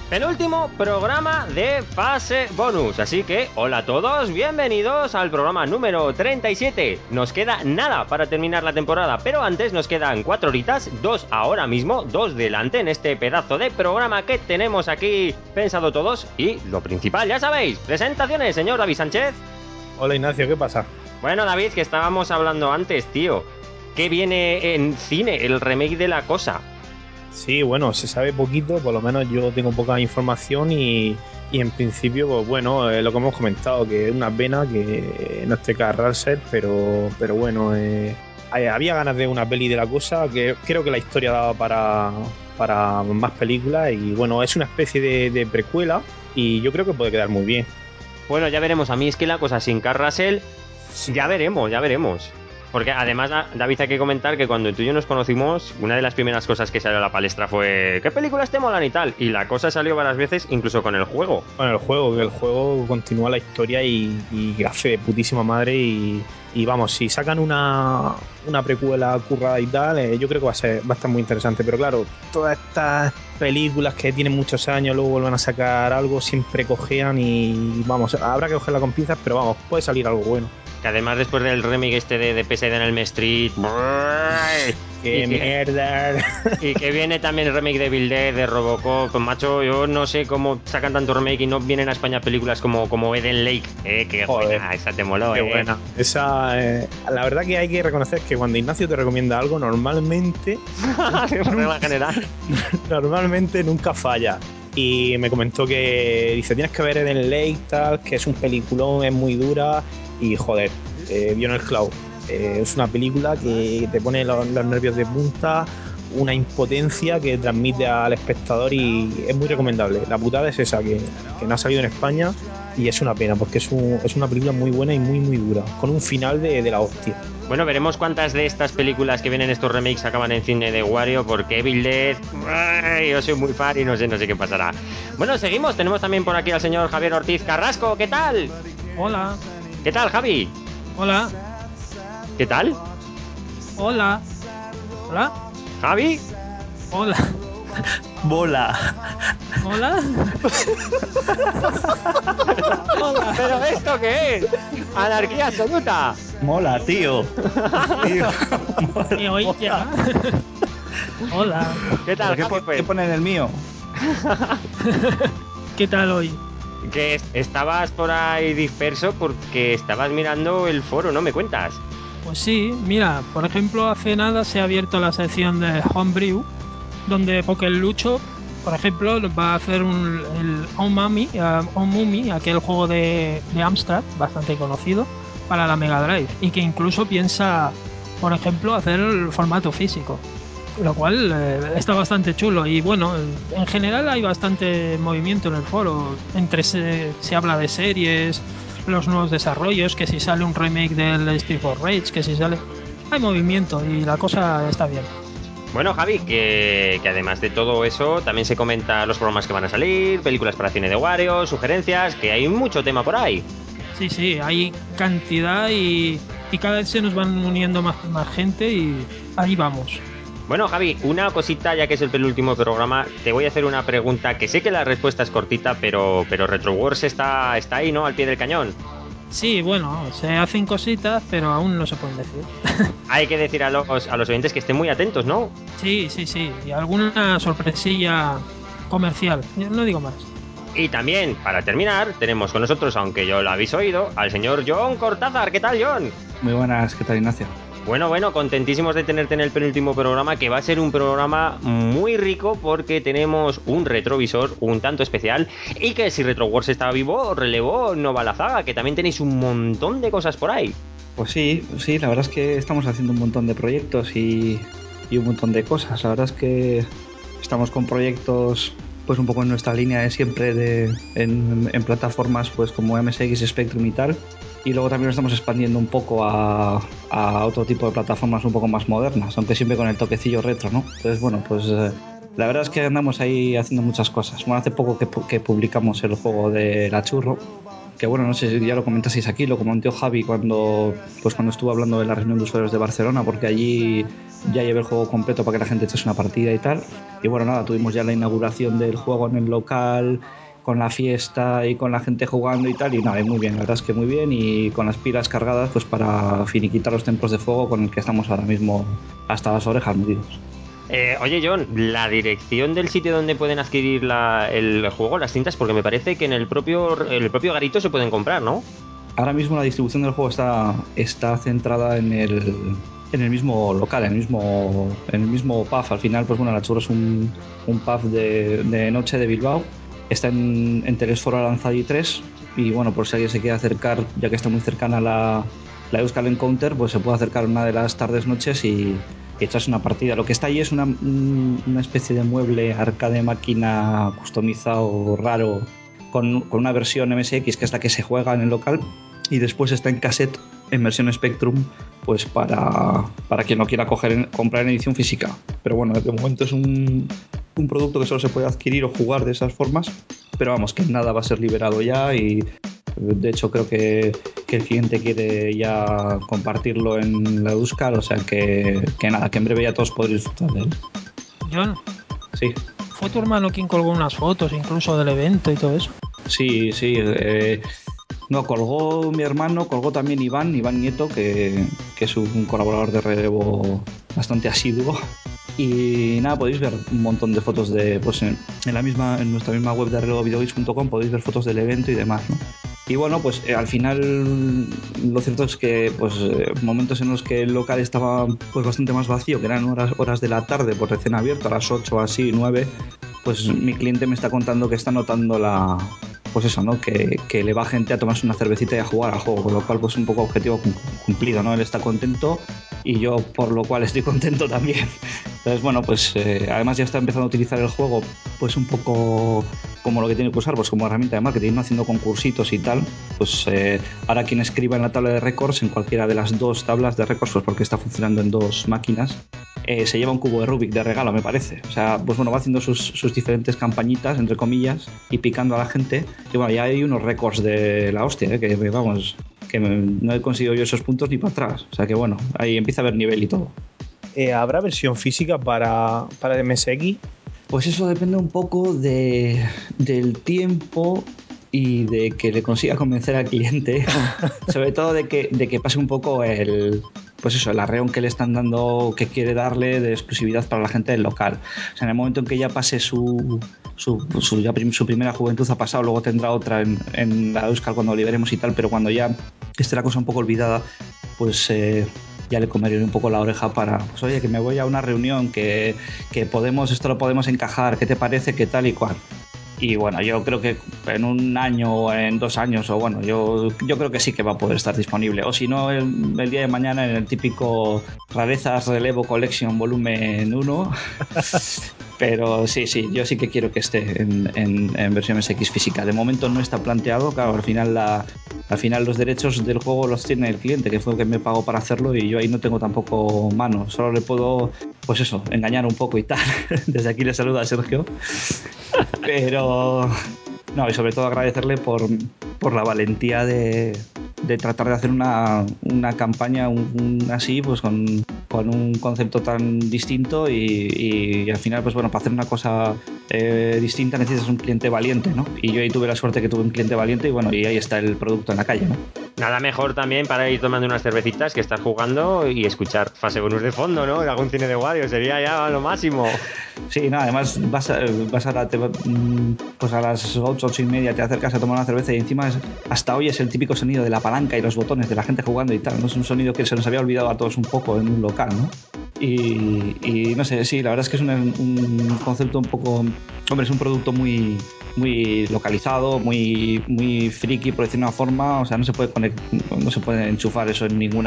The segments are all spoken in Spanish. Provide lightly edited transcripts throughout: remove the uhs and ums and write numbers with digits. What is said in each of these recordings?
Penúltimo programa de fase bonus, así que hola a todos, bienvenidos al programa número 37. Nos queda nada para terminar la temporada, pero antes nos quedan 4 horitas, 2 ahora mismo, 2 delante en este pedazo de programa que tenemos aquí pensado todos. Y lo principal, ya sabéis, presentaciones, señor David Sánchez. Hola Ignacio, ¿qué pasa? Bueno, David, que estábamos hablando antes, tío, que viene en cine el remake de La Cosa. Sí, bueno, se sabe poquito, por lo menos yo tengo poca información y en principio, pues bueno, lo que hemos comentado, que es una pena que no esté Kurt Russell, pero bueno, había ganas de una peli de La Cosa, que creo que la historia daba para más películas y bueno, es una especie de precuela y yo creo que puede quedar muy bien. Bueno, ya veremos. A mí es que La Cosa sin Kurt Russell, ya veremos. Porque además, David, hay que comentar que cuando tú y yo nos conocimos, una de las primeras cosas que salió a la palestra fue ¿qué películas te molan y tal? Y La Cosa salió varias veces, incluso con el juego. Bueno, que el juego continúa la historia y hace de putísima madre y vamos, si sacan una precuela currada y tal, yo creo que va a estar muy interesante. Pero claro, todas estas películas que tienen muchos años, luego vuelvan a sacar algo, siempre cojean y vamos, habrá que cogerla con pinzas, pero vamos, puede salir algo bueno. Que además después del remake este de Pesadilla en Elm Street... ¡Qué mierda! Y que viene también el remake de Evil Dead, de Robocop. Macho, yo no sé cómo sacan tanto remake y no vienen a España películas como Eden Lake. Qué buena, esa te moló, qué buena. Esa, la verdad que hay que reconocer que cuando Ignacio te recomienda algo, normalmente... normalmente nunca falla. Y me comentó que dice, tienes que ver Eden Lake, tal, que es un peliculón, es muy dura y joder, vio en el clavo. Es una película que te pone los nervios de punta, una impotencia que transmite al espectador y es muy recomendable. La putada es esa, que no ha salido en España y es una pena porque es una película muy buena y muy dura, con un final de la hostia. Bueno, veremos cuántas de estas películas que vienen estos remakes acaban en cine de Wario, porque Evil Dead, yo soy muy fan y no sé qué pasará. Bueno, seguimos, tenemos también por aquí al señor Javier Ortiz Carrasco, ¿qué tal? Hola. ¿Qué tal, Javi? Hola. ¿Qué tal? Hola. ¿Hola? ¿Javi? Hola. Bola. ¿Hola? Hola. ¿Pero esto qué es? Anarquía absoluta. Mola, tío. ¿Me oís ya? Hola. ¿Qué tal, Javi? ¿Qué pone en el mío? ¿Qué tal hoy? Que estabas por ahí disperso porque estabas mirando el foro, ¿no me cuentas? Pues sí, mira, por ejemplo, hace nada se ha abierto la sección de Homebrew, donde Pokélucho, por ejemplo, va a hacer el Omumi, aquel juego de Amstrad, bastante conocido, para la Mega Drive, y que incluso piensa, por ejemplo, hacer el formato físico, lo cual está bastante chulo. Y bueno, en general hay bastante movimiento en el foro, se habla de series, los nuevos desarrollos, que si sale un remake del Street of Rage, que si sale... Hay movimiento y la cosa está bien. Bueno, Javi, que además de todo eso, también se comenta los programas que van a salir, películas para cine de Wario, sugerencias, que hay mucho tema por ahí. Sí, hay cantidad y cada vez se nos van uniendo más gente y ahí vamos. Bueno, Javi, una cosita, ya que es el penúltimo programa, te voy a hacer una pregunta que sé que la respuesta es cortita, pero RetroWars está ahí, ¿no? Al pie del cañón. Sí, bueno, se hacen cositas, pero aún no se pueden decir. Hay que decir a los oyentes que estén muy atentos, ¿no? Sí, y alguna sorpresilla comercial, no digo más. Y también, para terminar, tenemos con nosotros, aunque yo lo habéis oído, al señor John Cortázar. ¿Qué tal, John? Muy buenas, ¿qué tal, Ignacio? Bueno, contentísimos de tenerte en el penúltimo programa, que va a ser un programa muy rico porque tenemos un retrovisor un tanto especial y que si RetroWars está vivo, relevó Nova la Zaga, que también tenéis un montón de cosas por ahí. Pues sí, la verdad es que estamos haciendo un montón de proyectos y un montón de cosas. La verdad es que estamos con proyectos pues un poco en nuestra línea de siempre en plataformas pues como MSX, Spectrum y tal. Y luego también lo estamos expandiendo un poco a otro tipo de plataformas un poco más modernas, aunque siempre con el toquecillo retro, ¿no? Entonces, bueno, pues la verdad es que andamos ahí haciendo muchas cosas. Bueno, hace poco que publicamos el juego de La Churro, que bueno, no sé si ya lo comentasteis aquí, lo comentó Javi cuando estuvo hablando de la reunión de usuarios de Barcelona, porque allí ya llevé el juego completo para que la gente echase una partida y tal. Y bueno, nada, tuvimos ya la inauguración del juego en el local, con la fiesta y con la gente jugando y tal, y nada, y muy bien, la verdad es que muy bien, y con las pilas cargadas pues para finiquitar los templos de fuego con el que estamos ahora mismo hasta las orejas metidos. Oye, John, la dirección del sitio donde pueden adquirir el juego, las cintas, porque me parece que en el propio garito se pueden comprar, ¿no? Ahora mismo la distribución del juego está centrada en el mismo local, en el mismo pub. Al final, pues bueno, La Churro es un pub de noche de Bilbao. Está en Telesforo Aranzadi 3 y bueno, por si alguien se quiere acercar, ya que está muy cercana a la Euskal Encounter, pues se puede acercar una de las tardes noches y echarse una partida. Lo que está ahí es una especie de mueble arcade máquina customizado raro con una versión MSX que es la que se juega en el local, y después está en cassette en versión Spectrum, pues para quien lo quiera comprar en edición física. Pero bueno, de momento es un producto que solo se puede adquirir o jugar de esas formas, pero vamos, que nada va a ser liberado ya, y de hecho creo que el cliente quiere ya compartirlo en la Euskal, o sea que nada, que en breve ya todos podréis disfrutar de él. John, Sí. ¿fue tu hermano quien colgó unas fotos incluso del evento y todo eso? Sí. No, colgó mi hermano, colgó también Iván Nieto, que es un colaborador de Relevo bastante asiduo. Y nada, podéis ver un montón de fotos pues en nuestra misma web de relevovideogames.com podéis ver fotos del evento y demás, ¿no? Y bueno, pues al final lo cierto es que pues momentos en los que el local estaba pues bastante más vacío, que eran horas de la tarde por recién abierto, a las 8 así, 9, pues mi cliente me está contando que está notando pues eso, ¿no? Que le va gente a tomarse una cervecita y a jugar al juego, con lo cual pues un poco objetivo cumplido, ¿no? Él está contento y yo por lo cual estoy contento también. Entonces, bueno, pues además ya está empezando a utilizar el juego pues un poco como lo que tiene que usar, pues como herramienta de marketing, ¿no? Haciendo concursitos y tal. Pues ahora quien escriba en la tabla de récords, en cualquiera de las dos tablas de récords, pues porque está funcionando en dos máquinas, se lleva un cubo de Rubik de regalo, me parece. O sea, pues bueno, va haciendo sus diferentes campañitas, entre comillas, y picando a la gente. Y bueno, ya hay unos récords de la hostia, que vamos, que no he conseguido yo esos puntos ni para atrás. O sea que bueno, ahí empieza a haber nivel y todo. ¿Habrá versión física para MSX? Pues eso depende un poco del tiempo y de que le consiga convencer al cliente, sobre todo de que pase un poco pues eso, el arreón que le están dando, que quiere darle de exclusividad para la gente del local. O sea, en el momento en que ya pase su primera juventud ha pasado, luego tendrá otra en la Euskal cuando liberemos y tal, pero cuando ya esté la cosa un poco olvidada, pues ya le comeré un poco la oreja para, pues oye, que me voy a una reunión, que esto lo podemos encajar, ¿qué te parece? ¿Qué tal y cual? Y bueno, yo creo que en un año o en 2 años, o bueno, yo creo que sí que va a poder estar disponible. O si no, el día de mañana en el típico Rarezas Relevo Collection volumen 1. Pero sí, yo sí que quiero que esté en versión MSX física. De momento no está planteado, claro, al final los derechos del juego los tiene el cliente, que fue el que me pagó para hacerlo, y yo ahí no tengo tampoco mano. Solo le puedo, pues eso, engañar un poco y tal. Desde aquí le saluda a Sergio. Pero no, y sobre todo agradecerle por la valentía de tratar de hacer una campaña así, pues con un concepto tan distinto, y al final, pues bueno, para hacer una cosa distinta necesitas un cliente valiente, ¿no? Y yo ahí tuve la suerte que tuve un cliente valiente, y bueno, y ahí está el producto en la calle, ¿no? Nada mejor también para ir tomando unas cervecitas que estar jugando y escuchar fase bonus de fondo, ¿no? En algún cine de Wario sería ya lo máximo. Sí, nada, además vas pues a las 8:30 te acercas a tomar una cerveza y encima hasta oyes el típico sonido de la palanca y los botones de la gente jugando y tal, ¿no? Es un sonido que se nos había olvidado a todos un poco en un local, ¿no? Y no sé, sí, la verdad es que es un concepto un poco... Hombre, es un producto muy localizado, muy friki, por decirlo de una forma. O sea, no se puede enchufar eso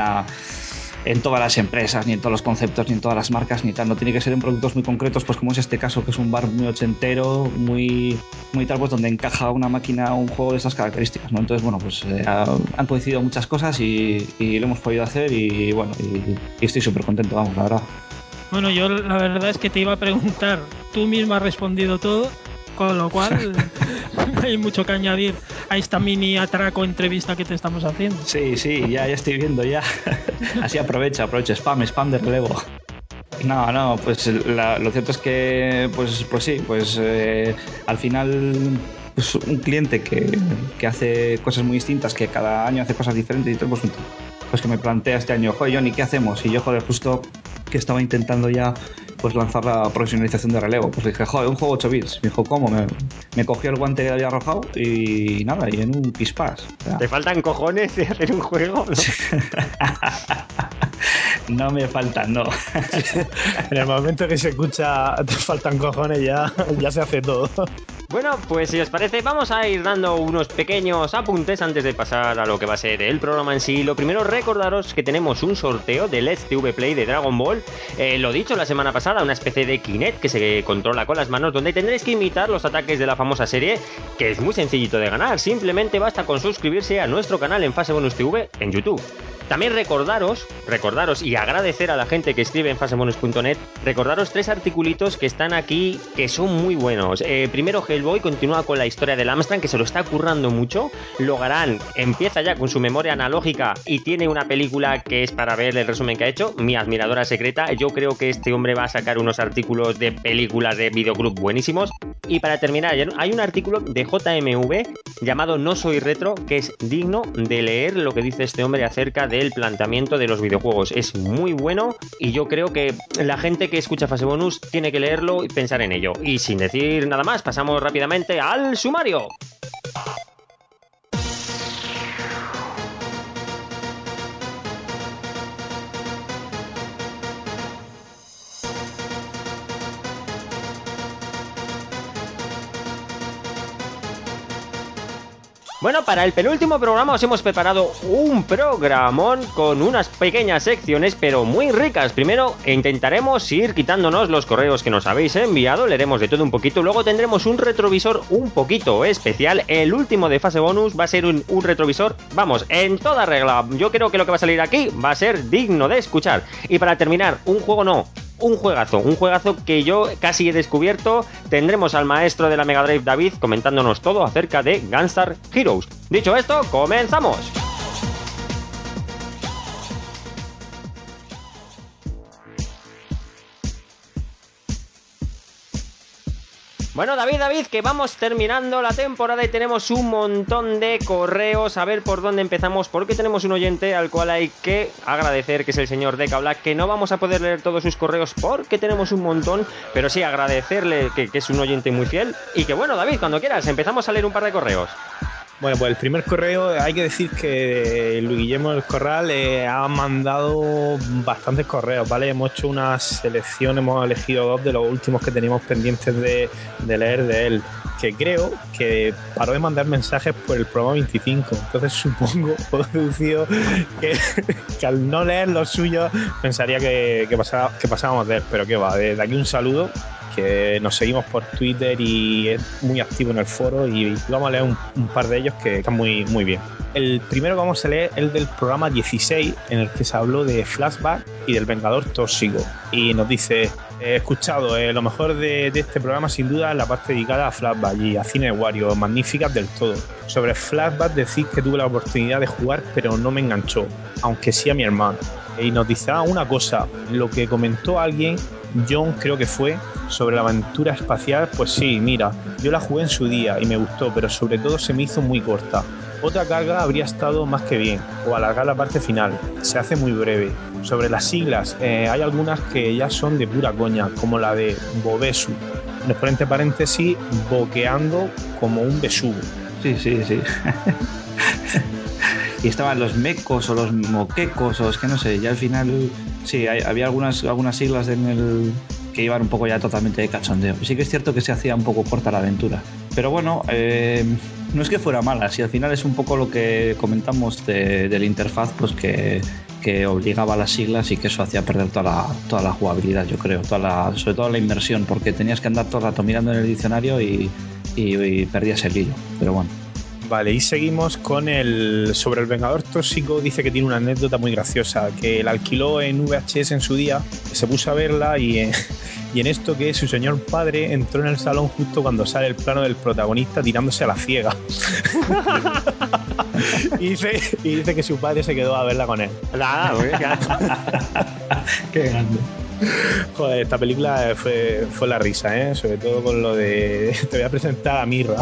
en todas las empresas, ni en todos los conceptos, ni en todas las marcas, ni tal. No tiene que ser en productos muy concretos, pues como es este caso, que es un bar muy ochentero, muy tal, pues donde encaja una máquina o un juego de esas características, ¿no? Entonces, bueno, pues han coincidido muchas cosas y lo hemos podido hacer, y bueno, y estoy súper contento, vamos, la verdad. Bueno, yo la verdad es que te iba a preguntar, tú mismo has respondido todo, con lo cual hay mucho que añadir a esta mini atraco entrevista que te estamos haciendo. Sí, ya estoy viendo ya. Así aprovecha, spam de relevo. No, pues lo cierto es que, pues sí, al final, pues un cliente que hace cosas muy distintas, que cada año hace cosas diferentes y todo, pues que me plantea este año, joder, Johnny, ¿qué hacemos? Y yo, joder, justo que estaba intentando ya pues lanzar la profesionalización de relevo, pues dije, joder, un juego 8 bits. Me dijo, ¿cómo? Me cogió el guante que había arrojado y nada, y en un pispás. O sea, ¿te faltan cojones de hacer un juego? No me faltan, no. En el momento que se escucha te faltan cojones ya se hace todo. Bueno, pues si os parece, vamos a ir dando unos pequeños apuntes antes de pasar a lo que va a ser el programa en sí. Lo primero, recordaros que tenemos un sorteo del Let's TV Play de Dragon Ball. Lo dicho la semana pasada, una especie de Kinect que se controla con las manos, donde tendréis que imitar los ataques de la famosa serie, que es muy sencillito de ganar. Simplemente basta con suscribirse a nuestro canal en Fase Bonus TV en YouTube. También recordaros y agradecer a la gente que escribe en fasebonus.net, recordaros 3 articulitos que están aquí que son muy buenos. Primero, Hellboy continúa con la historia del Amstrad, que se lo está currando mucho. Logarán empieza ya con su memoria analógica y tiene una película que es para ver el resumen que ha hecho, Mi admiradora secreta. Yo creo que este hombre va a sacar unos artículos de películas de videoclub buenísimos. Y para terminar, hay un artículo de JMV llamado No Soy Retro, que es digno de leer lo que dice este hombre acerca del planteamiento de los videojuegos. Es muy bueno y yo creo que la gente que escucha Fase Bonus tiene que leerlo y pensar en ello. Y sin decir nada más, pasamos rápidamente al sumario. Bueno, para el penúltimo programa os hemos preparado un programón con unas pequeñas secciones, pero muy ricas. Primero intentaremos ir quitándonos los correos que nos habéis enviado, leeremos de todo un poquito. Luego tendremos un retrovisor un poquito especial. El último de Fase Bonus va a ser un retrovisor, vamos, en toda regla. Yo creo que lo que va a salir aquí va a ser digno de escuchar. Y para terminar, un juegazo que yo casi he descubierto. Tendremos al maestro de la Mega Drive, David, comentándonos todo acerca de Gunstar Heroes. Dicho esto, comenzamos. Bueno, David, que vamos terminando la temporada y tenemos un montón de correos. A ver por dónde empezamos, porque tenemos un oyente al cual hay que agradecer, que es el señor Deca Black, que no vamos a poder leer todos sus correos porque tenemos un montón, pero sí agradecerle que es un oyente muy fiel. Y que bueno, David, cuando quieras, empezamos a leer un par de correos. Bueno, pues el primer correo, hay que decir que Luis Guillermo del Corral ha mandado bastantes correos, ¿vale? Hemos hecho una selección, hemos elegido 2 de los últimos que teníamos pendientes de leer de él, que creo que paró de mandar mensajes por el programa 25. Entonces supongo, o deducido, que al no leer los suyos pensaría que pasábamos de él, pero que va, desde aquí un saludo, que nos seguimos por Twitter y es muy activo en el foro, y vamos a leer un par de ellos que están muy, muy bien. El primero que vamos a leer es el del programa 16, en el que se habló de Flashback y del Vengador Tóxico, y nos dice: he escuchado lo mejor de este programa sin duda es la parte dedicada a Flashback y a Cine Wario, magníficas del todo. Sobre Flashback decís que tuve la oportunidad de jugar pero no me enganchó, aunque sí a mi hermano. Y nos dice una cosa, lo que comentó alguien, John creo que fue, sobre la aventura espacial, pues sí, mira, yo la jugué en su día y me gustó, pero sobre todo se me hizo muy corta. Otra carga habría estado más que bien, o alargar la parte final, se hace muy breve. Sobre las siglas, hay algunas que ya son de pura coña, como la de Bobesu, entre paréntesis, boqueando como un besugo. Sí. Y estaban los mecos o los moquecos, o es que no sé, ya al final sí, había algunas siglas en el que iban un poco ya totalmente de cachondeo. Sí que es cierto que se hacía un poco corta la aventura, pero bueno, no es que fuera mala, si al final es un poco lo que comentamos de la interfaz, pues que obligaba a las siglas y que eso hacía perder toda la jugabilidad, yo creo, sobre todo la inmersión, porque tenías que andar todo el rato mirando en el diccionario y perdías el hilo, pero bueno. Vale, y seguimos con sobre el Vengador Tóxico. Dice que tiene una anécdota muy graciosa, que la alquiló en VHS en su día, se puso a verla y en esto que su señor padre entró en el salón justo cuando sale el plano del protagonista tirándose a la ciega. y dice que su padre se quedó a verla con él. Nada, muy bien. Qué grande. Joder, esta película fue la risa, ¿eh? Sobre todo con lo de te voy a presentar a Mirra.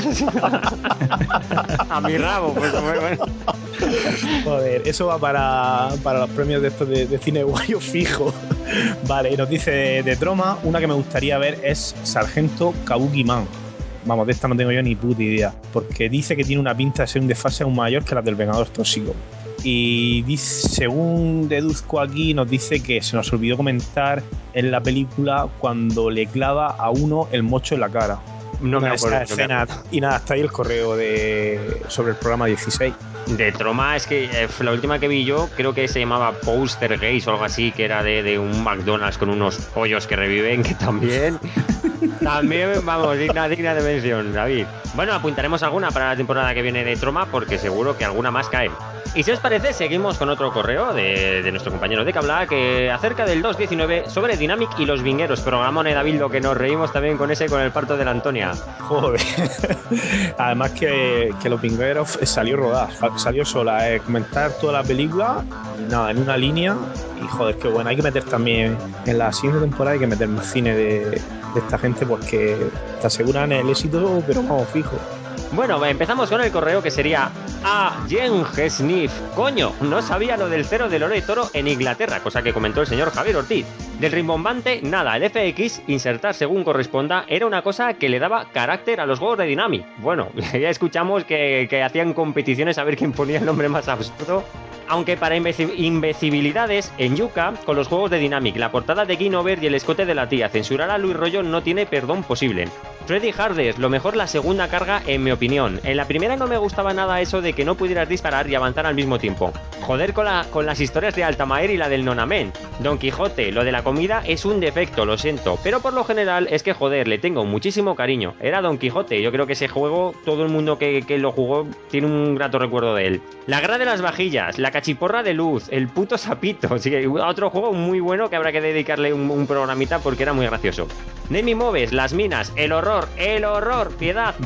A mi rabo, pues muy bueno. Joder, eso va para los premios de estos de cine guayo fijo. Vale, y nos dice de Troma, una que me gustaría ver es Sargento Kabuki Man. Vamos, de esta no tengo yo ni puta idea, porque dice que tiene una pinta de ser un desfase aún mayor que la del Vengador Tóxico. Y dice, según deduzco aquí, nos dice que se nos olvidó comentar en la película cuando le clava a uno el mocho en la cara. No me acuerdo. Escena, y nada, está ahí el correo sobre el programa 16. De Troma es que la última que vi yo creo que se llamaba Poster Gays o algo así, que era de un McDonald's con unos pollos que reviven, que también vamos, digna de mención, David. Bueno, apuntaremos alguna para la temporada que viene de Troma porque seguro que alguna más cae. Y si os parece, seguimos con otro correo de nuestro compañero de Cabla, que acerca del 219 sobre Dynamic y los vingueros. Programón, David, lo que nos reímos también con el parto de la Antonia. Joder. Además que los vingueros salió rodada, salió sola, comentar toda la película, nada, en una línea. Y joder, qué bueno. Hay que meter también en la siguiente temporada, hay que meter más cine de esta gente porque te aseguran el éxito, pero vamos, fijo. Bueno, empezamos con el correo que sería a Jenge Sniff. Coño, no sabía lo del cero de Lore Toro en Inglaterra, cosa que comentó el señor Javier Ortiz. Del rimbombante, nada, el FX, insertar según corresponda, era una cosa que le daba carácter a los juegos de Dynamic. Bueno, ya escuchamos que hacían competiciones a ver quién ponía el nombre más absurdo. Aunque para imbecilidades, en Yuka, con los juegos de Dynamic, la portada de Game Over y el escote de la tía, censurar a Luis Rollo no tiene perdón posible. Freddy Hardes, lo mejor la segunda carga en mi opinión. En la primera no me gustaba nada eso de que no pudieras disparar y avanzar al mismo tiempo. Joder con las historias de Altamaer y la del Nonamen. Don Quijote, lo de la comida es un defecto, lo siento, pero por lo general es que joder, le tengo muchísimo cariño. Era Don Quijote, yo creo que ese juego, todo el mundo que lo jugó tiene un grato recuerdo de él. La Gra de las Vajillas, la cachiporra de luz, el puto sapito, sí, otro juego muy bueno que habrá que dedicarle un programita porque era muy gracioso. Nemi Moves, las minas, el horror, piedad.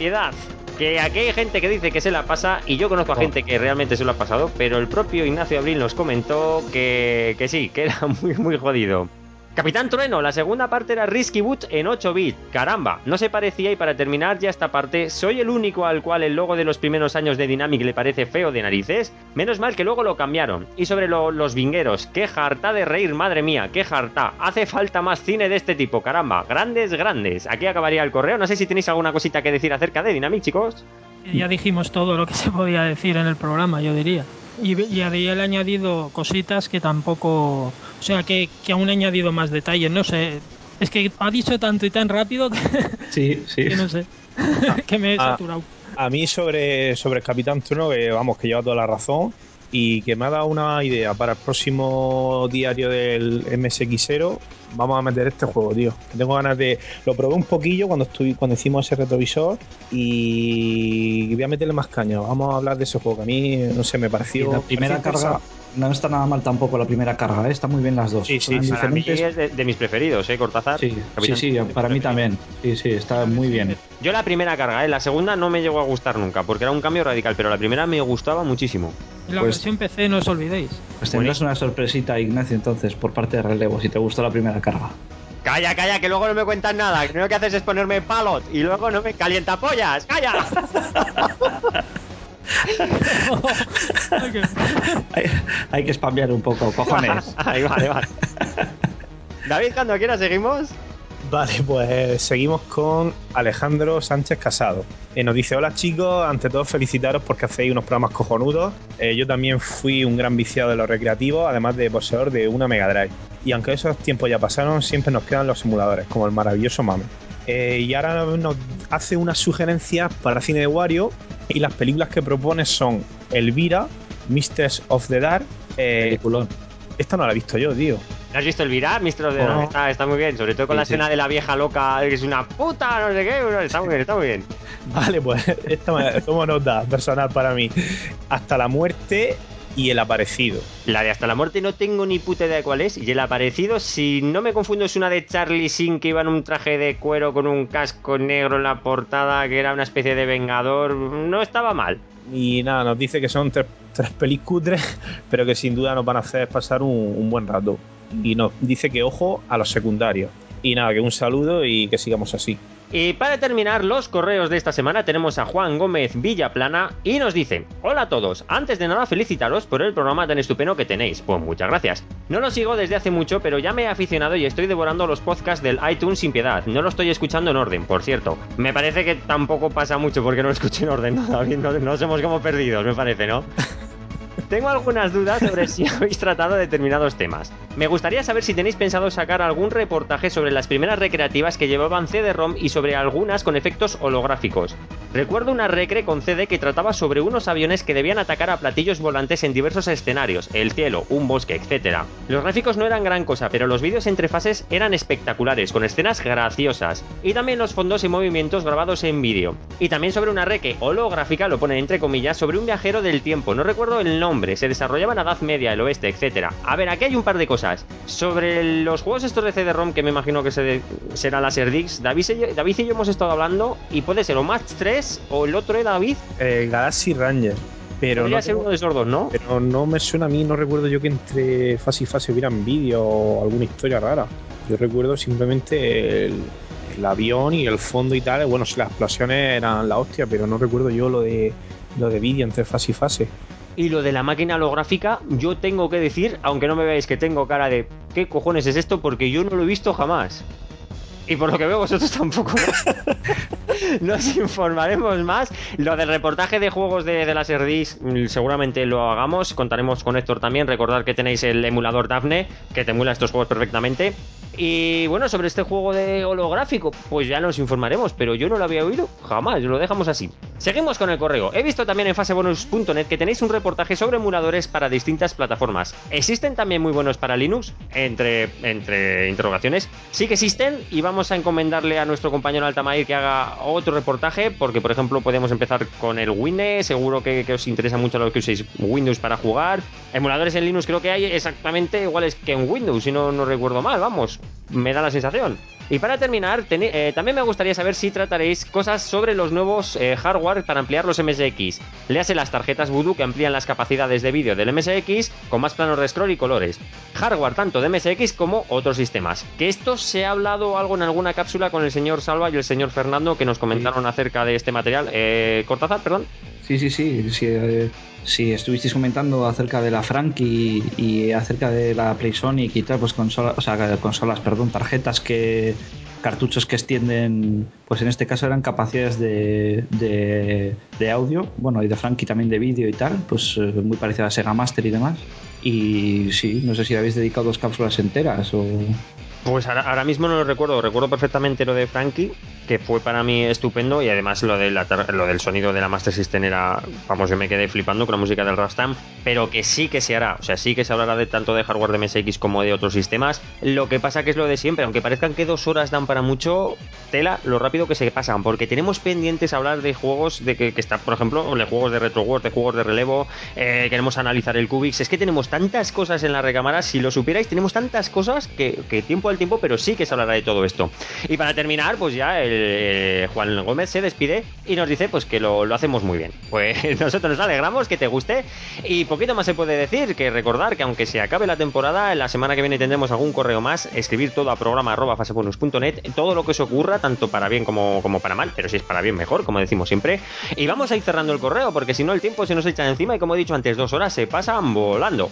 Que aquí hay gente que dice que se la pasa y yo conozco a gente que realmente se lo ha pasado, pero el propio Ignacio Abril nos comentó que sí, que era muy jodido. Capitán Trueno, la segunda parte era Risky Boot en 8 bits. Caramba, no se parecía y para terminar ya esta parte, ¿soy el único al cual el logo de los primeros años de Dynamic le parece feo de narices? Menos mal que luego lo cambiaron. Y sobre los vingueros, qué jarta de reír, madre mía, qué jarta. Hace falta más cine de este tipo, caramba. Grandes. Aquí acabaría el correo. No sé si tenéis alguna cosita que decir acerca de Dynamic, chicos. Ya dijimos todo lo que se podía decir en el programa, yo diría. Y había le añadido cositas que tampoco... O sea, que aún he añadido más detalles, no sé. Es que ha dicho tanto y tan rápido que... Sí. que no sé. Que me he saturado. A mí sobre el Capitán Trueno, que vamos, que lleva toda la razón y que me ha dado una idea para el próximo diario del MSXero. Vamos a meter este juego, tío. Tengo ganas de... Lo probé un poquillo cuando hicimos ese retrovisor y voy a meterle más caña. Vamos a hablar de ese juego, que a mí, no sé, me pareció... Y la primera carga no está nada mal tampoco, la primera carga, ¿eh? Está muy bien las dos. Sí, Para mí es de mis preferidos, Cortázar. Sí, para mí también. Sí, está muy bien. Yo la primera carga, la segunda no me llegó a gustar nunca, porque era un cambio radical, pero la primera me gustaba muchísimo. Y la versión PC, no os olvidéis. Pues tendrás una sorpresita, Ignacio, entonces, por parte de Relevo, si te gustó la primera carga. Calla, que luego no me cuentas nada. Que lo que haces es ponerme palot y luego no me calienta pollas. ¡Calla! Hay que spambear un poco, cojones. Ahí vale. David, cuando quieras, seguimos. Vale, pues seguimos con Alejandro Sánchez Casado. Nos dice: hola chicos, ante todo felicitaros porque hacéis unos programas cojonudos. Yo también fui un gran viciado de los recreativos, además de poseedor de una Mega Drive. Y aunque esos tiempos ya pasaron, siempre nos quedan los simuladores, como el maravilloso MAME. Y ahora nos hace unas sugerencias para cine de Wario, y las películas que propone son Elvira, Mistress of the Dark. Peliculón. Esta no la he visto yo, tío. ¿Has visto el viral, Mr. of the Dawn? Está muy bien, sobre todo con la escena de la vieja loca, que es una puta, no sé qué. Está muy bien, está muy bien. Vale, pues tomo nota personal para mí. Hasta la muerte y el aparecido. La de Hasta la muerte no tengo ni puta idea de cuál es. Y el aparecido, si no me confundo, es una de Charlie Sheen que iba en un traje de cuero con un casco negro en la portada, que era una especie de vengador. No estaba mal. Y nada, nos dice que son tres pelis cutres, pero que sin duda nos van a hacer pasar un buen rato. Y nos dice que ojo a los secundarios. Y nada, que un saludo y que sigamos así. Y para terminar los correos de esta semana tenemos a Juan Gómez Villaplana y nos dice: hola a todos, antes de nada felicitaros por el programa tan estupendo que tenéis. Pues muchas gracias. No lo sigo desde hace mucho, pero ya me he aficionado y estoy devorando los podcasts del iTunes sin piedad. No lo estoy escuchando en orden, por cierto. Me parece que tampoco pasa mucho porque no lo escucho en orden, ¿no, David? No somos como perdidos, me parece, ¿no? Tengo algunas dudas sobre si habéis tratado determinados temas. Me gustaría saber si tenéis pensado sacar algún reportaje sobre las primeras recreativas que llevaban CD-ROM y sobre algunas con efectos holográficos. Recuerdo una recre con CD que trataba sobre unos aviones que debían atacar a platillos volantes en diversos escenarios, el cielo, un bosque, etc. Los gráficos no eran gran cosa, pero los vídeos entre fases eran espectaculares, con escenas graciosas. Y también los fondos y movimientos grabados en vídeo. Y también sobre una recre holográfica, lo ponen entre comillas, sobre un viajero del tiempo, no recuerdo el nombre, se desarrollaba en la Edad Media, el Oeste, etc. A ver, aquí hay un par de cosas. Sobre los juegos estos de CD-ROM, que me imagino que será Laserdisc, David y yo hemos estado hablando, y puede ser o Match 3 o el otro, David. Galaxy Ranger. Pero podría no ser uno de esos dos, ¿no? Pero no me suena a mí, no recuerdo yo que entre fase y fase hubieran vídeo o alguna historia rara. Yo recuerdo simplemente el avión y el fondo y tal. Bueno, si las explosiones eran la hostia, pero no recuerdo yo lo de vídeo entre fase y fase. Y lo de la máquina holográfica, yo tengo que decir, aunque no me veáis que tengo cara de ¿qué cojones es esto? Porque yo no lo he visto jamás. Y por lo que veo vosotros tampoco, ¿no? Nos informaremos más. Lo del reportaje de juegos de Laserdisc seguramente lo hagamos. Contaremos con Héctor también. Recordad que tenéis el emulador Daphne, que te emula estos juegos perfectamente. Y bueno, sobre este juego de holográfico, pues ya nos informaremos, pero yo no lo había oído jamás, lo dejamos así. Seguimos con el correo. He visto también en fasebonus.net que tenéis un reportaje sobre emuladores para distintas plataformas. ¿Existen también muy buenos para Linux? Entre interrogaciones. Sí que existen, y vamos a encomendarle a nuestro compañero Altamair que haga otro reportaje, porque por ejemplo podemos empezar con el Wine. Seguro que os interesa mucho a los que uséis Windows para jugar. Emuladores en Linux creo que hay exactamente iguales que en Windows, si no recuerdo mal, vamos, me da la sensación. Y para terminar, también me gustaría saber si trataréis cosas sobre los nuevos hardware para ampliar los MSX. Léase las tarjetas Voodoo que amplían las capacidades de vídeo del MSX con más planos de scroll y colores. Hardware tanto de MSX como otros sistemas. Que esto se ha hablado algo en alguna cápsula con el señor Salva y el señor Fernando, que nos comentaron acerca de este material. Cortázar, perdón. Sí, estuvisteis comentando acerca de la Frank y acerca de la PlaySonic y tal, pues tarjetas cartuchos que extienden, pues en este caso eran capacidades de audio, bueno, y de Frank y también de vídeo y tal, pues muy parecida a Sega Master y demás. Y sí, no sé si habéis dedicado 2 cápsulas enteras o... Pues ahora mismo no lo recuerdo perfectamente lo de Frankie, que fue para mí estupendo, y además lo del sonido de la Master System era, vamos, yo me quedé flipando con la música del Rastam, pero que sí que se hará, o sea, sí que se hablará de tanto de hardware de MSX como de otros sistemas. Lo que pasa que es lo de siempre, aunque parezcan que 2 horas dan para mucho, tela lo rápido que se pasan, porque tenemos pendientes hablar de juegos de que está, por ejemplo, de juegos de RetroWars, de juegos de relevo, queremos analizar el Cubix. Es que tenemos tantas cosas en la recámara, si lo supierais, tenemos tantas cosas que tiempo al tiempo, pero sí que se hablará de todo esto. Y para terminar, pues ya Juan Gómez se despide y nos dice pues que lo hacemos muy bien. Pues nosotros nos alegramos que te guste, y poquito más se puede decir, que recordar que aunque se acabe la temporada, la semana que viene tendremos algún correo más. Escribir todo a programa@fasebonus.net, todo lo que os ocurra, tanto para bien como para mal, pero si es para bien mejor, como decimos siempre. Y vamos a ir cerrando el correo, porque si no el tiempo se nos echa encima, y como he dicho antes, 2 horas se pasan volando.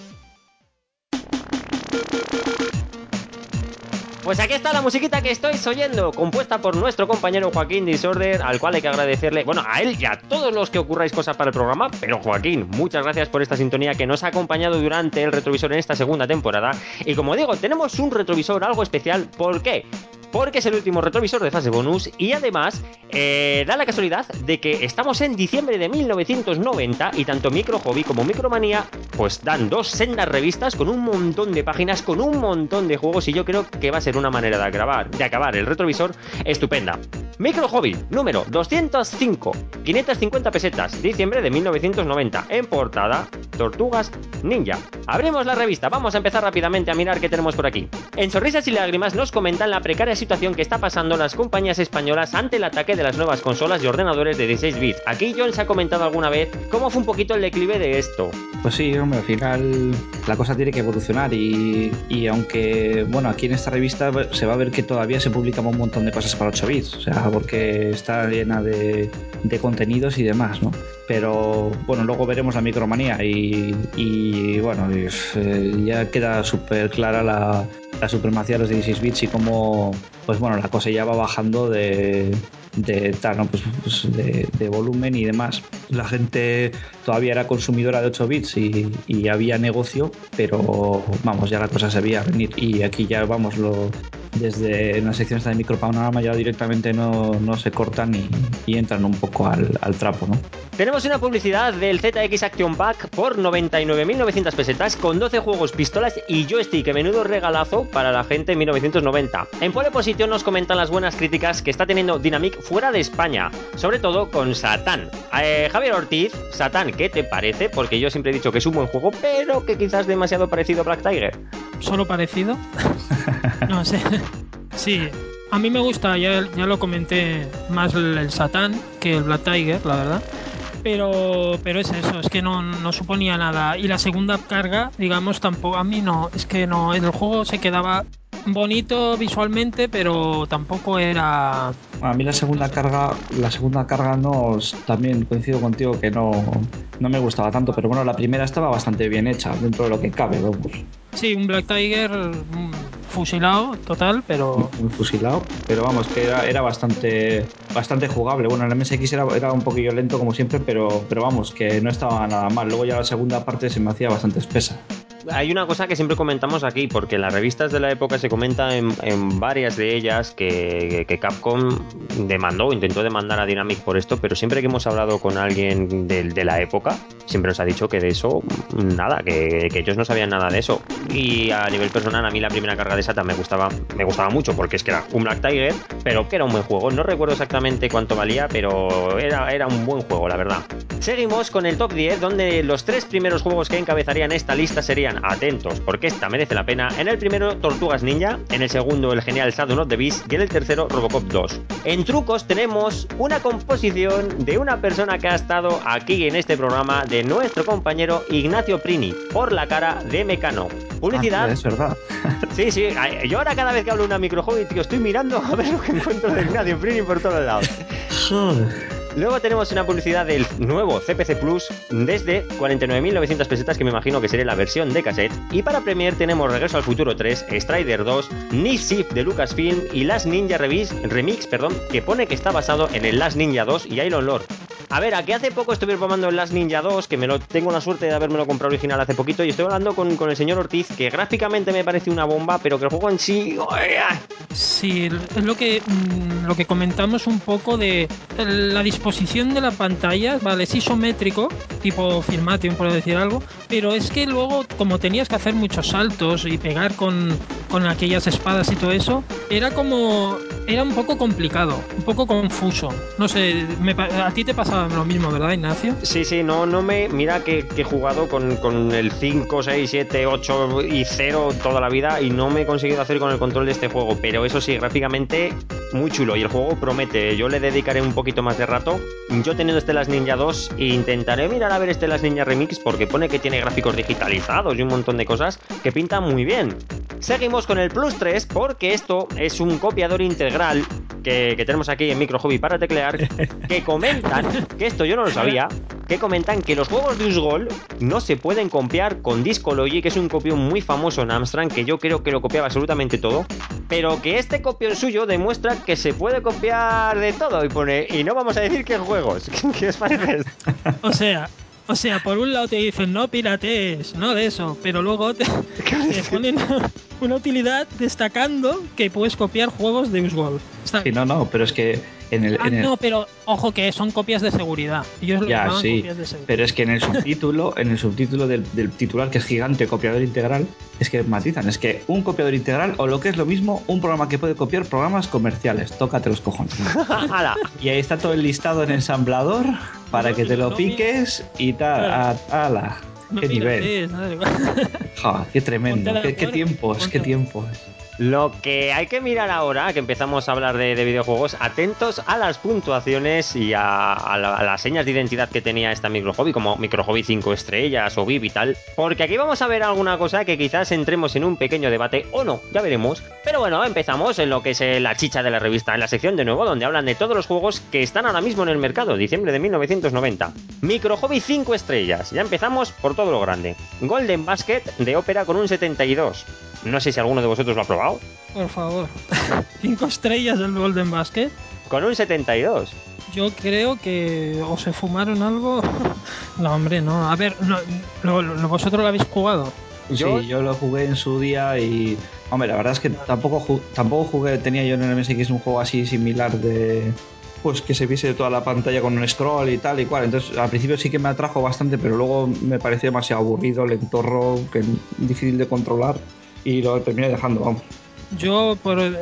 Pues aquí está la musiquita que estáis oyendo, compuesta por nuestro compañero Joaquín Disorder, al cual hay que agradecerle, bueno, a él y a todos los que ocurráis cosas para el programa, pero Joaquín, muchas gracias por esta sintonía que nos ha acompañado durante el retrovisor en esta segunda temporada. Y como digo, tenemos un retrovisor algo especial. ¿Por qué? porque es el último retrovisor de fase bonus y además da la casualidad de que estamos en diciembre de 1990 y tanto Micro Hobby como Micromanía pues dan dos sendas revistas con un montón de páginas, con un montón de juegos y yo creo que va a ser una manera de acabar el retrovisor estupenda. Micro Hobby número 205, 550 pesetas, diciembre de 1990, en portada Tortugas Ninja. Abrimos la revista, vamos a empezar rápidamente a mirar qué tenemos por aquí. En Sonrisas y Lágrimas nos comentan la precaria situación que está pasando las compañías españolas ante el ataque de las nuevas consolas y ordenadores de 16 bits. Aquí John se ha comentado alguna vez cómo fue un poquito el declive de esto. Pues sí, hombre, al final la cosa tiene que evolucionar y aunque, bueno, aquí en esta revista se va a ver que todavía se publican un montón de cosas para 8 bits, o sea, porque está llena de contenidos y demás, ¿no? Pero bueno, luego veremos la Micromanía y bueno, ya queda súper clara la supremacía de los 16 bits y cómo, pues bueno, la cosa ya va bajando de volumen y demás. La gente todavía era consumidora de 8 bits y había negocio, pero vamos, ya la cosa se veía venir y aquí ya vamos, desde una sección esta de Micropanorama ya directamente no se cortan y entran un poco al trapo, ¿no? Tenemos una publicidad del ZX Action Pack por 99.900 pesetas con 12 juegos, pistolas y joystick, que menudo regalazo para la gente en 1990. En pole position nos comentan las buenas críticas que está teniendo Dynamic fuera de España, sobre todo con Satán. Javier Ortiz, Satán, ¿qué te parece? Porque yo siempre he dicho que es un buen juego, pero que quizás es demasiado parecido a Black Tiger. ¿Solo parecido? No sé. Sí, a mí me gusta, ya lo comenté, más el Satán que el Black Tiger, la verdad. Pero es eso, es que no suponía nada. Y la segunda carga, digamos, tampoco, a mí no, es que no, el juego se quedaba bonito visualmente, pero tampoco era... A mí la segunda carga no, también coincido contigo que no me gustaba tanto, pero bueno, la primera estaba bastante bien hecha, dentro de lo que cabe, vamos. Sí, un Black Tiger fusilado, total, pero... Un fusilado, pero vamos, que era bastante jugable. Bueno, el MSX era un poquillo lento como siempre, pero vamos, que no estaba nada mal. Luego ya la segunda parte se me hacía bastante espesa. Hay una cosa que siempre comentamos aquí, porque en las revistas de la época se comenta en varias de ellas que Capcom intentó demandar a Dynamic por esto, pero siempre que hemos hablado con alguien de la época, siempre nos ha dicho que de eso nada, que ellos no sabían nada de eso. Y a nivel personal, a mí la primera carga de Satan me gustaba mucho, porque es que era un Black Tiger, pero que era un buen juego. No recuerdo exactamente cuánto valía, pero era un buen juego, la verdad. Seguimos con el top 10, donde los 3 primeros juegos que encabezarían esta lista serían, atentos, porque esta merece la pena. En el primero, Tortugas Ninja. En el segundo, el genial Shadow of the Beast. Y en el tercero, Robocop 2. En trucos tenemos una composición de una persona que ha estado aquí en este programa, de nuestro compañero Ignacio Prini, por la cara de Mecano. Publicidad. Es verdad. Sí, yo ahora cada vez que hablo de una microhobby, tío, estoy mirando a ver lo que encuentro de Ignacio Prini por todos lados. Luego tenemos una publicidad del nuevo CPC Plus desde 49.900 pesetas, que me imagino que sería la versión de cassette. Y para Premier tenemos Regreso al Futuro 3, Strider 2, Night de Lucasfilm y Last Ninja Remix, que pone que está basado en el Last Ninja 2 y Iron Lord. A ver, aquí hace poco estuve probando el Last Ninja 2, que tengo la suerte de habérmelo comprado original hace poquito, y estoy hablando con el señor Ortiz, que gráficamente me parece una bomba, pero que el juego en sí... Sí, es lo que comentamos un poco de la disposición de la pantalla, vale, es isométrico, tipo Filmation, por decir algo, pero es que luego, como tenías que hacer muchos saltos y pegar con aquellas espadas y todo eso, era un poco complicado, un poco confuso. No sé, a ti te pasaba lo mismo, ¿verdad, Ignacio? Sí, mira que he jugado con el 5, 6, 7, 8 y 0 toda la vida y no me he conseguido hacer con el control de este juego, pero eso sí, gráficamente muy chulo y el juego promete. Yo le dedicaré un poquito más de rato. Yo teniendo este Last Ninja 2 intentaré mirar a ver este Last Ninja Remix, porque pone que tiene gráficos digitalizados y un montón de cosas que pintan muy bien. Seguimos con el Plus 3, porque esto es un copiador integral que tenemos aquí en Micro Hobby para teclear, que comentan, que esto yo no lo sabía, que comentan que los juegos de Usgol no se pueden copiar con Discology, que es un copión muy famoso en Amstrad, que yo creo que lo copiaba absolutamente todo, pero que este copión suyo demuestra que se puede copiar de todo, y pone, y no vamos a decir qué juegos. ¿Qué os parece? O sea, por un lado te dicen no piratees, no de eso, pero luego te ponen una utilidad destacando que puedes copiar juegos de Usgol. Sí, no, pero es que No, pero ojo que son copias de seguridad. Ellos lo llaman copias de seguridad. Pero es que en el subtítulo del titular, que es gigante, copiador integral, es que matizan, es que un copiador integral, o lo que es lo mismo, un programa que puede copiar programas comerciales. Tócate los cojones. Y ahí está todo el listado en ensamblador para que te lo piques y tal. ¡Hala! ¡Qué nivel! ¡Qué tremendo! ¡Qué tiempos! ¡Qué tiempos! Lo que hay que mirar ahora, que empezamos a hablar de videojuegos, atentos a las puntuaciones y a las señas de identidad que tenía esta microhobby, como microhobby 5 estrellas o VIP y tal, porque aquí vamos a ver alguna cosa que quizás entremos en un pequeño debate o no, ya veremos. Pero bueno, empezamos en lo que es la chicha de la revista, en la sección de nuevo, donde hablan de todos los juegos que están ahora mismo en el mercado, diciembre de 1990. Microhobby 5 estrellas, ya empezamos por todo lo grande. Golden Basket de Opera con un 72. No sé si alguno de vosotros lo ha probado. Por favor. 5 estrellas del Golden Basket. Con un 72. Yo creo que o se fumaron algo. No, hombre, no. A ver, ¿vosotros lo habéis jugado? Sí, yo lo jugué en su día y... Hombre, la verdad es que tampoco jugué, tenía yo en el MSX un juego así similar de... Pues que se viese toda la pantalla con un scroll y tal y cual. Entonces, al principio sí que me atrajo bastante, pero luego me pareció demasiado aburrido, lentorro, que difícil de controlar. Y lo terminé dejando, vamos. Yo,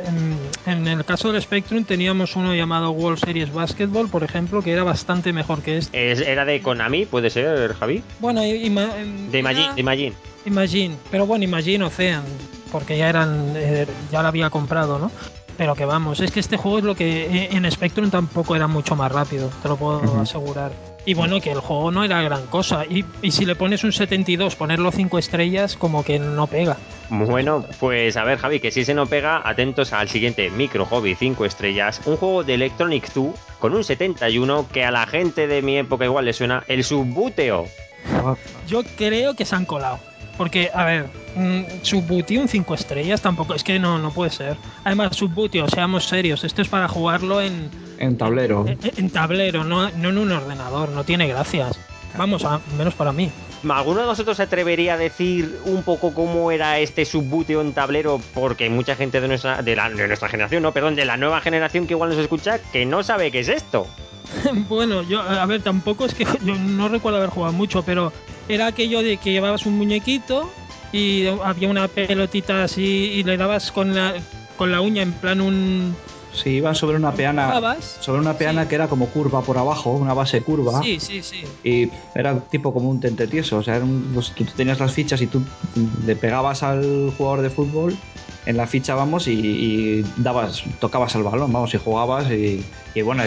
en el caso del Spectrum, teníamos uno llamado World Series Basketball, por ejemplo, que era bastante mejor que este. ¿Era de Konami, puede ser, Javi? Bueno, de Imagine. Imagine, pero bueno, Imagine Ocean, porque ya lo había comprado, ¿no? Pero que vamos, es que este juego es lo que en Spectrum tampoco era mucho más rápido, te lo puedo asegurar. Y bueno, que el juego no era gran cosa. Y si le pones un 72, ponerlo 5 estrellas, como que no pega. Bueno, pues a ver, Javi, que si ese no pega, atentos al siguiente Micro Hobby 5 estrellas, un juego de Electronic Zoo con un 71 que a la gente de mi época igual le suena el Subbuteo. Yo creo que se han colado. Porque, a ver, Subbuteo en 5 estrellas tampoco, es que no puede ser. Además, Subbuteo, seamos serios, esto es para jugarlo en tablero. En tablero, no en un ordenador, no tiene gracias. Vamos, menos para mí. ¿Alguno de vosotros se atrevería a decir un poco cómo era este Subbuteo en tablero? Porque mucha gente de nuestra generación, no, perdón, de la nueva generación que igual nos escucha, que no sabe qué es esto. Bueno, yo, a ver, tampoco es que yo no recuerdo haber jugado mucho, pero era aquello de que llevabas un muñequito y había una pelotita así y le dabas con la uña en plan un... Sí, iban sobre una peana. Sobre una peana sí. Que era como curva por abajo, una base curva. Sí. Y era tipo como un tentetieso. O sea, pues, tú tenías las fichas y tú le pegabas al jugador de fútbol en la ficha, vamos, y tocabas el balón, vamos, y jugabas. Y bueno,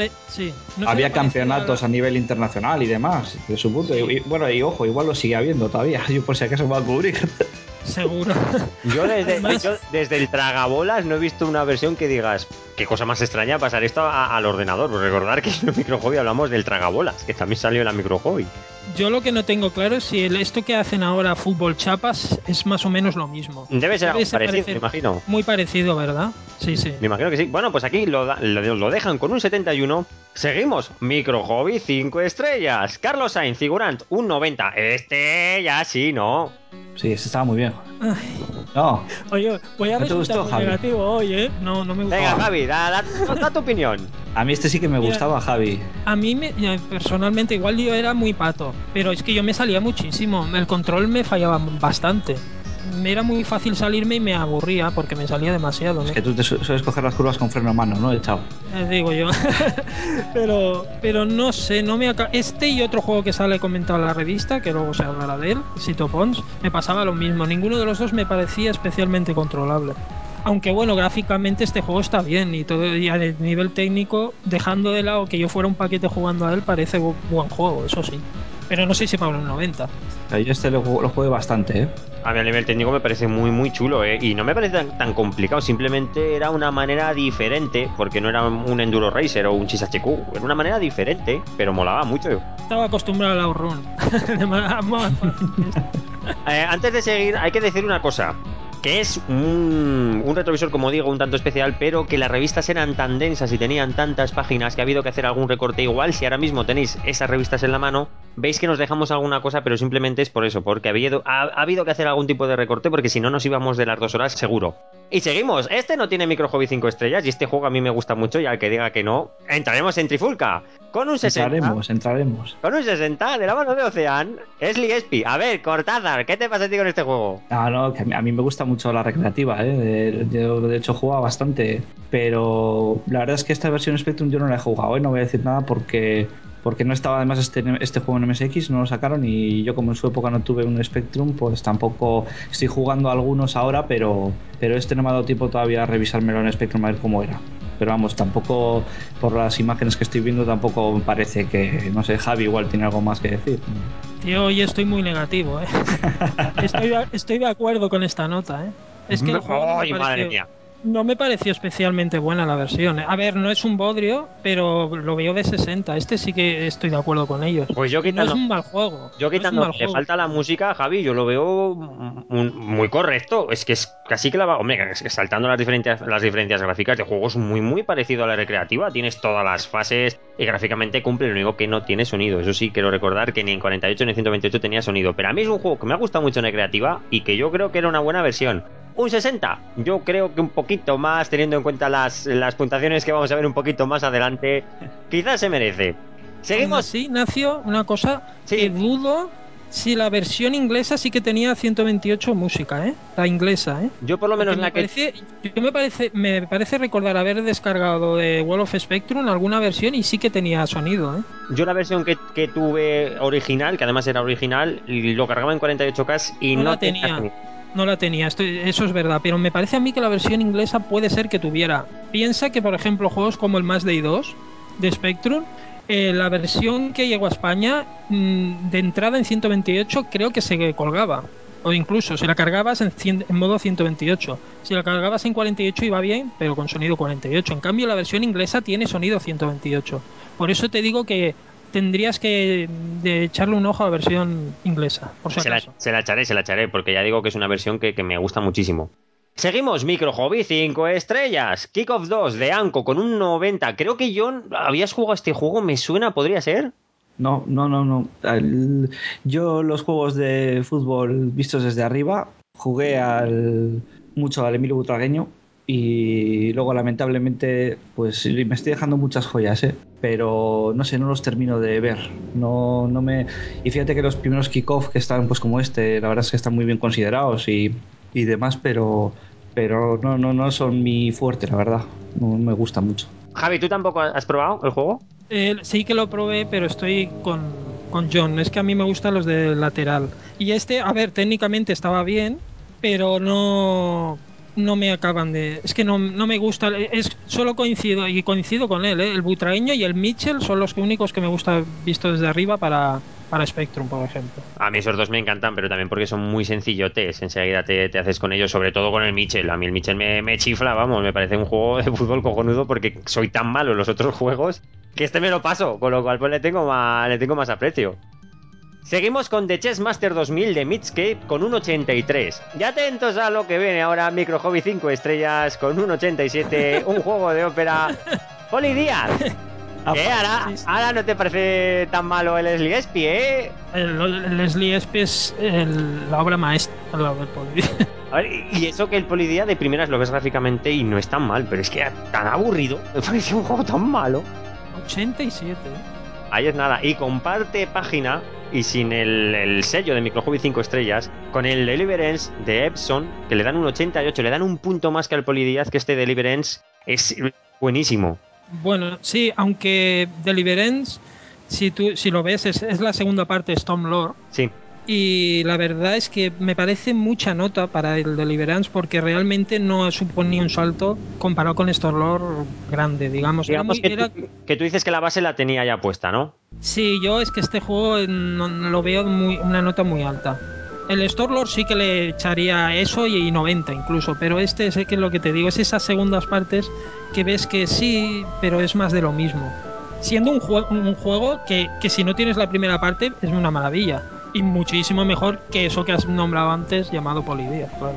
había campeonatos a nivel internacional y demás de Subbuteo. Sí. Y bueno, y ojo, igual lo sigue habiendo todavía. Yo por si acaso me va a cubrir. Seguro. Yo desde el tragabolas no he visto una versión que digas qué cosa más extraña pasar esto al ordenador. Pues recordar que en el microhobby hablamos del tragabolas, que también salió en la microhobby. Yo lo que no tengo claro es si esto que hacen ahora Fútbol Chapas es más o menos lo mismo. Debe ser algo parecido, me imagino. Muy parecido, ¿verdad? Sí. Me imagino que sí. Bueno, pues aquí lo dejan con un 71. Seguimos. Microhobby 5 estrellas. Carlos Sainz, figurant, un 90. Este ya sí, ¿no? Sí, este estaba muy bien. Ay. No. Oye, voy a resultar muy negativo hoy, ¿eh? No me gusta. Venga, Javi, da tu opinión. A mí este sí que me gustaba, Javi. A mí, personalmente, igual yo era muy pato, pero es que yo me salía muchísimo. El control me fallaba bastante. Me era muy fácil salirme y me aburría porque me salía demasiado, ¿no? Es que tú te sueles coger las curvas con freno a mano, ¿no? Chao. Digo yo. pero no sé, este y otro juego que sale comentado en la revista, que luego se hablará de él, Cito Pons, me pasaba lo mismo. Ninguno de los dos me parecía especialmente controlable. Aunque bueno, gráficamente este juego está bien y todo, y a nivel técnico, dejando de lado que yo fuera un paquete jugando a él, parece buen juego, eso sí. Pero no sé si para un 90. Yo este lo jugué bastante, ¿eh? A mí a nivel técnico me parece muy muy chulo, ¿eh? Y no me parece tan complicado, simplemente era una manera diferente, porque no era un Enduro Racer o un XHQ, era una manera diferente, pero molaba mucho. Estaba acostumbrado al outrun. Antes de seguir, hay que decir una cosa. que es un retrovisor, como digo, un tanto especial, pero que las revistas eran tan densas y tenían tantas páginas que ha habido que hacer algún recorte. Igual, si ahora mismo tenéis esas revistas en la mano, veis que nos dejamos alguna cosa, pero simplemente es por eso, porque ha habido que hacer algún tipo de recorte, porque si no nos íbamos de las 2 horas seguro. Y seguimos. Este no tiene Micro Hobby 5 estrellas y este juego a mí me gusta mucho, y al que diga que no, entraremos en Trifulca con un 60. Entraremos. Con un 60 de la mano de Ocean, es Espi. A ver, Cortázar, ¿qué te pasa a ti con este juego? No, que a mí me gusta mucho la recreativa, ¿eh? Yo, de hecho, jugaba bastante, pero la verdad es que esta versión Spectrum yo no la he jugado, ¿eh? No voy a decir nada porque no estaba además este juego en MSX, no lo sacaron, y yo, como en su época no tuve un Spectrum, pues tampoco estoy jugando algunos ahora, pero este no me ha dado tiempo todavía a revisármelo en Spectrum a ver cómo era. Pero vamos, tampoco, por las imágenes que estoy viendo, tampoco me parece que, no sé, Javi igual tiene algo más que decir. Tío, hoy estoy muy negativo, ¿eh? Estoy de acuerdo con esta nota, ¿eh? Es que el juego ¡Ay, madre mía! no me pareció especialmente buena la versión, ¿eh? A ver, no es un bodrio, pero lo veo de 60. Este sí que estoy de acuerdo con ellos. Pues yo quitando, no es un mal juego. yo quitando que le falta la música, Javi, yo lo veo muy correcto. Es que es casi que hombre, es que saltando las diferencias gráficas de juego es muy parecido a la recreativa. Tienes todas las fases y gráficamente cumple, lo único que no tiene sonido. Eso sí, quiero recordar que ni en 48 ni en 128 tenía sonido. Pero a mí es un juego que me ha gustado mucho en recreativa y que yo creo que era una buena versión. Un 60, yo creo que un poquito más, teniendo en cuenta las puntuaciones que vamos a ver un poquito más adelante, quizás se merece. Seguimos. Sí, Ignacio, una cosa Sí. que dudo si la versión inglesa sí que tenía 128 música, ¿eh? La inglesa, ¿eh? Yo por lo menos me parece recordar haber descargado de World of Spectrum alguna versión y sí que tenía sonido, ¿eh? Yo la versión que tuve original, que además era original, lo cargaba en 48K y no tenía sonido. No la tenía, eso es verdad, pero me parece a mí que la versión inglesa puede ser que tuviera. Piensa que, por ejemplo, juegos como el Mass Day 2 de Spectrum, la versión que llegó a España, de entrada en 128, creo que se colgaba. O incluso, si la cargabas en modo 128. Si la cargabas en 48 iba bien, pero con sonido 48. En cambio, la versión inglesa tiene sonido 128. Por eso te digo que tendrías que echarle un ojo a la versión inglesa, por si acaso. Se la echaré, porque ya digo que es una versión que me gusta muchísimo. Seguimos, Micro Hobby 5 estrellas. Kickoff 2 de Anko con un 90. Creo que John, ¿habías jugado este juego? ¿Me suena? ¿Podría ser? No. Yo los juegos de fútbol vistos desde arriba jugué mucho al Emilio Butragueño, y luego lamentablemente pues me estoy dejando muchas joyas, pero no sé, no los termino de ver. No me. Y fíjate que los primeros kickoff que están pues como este, la verdad es que están muy bien considerados y demás, pero no son mi fuerte, la verdad. No me gusta mucho. Javi, ¿tú tampoco has probado el juego? Sí que lo probé, pero estoy con John. Es que a mí me gustan los de lateral. Y este, a ver, técnicamente estaba bien, pero no me acaban de... Es que no me gusta. Solo coincido con él, ¿eh? El Butragueño y el Mitchell son los únicos que me gusta visto desde arriba para Spectrum, por ejemplo. A mí esos dos me encantan, pero también porque son muy sencillotes. Enseguida te haces con ellos, sobre todo con el Mitchell. A mí el Mitchell me chifla, vamos, me parece un juego de fútbol cojonudo porque soy tan malo en los otros juegos que este me lo paso, con lo cual pues le tengo más aprecio. Seguimos con The Chess Master 2000 de Midscape con un 83. Y atentos a lo que viene ahora, Micro Hobby 5 estrellas con un 87, un juego de ópera. Poli Díaz. Ahora no te parece tan malo el Leslie Espy, ¿eh? El Leslie Espy es la obra maestra del Poli. A ver, y eso que el Poli Díaz de primeras lo ves gráficamente y no es tan mal, pero es que tan aburrido, me parece un juego tan malo. 87. Ahí es nada. Y comparte página, y sin el sello de Micro Hobby 5 estrellas, con el Deliverance de Epson, que le dan un 88, le dan un punto más que al Poli Díaz, que este Deliverance es buenísimo. Bueno, sí, aunque Deliverance, si lo ves, es la segunda parte de Stormlord. Sí. Y la verdad es que me parece mucha nota para el Deliverance, porque realmente no suponía un salto comparado con Stormlord grande, digamos. Digamos que tú dices que la base la tenía ya puesta, ¿no? Sí, yo es que este juego no lo veo una nota muy alta. El Stormlord sí que le echaría eso y 90 incluso, pero este sé que es lo que te digo, es esas segundas partes que ves que sí, pero es más de lo mismo. Siendo un juego que si no tienes la primera parte es una maravilla. Y muchísimo mejor que eso que has nombrado antes llamado Poli Díaz, claro.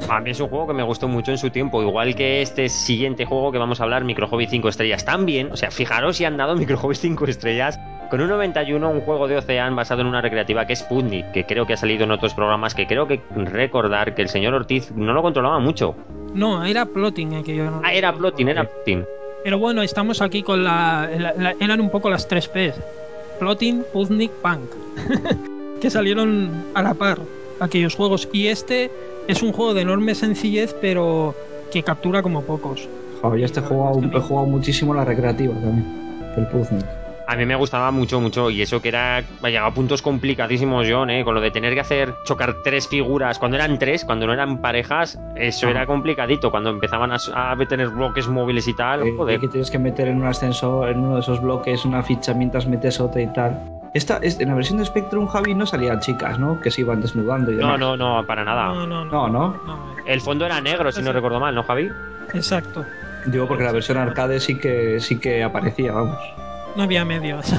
A mí es un juego que me gustó mucho en su tiempo, igual que este siguiente juego que vamos a hablar, Micro Hobby 5 estrellas. También, o sea, fijaros si han dado Micro Hobby 5 estrellas con un 91, un juego de Ocean basado en una recreativa que es Sputnik, que creo que ha salido en otros programas, que creo que recordar que el señor Ortiz no lo controlaba mucho. No, era Plotting, que yo no. Era Plotting. Pero bueno, estamos aquí con eran un poco las 3 P's. Plotting, Sputnik, Punk. Que salieron a la par aquellos juegos. Y este es un juego de enorme sencillez, pero que captura como pocos. Joder, yo he jugado muchísimo la recreativa también, el Sputnik. A mí me gustaba mucho, y eso que era, llegaba a puntos complicadísimos, John, con lo de tener que chocar 3 figuras, cuando eran 3, cuando no eran parejas, eso era complicadito, cuando empezaban a tener bloques móviles y tal, joder. Que tienes que meter en un ascensor, en uno de esos bloques, una ficha mientras metes otra y tal. En la versión de Spectrum, Javi, no salían chicas, ¿no? Que se iban desnudando y demás. No, para nada. No. El fondo era negro, si no recuerdo mal, ¿no, Javi? Exacto. Digo, porque la versión arcade sí que aparecía, vamos. No había medios.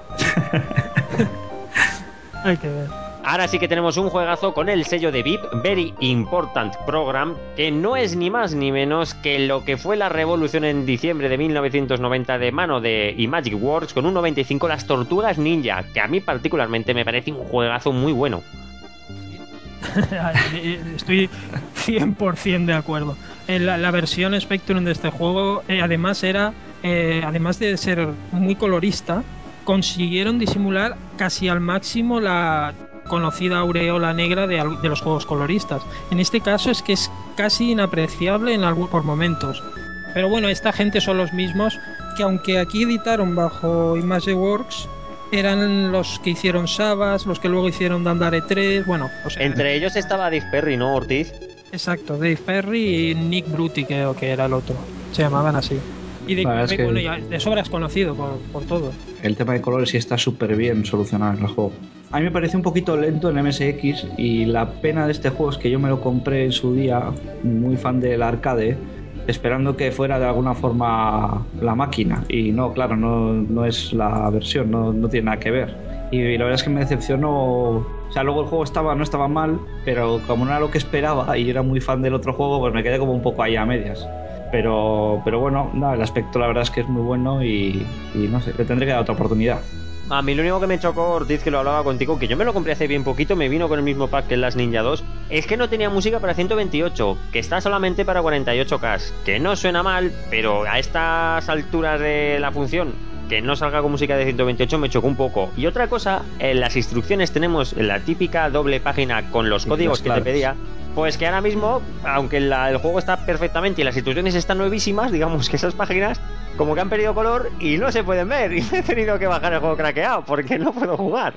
Hay que ver. Ahora sí que tenemos un juegazo con el sello de VIP, Very Important Program, que no es ni más ni menos que lo que fue la revolución en diciembre de 1990 de mano de Imagic Works con un 95, Las Tortugas Ninja, que a mí particularmente me parece un juegazo muy bueno. Estoy 100% de acuerdo. La versión Spectrum de este juego, además de ser muy colorista, consiguieron disimular casi al máximo la conocida aureola negra de los juegos coloristas. En este caso es que es casi inapreciable por momentos. Pero bueno, esta gente son los mismos que, aunque aquí editaron bajo Imageworks, eran los que hicieron Sabas, los que luego hicieron Dandare 3, bueno... O sea, entre ellos estaba Dave Perry, ¿no, Ortiz? Exacto, Dave Perry y Nick Bruti, creo que era el otro. Se llamaban así. Y Dave Perry, bueno, ya de sobra es conocido por todo. El tema de colores sí está súper bien solucionado en el juego. A mí me parece un poquito lento en MSX, y la pena de este juego es que yo me lo compré en su día, muy fan del arcade, esperando que fuera de alguna forma la máquina, y no, claro, no es la versión, no tiene nada que ver. Y la verdad es que me decepcionó. O sea, luego el juego no estaba mal, pero como no era lo que esperaba y yo era muy fan del otro juego, pues me quedé como un poco ahí a medias. Pero bueno, no, el aspecto la verdad es que es muy bueno y no sé, le tendré que dar otra oportunidad. A mí lo único que me chocó, Ortiz, que lo hablaba contigo, que yo me lo compré hace bien poquito, me vino con el mismo pack que el Last Ninja 2, es que no tenía música para 128, que está solamente para 48K, que no suena mal, pero a estas alturas de la función, que no salga con música de 128 me chocó un poco. Y otra cosa, en las instrucciones tenemos la típica doble página con los códigos que te pedía, pues que ahora mismo, aunque el juego está perfectamente y las instrucciones están nuevísimas, digamos que esas páginas como que han perdido color y no se pueden ver, y me he tenido que bajar el juego craqueado porque no puedo jugar.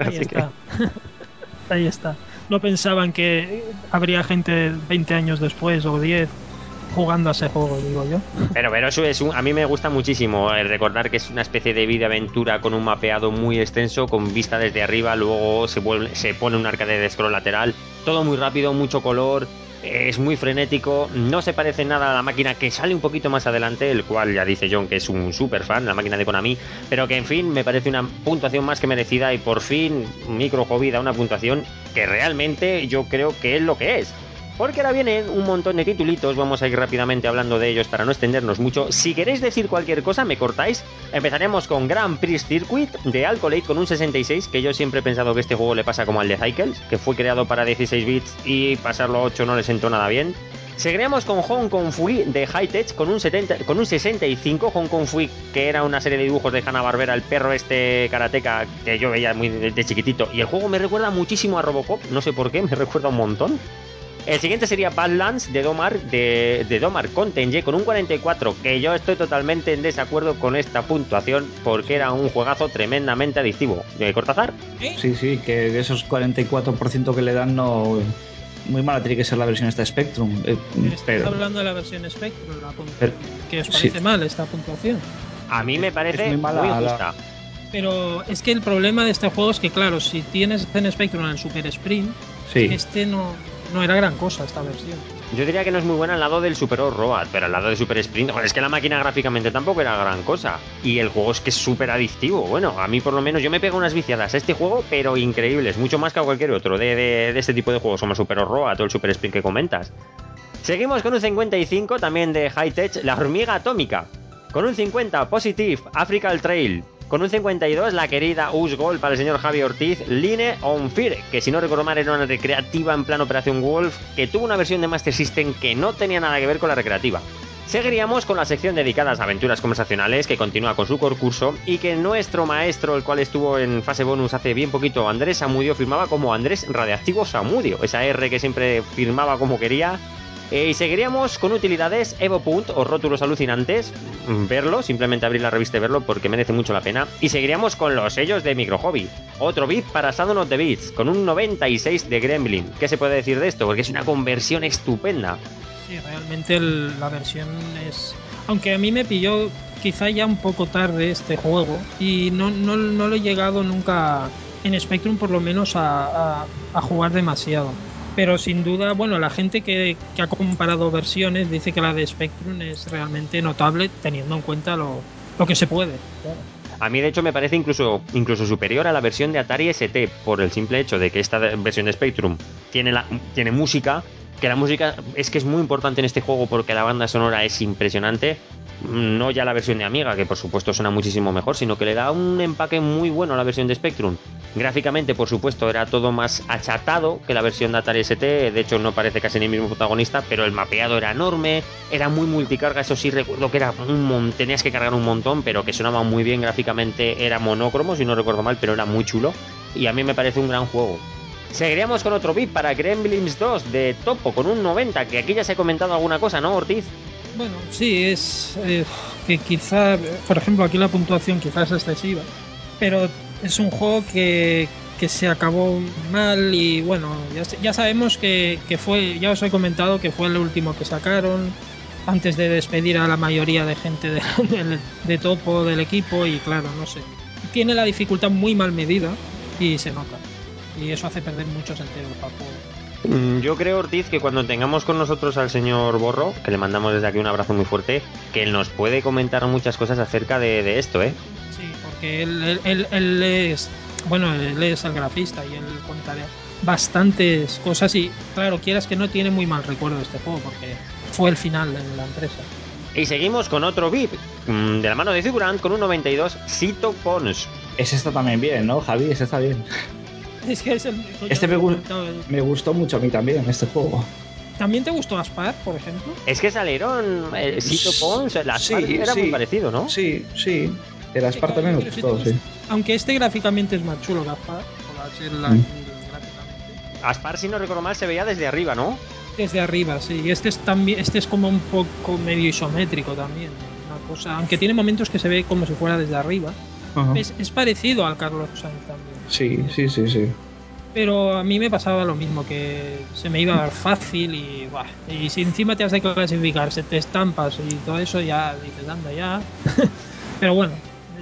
Ahí está. No pensaban que habría gente 20 años después o 10 jugando a ese juego, digo yo. Pero eso a mí me gusta muchísimo, recordar que es una especie de vida aventura con un mapeado muy extenso, con vista desde arriba, luego se pone un arcade de scroll lateral, todo muy rápido, mucho color, es muy frenético, no se parece nada a la máquina que sale un poquito más adelante, el cual ya dice John que es un super fan, la máquina de Konami, pero que en fin me parece una puntuación más que merecida, y por fin Micro Hobby da una puntuación que realmente yo creo que es lo que es. Porque ahora vienen un montón de titulitos, vamos a ir rápidamente hablando de ellos para no extendernos mucho. Si queréis decir cualquier cosa, me cortáis. Empezaremos con Grand Prix Circuit de Alcolate con un 66, que yo siempre he pensado que este juego le pasa como al de Cycles, que fue creado para 16 bits y pasarlo a 8 no le sentó nada bien. Seguiremos con Hong Kong Fui de High-Tech con un 65. Hong Kong Fui, que era una serie de dibujos de Hanna-Barbera, el perro karateka que yo veía muy de chiquitito. Y el juego me recuerda muchísimo a Robocop, no sé por qué, me recuerda un montón. El siguiente sería Badlands de Domar, de Domar con Tenje con un 44, que yo estoy totalmente en desacuerdo con esta puntuación porque era un juegazo tremendamente adictivo. ¿Cortázar? Sí, que esos 44% que le dan no... Muy mala tiene que ser la versión esta Spectrum. Estás hablando de la versión Spectrum, que os parece mal esta puntuación. A mí me parece muy justa. Pero es que el problema de este juego es que, claro, si tienes en Spectrum en Super Sprint, este no era gran cosa esta versión. Yo diría que no es muy buena al lado del Super Road, pero al lado de Super Sprint, es que la máquina gráficamente tampoco era gran cosa. Y el juego es que es súper adictivo. Bueno, a mí por lo menos yo me pego unas viciadas a este juego, pero increíbles, mucho más que a cualquier otro de este tipo de juegos, como el Super Road o el Super Sprint que comentas. Seguimos con un 55 también de High-Tech, La Hormiga Atómica. Con un 50, Positive, African Trail. Con un 52, la querida Gold para el señor Javi Ortiz, Line on Fire, que si no recuerdo mal era una recreativa en plan Operación Wolf, que tuvo una versión de Master System que no tenía nada que ver con la recreativa. Seguiríamos con la sección dedicada a aventuras conversacionales, que continúa con su concurso, y que nuestro maestro, el cual estuvo en fase bonus hace bien poquito, Andrés Samudio, firmaba como Andrés Radiactivo Samudio, esa R que siempre firmaba como quería. Y seguiríamos con utilidades Evopunt o rótulos alucinantes, verlo, simplemente abrir la revista y verlo porque merece mucho la pena. Y seguiríamos con los sellos de Micro Hobby. Otro VIP para Shadow of the Beast, con un 96 de Gremlin. ¿Qué se puede decir de esto? Porque es una conversión estupenda. Sí, realmente la versión es... Aunque a mí me pilló quizá ya un poco tarde este juego y no lo he llegado nunca en Spectrum por lo menos a jugar demasiado. Pero sin duda, bueno, la gente que ha comparado versiones dice que la de Spectrum es realmente notable teniendo en cuenta lo que se puede. Claro. A mí de hecho me parece incluso superior a la versión de Atari ST por el simple hecho de que esta versión de Spectrum tiene música, que la música es que es muy importante en este juego porque la banda sonora es impresionante. No ya la versión de Amiga, que por supuesto suena muchísimo mejor, sino que le da un empaque muy bueno a la versión de Spectrum. Gráficamente, por supuesto, era todo más achatado que la versión de Atari ST, de hecho no parece casi ni el mismo protagonista, pero el mapeado era enorme, era muy multicarga, eso sí recuerdo que era tenías que cargar un montón, pero que sonaba muy bien gráficamente, era monócromo, si no recuerdo mal, pero era muy chulo, y a mí me parece un gran juego. Seguiríamos con otro VIP para Gremlins 2 de Topo, con un 90, que aquí ya se ha comentado alguna cosa, ¿no, Ortiz? Bueno, sí, es que quizá, por ejemplo, aquí la puntuación quizás es excesiva, pero es un juego que se acabó mal y bueno, ya sabemos que fue, ya os he comentado que fue el último que sacaron antes de despedir a la mayoría de gente de Topo, del equipo, y claro, no sé, tiene la dificultad muy mal medida y se nota, y eso hace perder mucho sentido al juego. Yo creo, Ortiz, que cuando tengamos con nosotros al señor Borro, que le mandamos desde aquí un abrazo muy fuerte, que él nos puede comentar muchas cosas acerca de esto, ¿eh? Sí, porque él es, bueno, él es el grafista y él contará bastantes cosas y claro, quieras que no, tiene muy mal recuerdo de este juego porque fue el final de la empresa. Y seguimos con otro VIP, de la mano de Figurant, con un 92, Sito Pons. Ese está también bien, ¿no, Javi? Ese está bien. Es que es el... Este me gustó mucho a mí también, este juego. ¿También te gustó Aspar, por ejemplo? Es que salieron Sito Pons, el Aspar Sí, era muy parecido, ¿no? Sí. El Aspar también me gustó, sí. Aunque este gráficamente es más chulo que Aspar, por ser gráficamente. Aspar, si no recuerdo mal, se veía desde arriba, ¿no? Desde arriba, sí. Y este es como un poco medio isométrico también. Una cosa, aunque tiene momentos que se ve como si fuera desde arriba. Es parecido al Carlos Sainz también. Sí. Pero a mí me pasaba lo mismo, que se me iba fácil y si encima te has de clasificar, se te estampas y todo eso, ya dices, anda ya. Pero bueno,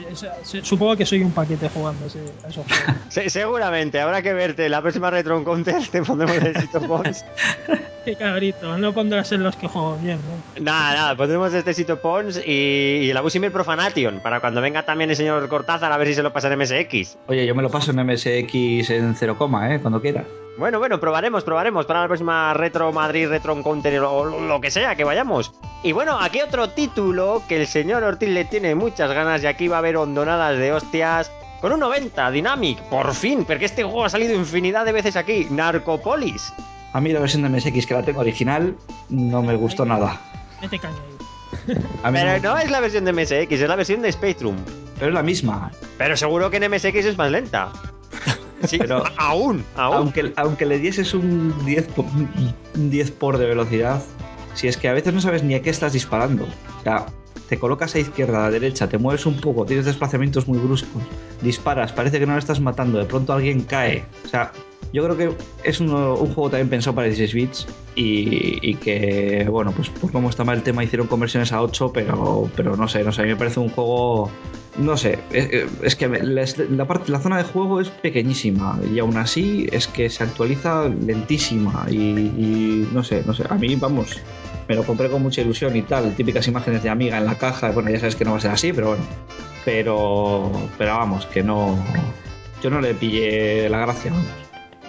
supongo que soy un paquete jugando a esos juegos. Seguramente, habrá que verte. La próxima Retro Encounter te pondremos el Sito Pons. Qué cabrito, no pondrás en los que juego bien, ¿no? Nada, pondremos este Sito Pons y el Abusive Profanation para cuando venga también el señor Cortázar a ver si se lo pasa en MSX. Oye, yo me lo paso en MSX en 0, cuando quiera. Bueno, probaremos para la próxima Retro Madrid, Retro Encounter o lo que sea que vayamos. Y bueno, aquí otro título que el señor Ortiz le tiene muchas ganas y aquí va a haber hondonadas de hostias. Con un 90, Dynamic, por fin, porque este juego ha salido infinidad de veces aquí, Narcopolis. A mí la versión de MSX que la tengo original no me gustó nada. Mete caña ahí. Pero no es la versión de MSX, es la versión de Spectrum. Pero es la misma. Pero seguro que en MSX es más lenta. Sí, pero aún. Aunque le dieses un 10 por de velocidad, si es que a veces no sabes ni a qué estás disparando. O sea, te colocas a izquierda, a la derecha, te mueves un poco, tienes desplazamientos muy bruscos, disparas, parece que no lo estás matando, de pronto alguien cae. O sea, yo creo que es un juego también pensado para 16 bits y que, bueno, pues por cómo está mal el tema hicieron conversiones a 8, pero no sé, a mí me parece un juego... No sé, es que la zona de juego es pequeñísima y aún así es que se actualiza lentísima y no sé, a mí, vamos, me lo compré con mucha ilusión y tal, típicas imágenes de Amiga en la caja, bueno, ya sabes que no va a ser así, pero bueno, pero vamos, que no, yo no le pillé la gracia, vamos.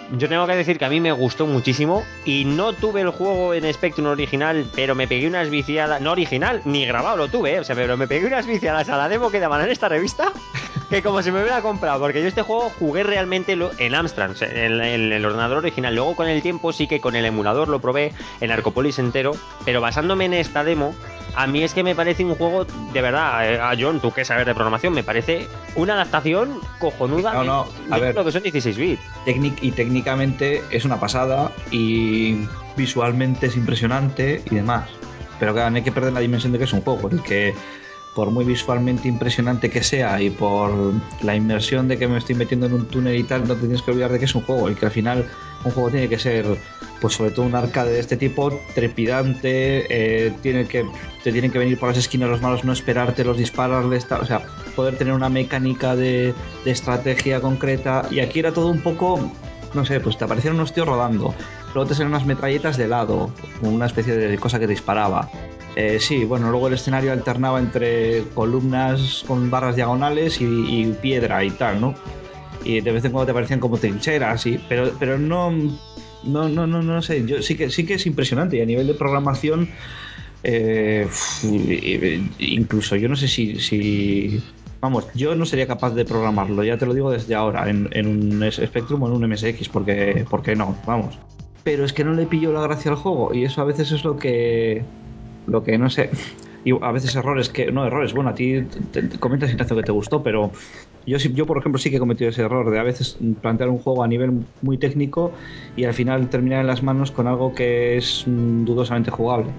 Yo tengo que decir que a mí me gustó muchísimo y no tuve el juego en Spectrum original, pero me pegué unas viciadas, no original, ni grabado lo tuve, o sea, pero me pegué unas viciadas a la demo que daban en esta revista, que como si me hubiera comprado, porque yo este juego jugué realmente en Amstrad, o sea, en el ordenador original, luego con el tiempo sí que con el emulador lo probé en Arcopolis entero, pero basándome en esta demo, a mí es que me parece un juego, de verdad, a John, tú que sabes de programación, me parece una adaptación cojonuda ver, lo que son 16 bits. Técnicamente es una pasada y visualmente es impresionante y demás. Pero claro, no hay que perder la dimensión de que es un juego y que por muy visualmente impresionante que sea y por la inmersión de que me estoy metiendo en un túnel y tal, no te tienes que olvidar de que es un juego y que al final un juego tiene que ser, pues sobre todo un arcade de este tipo, trepidante, te tienen que venir por las esquinas los malos, no esperarte los dispararles, o sea, poder tener una mecánica de estrategia concreta. Y aquí era todo un poco, no sé, pues te aparecían unos tíos rodando, luego te salían unas metralletas de lado, una especie de cosa que disparaba. Sí, bueno, luego el escenario alternaba entre columnas con barras diagonales y piedra y tal, ¿no? Y de vez en cuando te parecían como trincheras, sí, pero no sé, yo sí que es impresionante y a nivel de programación incluso yo no sé si vamos, yo no sería capaz de programarlo, ya te lo digo desde ahora en un Spectrum o en un MSX porque no, vamos, pero es que no le pillo la gracia al juego y eso a veces es lo que no sé. Y a veces errores, bueno, a ti te comentas, Ignacio, que te gustó, pero yo por ejemplo sí que he cometido ese error de a veces plantear un juego a nivel muy técnico y al final terminar en las manos con algo que es dudosamente jugable,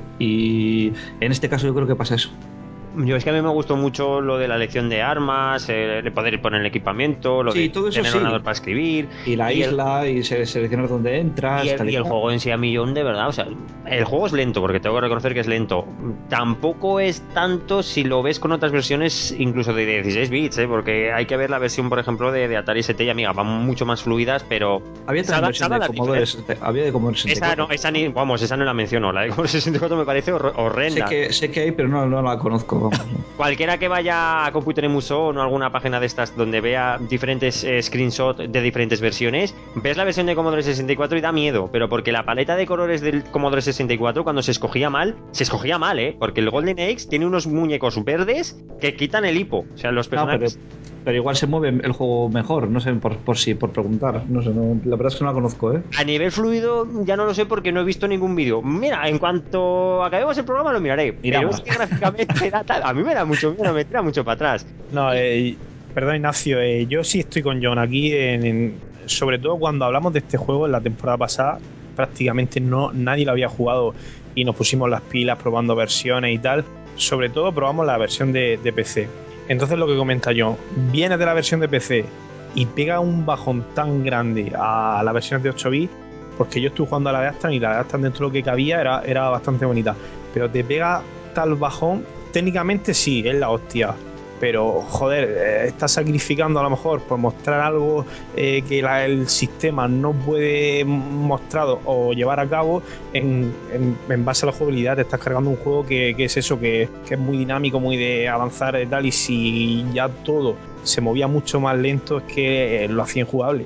y en este caso yo creo que pasa eso. Yo es que a mí me gustó mucho lo de la elección de armas, de poder poner el equipamiento, lo Sí, de todo eso tener sí. ordenador para escribir. Y la isla, y seleccionar dónde entras. Y el juego en sí a millón, de verdad, o sea, el juego es lento, porque tengo que reconocer que es lento. Tampoco es tanto si lo ves con otras versiones, incluso de 16 bits, porque hay que ver la versión, por ejemplo, de Atari ST y Amiga, van mucho más fluidas, pero... Había también versión de Commodore, había de Commodore 64. Esa no la menciono, la de Commodore 64 me parece horrenda. Sé que hay, pero no la conozco. Cualquiera que vaya a Computer Muso o alguna página de estas donde vea diferentes screenshots de diferentes versiones, ves la versión de Commodore 64 y da miedo, pero porque la paleta de colores del Commodore 64 cuando se escogía mal, porque el Golden Axe tiene unos muñecos verdes que quitan el hipo, o sea, los personajes... Pero igual se mueve el juego mejor, no sé, por preguntar, no sé, la verdad es que no la conozco, ¿eh? A nivel fluido ya no lo sé porque no he visto ningún vídeo. Mira, en cuanto acabemos el programa lo miraré. Miramos. Pero es que gráficamente a mí me da mucho miedo, me tira mucho para atrás. No, perdón Ignacio, yo sí estoy con John aquí, sobre todo cuando hablamos de este juego en la temporada pasada, prácticamente nadie lo había jugado y nos pusimos las pilas probando versiones y tal. Sobre todo probamos la versión de PC. Entonces lo que comenta John, viene de la versión de PC y pega un bajón tan grande a las versiones de 8 bits, porque yo estuve jugando a la de Aston y la de Aston dentro de lo que cabía era bastante bonita, pero te pega tal bajón, técnicamente sí, es la hostia, pero joder, estás sacrificando a lo mejor por mostrar algo que el sistema no puede mostrar o llevar a cabo en base a la jugabilidad. Te estás cargando un juego que es eso, que es muy dinámico, muy de avanzar y tal, y si ya todo se movía mucho más lento es que lo hacía injugable.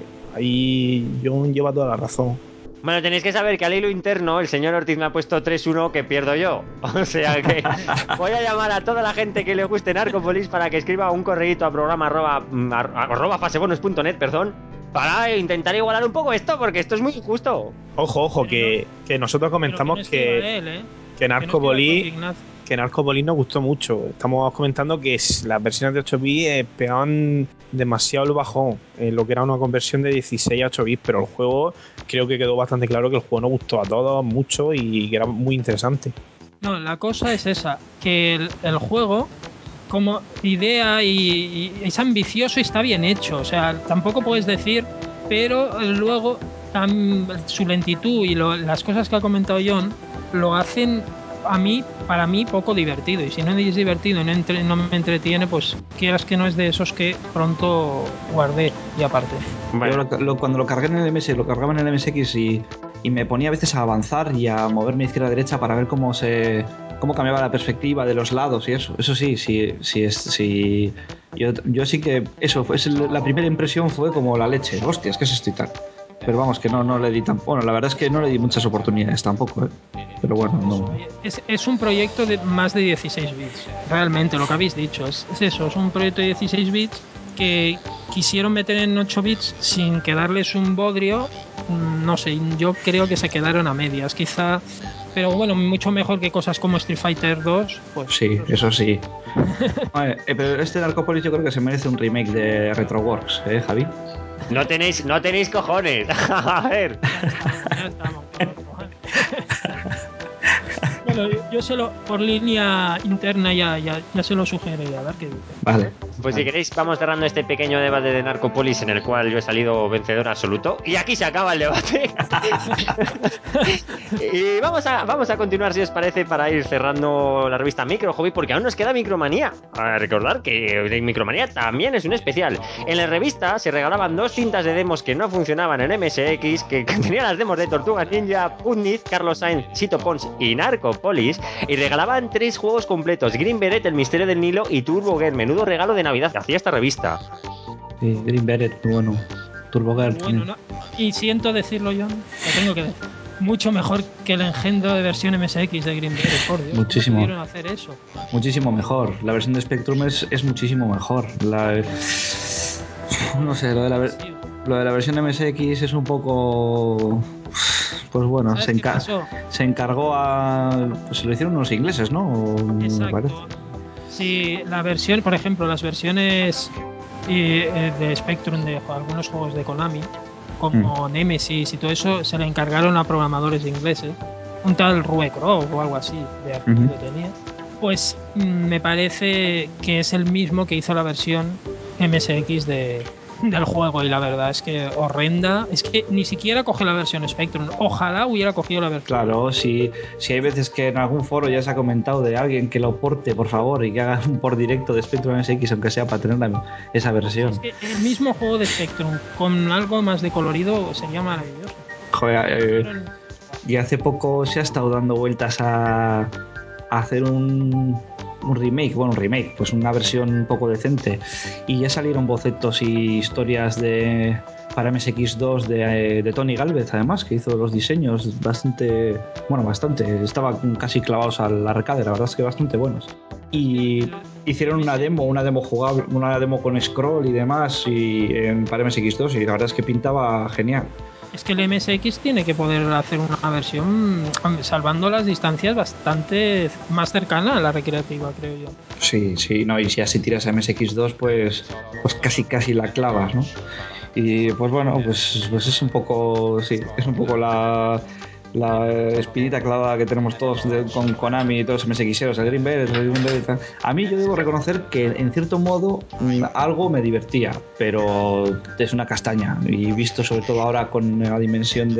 Ahí John lleva toda la razón. Bueno, tenéis que saber que al hilo interno el señor Ortiz me ha puesto 3-1 que pierdo yo. O sea que voy a llamar a toda la gente que le guste Narcopolis para que escriba un correíto a programa arroba fasebonus.net, para intentar igualar un poco esto, porque esto es muy injusto. Ojo, que nosotros comentamos que Narcopolis nos gustó mucho. Estamos comentando que las versiones de 8 bits pegaban demasiado el bajón en lo que era una conversión de 16 a 8 bits, pero el juego creo que quedó bastante claro que el juego nos gustó a todos mucho y que era muy interesante. No, la cosa es esa, que el juego como idea y es ambicioso y está bien hecho, o sea, tampoco puedes decir, pero luego su lentitud y las cosas que ha comentado John lo hacen para mí poco divertido, y si no es divertido y no me entretiene, pues quieras que no, es de esos que pronto guardé y aparte. Bueno. Yo cuando lo cargué en el MS, lo cargaba en el MSX y me ponía a veces a avanzar y a moverme izquierda a derecha para ver cómo cambiaba la perspectiva de los lados y eso sí. Yo sí que eso fue la primera impresión, fue como la leche, hostias, ¿qué es esto y tal? Pero vamos, que no le di tampoco. Bueno, la verdad es que no le di muchas oportunidades tampoco, ¿eh? Pero bueno, no. Es un proyecto de más de 16 bits. Realmente, lo que habéis dicho. Es eso, es un proyecto de 16 bits que quisieron meter en 8 bits sin quedarles un bodrio. No sé, yo creo que se quedaron a medias, quizá. Pero bueno, mucho mejor que cosas como Street Fighter 2. Pues, Sí, pues, eso sí. Vale, pero este Narcopolis yo creo que se merece un remake de Retroworks, Javi? No tenéis cojones. A ver. Ya estamos. Bueno, yo por línea interna ya se lo sugeriré, a ver qué dice. Vale. Pues si queréis, vamos cerrando este pequeño debate de Narcopolis en el cual yo he salido vencedor absoluto. Y aquí se acaba el debate. Y vamos a continuar, si os parece, para ir cerrando la revista Micro Hobby, porque aún nos queda Micromanía. A recordar que Micromanía también es un especial. En la revista se regalaban 2 cintas de demos que no funcionaban en MSX, que contenían las demos de Tortugas Ninja, Putniz, Carlos Sainz, Chito Pons y Narcopolis, y regalaban 3 juegos completos: Green Beret, El Misterio del Nilo y Turbo Girl. Menudo regalo de Navidad que hacía esta revista. Sí, Green Beret, muy bueno. Turbo Girl. Bueno, ¿no? Y siento decirlo yo, lo tengo que decir. Mucho mejor que el engendro de versión MSX de Green Beret, por Dios. Muchísimo. ¿Cómo pudieron hacer eso? Muchísimo mejor. La versión de Spectrum es muchísimo mejor. No sé, lo de la versión MSX es un poco. Pues bueno, ¿Sabes qué pasó? se encargó a. Pues se lo hicieron unos ingleses, ¿no? Me parece. Exacto. Sí, la versión, por ejemplo, las versiones de Spectrum de algunos juegos de Konami, como Nemesis y todo eso, se le encargaron a programadores ingleses. Un tal Rube Crow o algo así, de apellido tenía. Pues me parece que es el mismo que hizo la versión MSX del juego, y la verdad es que horrenda. Es que ni siquiera coge la versión Spectrum. Ojalá hubiera cogido la versión. Claro, si hay veces que en algún foro ya se ha comentado de alguien que lo porte, por favor, y que haga un por directo de Spectrum MSX, aunque sea para tener esa versión. Es que el mismo juego de Spectrum con algo más de colorido sería maravilloso. Joder, y hace poco se ha estado dando vueltas a hacer un remake, pues una versión un poco decente, y ya salieron bocetos y historias para MSX2 de Tony Galvez, además, que hizo los diseños bastante, estaban casi clavados al arcade, la verdad es que bastante buenos. Y hicieron una demo jugable, una demo con scroll y demás para MSX2, y la verdad es que pintaba genial. Es que el MSX tiene que poder hacer una versión salvando las distancias bastante más cercana a la recreativa, creo yo. Sí, no, y si así tiras a MSX2, pues casi la clavas, ¿no? Y pues bueno, pues es un poco, sí, es un poco la espinita clavada que tenemos todos con Konami y todos los MSXeros, el Green Beret, A mí yo debo reconocer que en cierto modo algo me divertía, pero es una castaña, y visto sobre todo ahora con la dimensión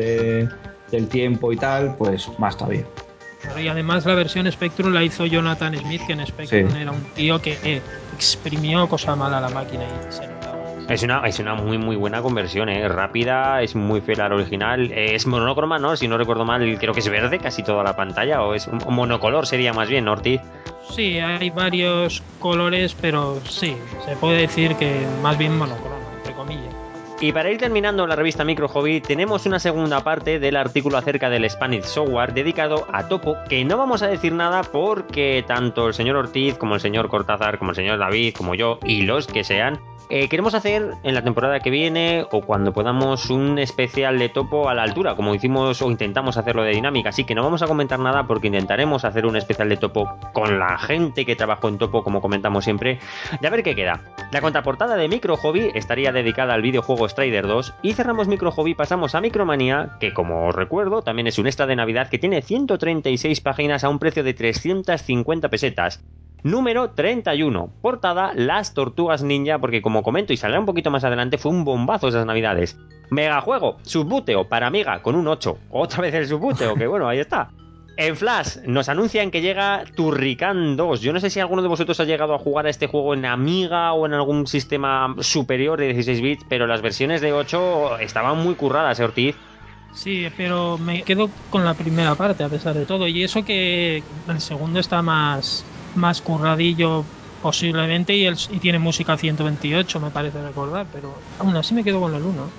del tiempo y tal, pues más todavía. Y además la versión Spectrum la hizo Jonathan Smith, que en Spectrum era un tío que exprimió cosa mala a la máquina y se notaba. Es una muy muy buena conversión, rápida, es muy fiel al original, es monocroma, ¿no? Si no recuerdo mal, creo que es verde casi toda la pantalla, o es un monocolor sería más bien, ¿no, Ortiz? Sí, hay varios colores, pero sí, se puede decir que más bien monocromo, entre comillas. Y para ir terminando la revista Micro Hobby, tenemos una segunda parte del artículo acerca del Spanish Software dedicado a Topo, que no vamos a decir nada porque tanto el señor Ortiz como el señor Cortázar, como el señor David, como yo y los que sean, queremos hacer en la temporada que viene o cuando podamos un especial de Topo a la altura, como hicimos o intentamos hacerlo de Dinámica. Así que no vamos a comentar nada porque intentaremos hacer un especial de Topo con la gente que trabajó en Topo, como comentamos siempre, de a ver qué queda. La contraportada de Micro Hobby estaría dedicada al videojuego Strider 2, y cerramos Micro Hobby, pasamos a Micromanía, que como os recuerdo también es un extra de Navidad que tiene 136 páginas a un precio de 350 pesetas. Número 31, portada Las Tortugas Ninja, porque como comento y saldrá un poquito más adelante, fue un bombazo esas navidades. Megajuego, Subbuteo para Amiga con un 8, otra vez el Subbuteo, que bueno, ahí está. En Flash nos anuncian que llega Turrican 2. Yo no sé si alguno de vosotros ha llegado a jugar a este juego en Amiga o en algún sistema superior de 16 bits, pero las versiones de 8 estaban muy curradas, Ortiz. Sí, pero me quedo con la primera parte a pesar de todo. Y eso que el segundo está más curradillo posiblemente y tiene música 128, me parece recordar, pero aún así me quedo con el 1.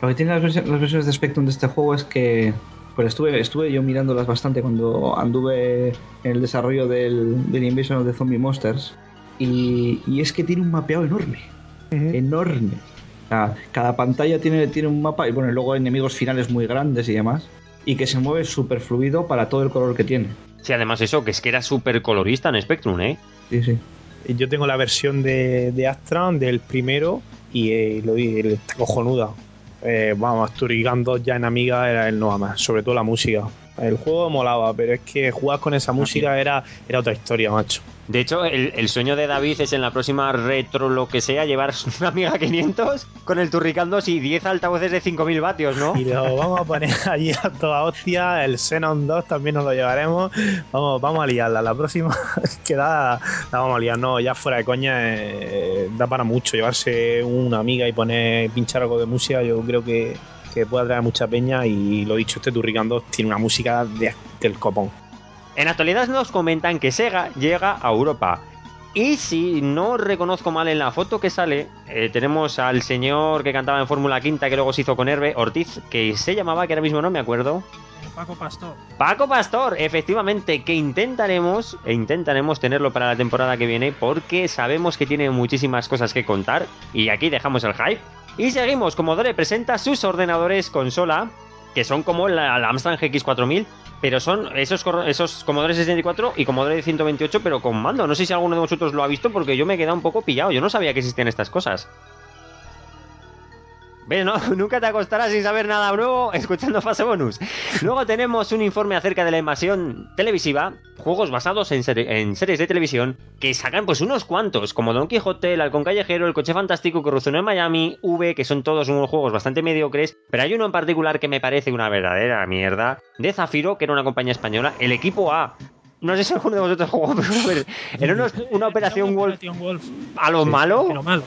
Lo que tienen las versiones de Spectrum de este juego es que pues estuve yo mirándolas bastante cuando anduve en el desarrollo del Invasion of the Zombie Monsters y es que tiene un mapeado enorme. Enorme. O sea, cada pantalla tiene un mapa y bueno, y luego enemigos finales muy grandes y demás. Y que se mueve súper fluido para todo el color que tiene. Sí, además eso, que es que era súper colorista en Spectrum, ¿eh? Sí. Yo tengo la versión de Astran del primero y está cojonuda. Vamos, Turrican 2 ya en Amiga era el no más, sobre todo la música. El juego molaba, pero es que jugar con esa música era otra historia, macho. De hecho, el sueño de David es en la próxima retro, lo que sea, llevar una Amiga 500 con el Turrican 2 y 10 altavoces de 5000 vatios, ¿no? Y lo vamos a poner allí a toda hostia. El Xenon 2 también nos lo llevaremos. Vamos a liarla. La próxima que la vamos a liar. No, ya fuera de coña, da para mucho. Llevarse una Amiga y pinchar algo de música, yo creo que puede atraer mucha peña. Y lo dicho, este Turrican 2 tiene una música del copón. En actualidad nos comentan que Sega llega a Europa. Y si no reconozco mal en la foto que sale, tenemos al señor que cantaba en Fórmula Quinta, que luego se hizo con Hervé Ortiz, que se llamaba, que ahora mismo no me acuerdo. Paco Pastor. Paco Pastor, efectivamente, que intentaremos tenerlo para la temporada que viene, porque sabemos que tiene muchísimas cosas que contar. Y aquí dejamos el hype. Y seguimos. Commodore presenta sus ordenadores consola, que son como la Amstrad GX4000, pero son esos Commodore 64 y Commodore 128, pero con mando. No sé si alguno de vosotros lo ha visto, porque yo me he quedado un poco pillado. Yo no sabía que existían estas cosas. ¿Ves, no? Nunca te acostarás sin saber nada nuevo escuchando Fase Bonus. Luego tenemos un informe acerca de la invasión televisiva, juegos basados en series de televisión, que sacan pues unos cuantos, como Don Quijote, El Halcón Callejero, El Coche Fantástico, Corrupción en Miami, V, que son todos unos juegos bastante mediocres, pero hay uno en particular que me parece una verdadera mierda, de Zafiro, que era una compañía española, El Equipo A. No sé si alguno de vosotros jugó, pero era una Operación Wolf a lo malo. Pero malo,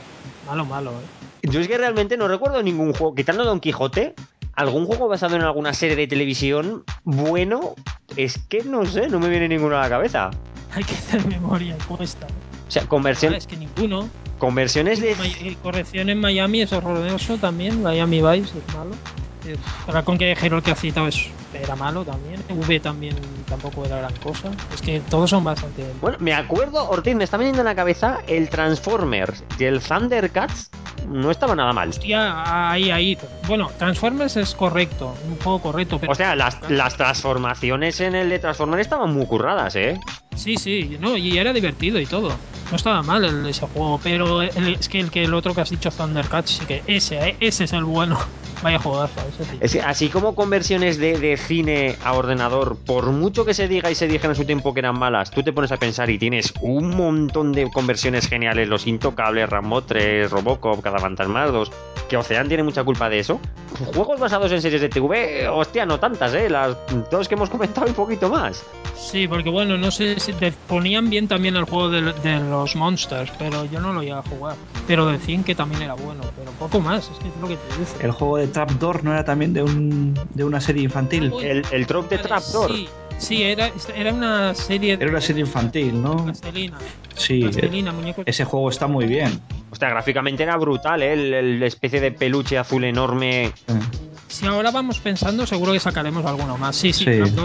Yo es que realmente no recuerdo ningún juego, quitando Don Quijote, algún juego basado en alguna serie de televisión bueno, es que no sé, no me viene ninguno a la cabeza. Hay que hacer memoria, cuesta. O sea, conversión. Es que ninguno. Conversiones de. Corrección en Miami es horroroso también. Miami Vice es malo. Para con que el que ha citado era malo también. V también tampoco era gran cosa. Es que todos son bastante. Bueno, me acuerdo, Ortiz, me está viniendo en la cabeza el Transformers y el Thundercats. No estaba nada mal. Hostia, ahí. Bueno, Transformers es correcto, un juego correcto. Pero o sea, las transformaciones en el de Transformers estaban muy curradas, ¿eh? Sí, no, y era divertido y todo. No estaba mal ese juego, pero es que el otro que has dicho, Thundercats, sí que ese es el bueno. Vaya juegazo, ese tío. Es que así como conversiones de cine a ordenador, por mucho que se diga y se dijeron en su tiempo que eran malas, tú te pones a pensar y tienes un montón de conversiones geniales, Los Intocables, Rambo 3, Robocop, Cazafantasmas 2, que Ocean tiene mucha culpa de eso. Juegos basados en series de TV, hostia, no tantas, las dos que hemos comentado y un poquito más. Sí, porque bueno, no sé si te ponían bien también el juego de los Monsters, pero yo no lo iba a jugar. Pero decían que también era bueno, pero poco más, es que es lo que te dice. El juego de Trapdoor no era también de una serie infantil. El trope de Trapdoor. Sí, era una serie. Era una serie infantil, ¿no? Plastilina. Sí, Plastilina, muñecos. Ese juego está muy bien. Hostia, gráficamente era brutal, el especie de peluche azul enorme. Si ahora vamos pensando, seguro que sacaremos alguno más. Sí.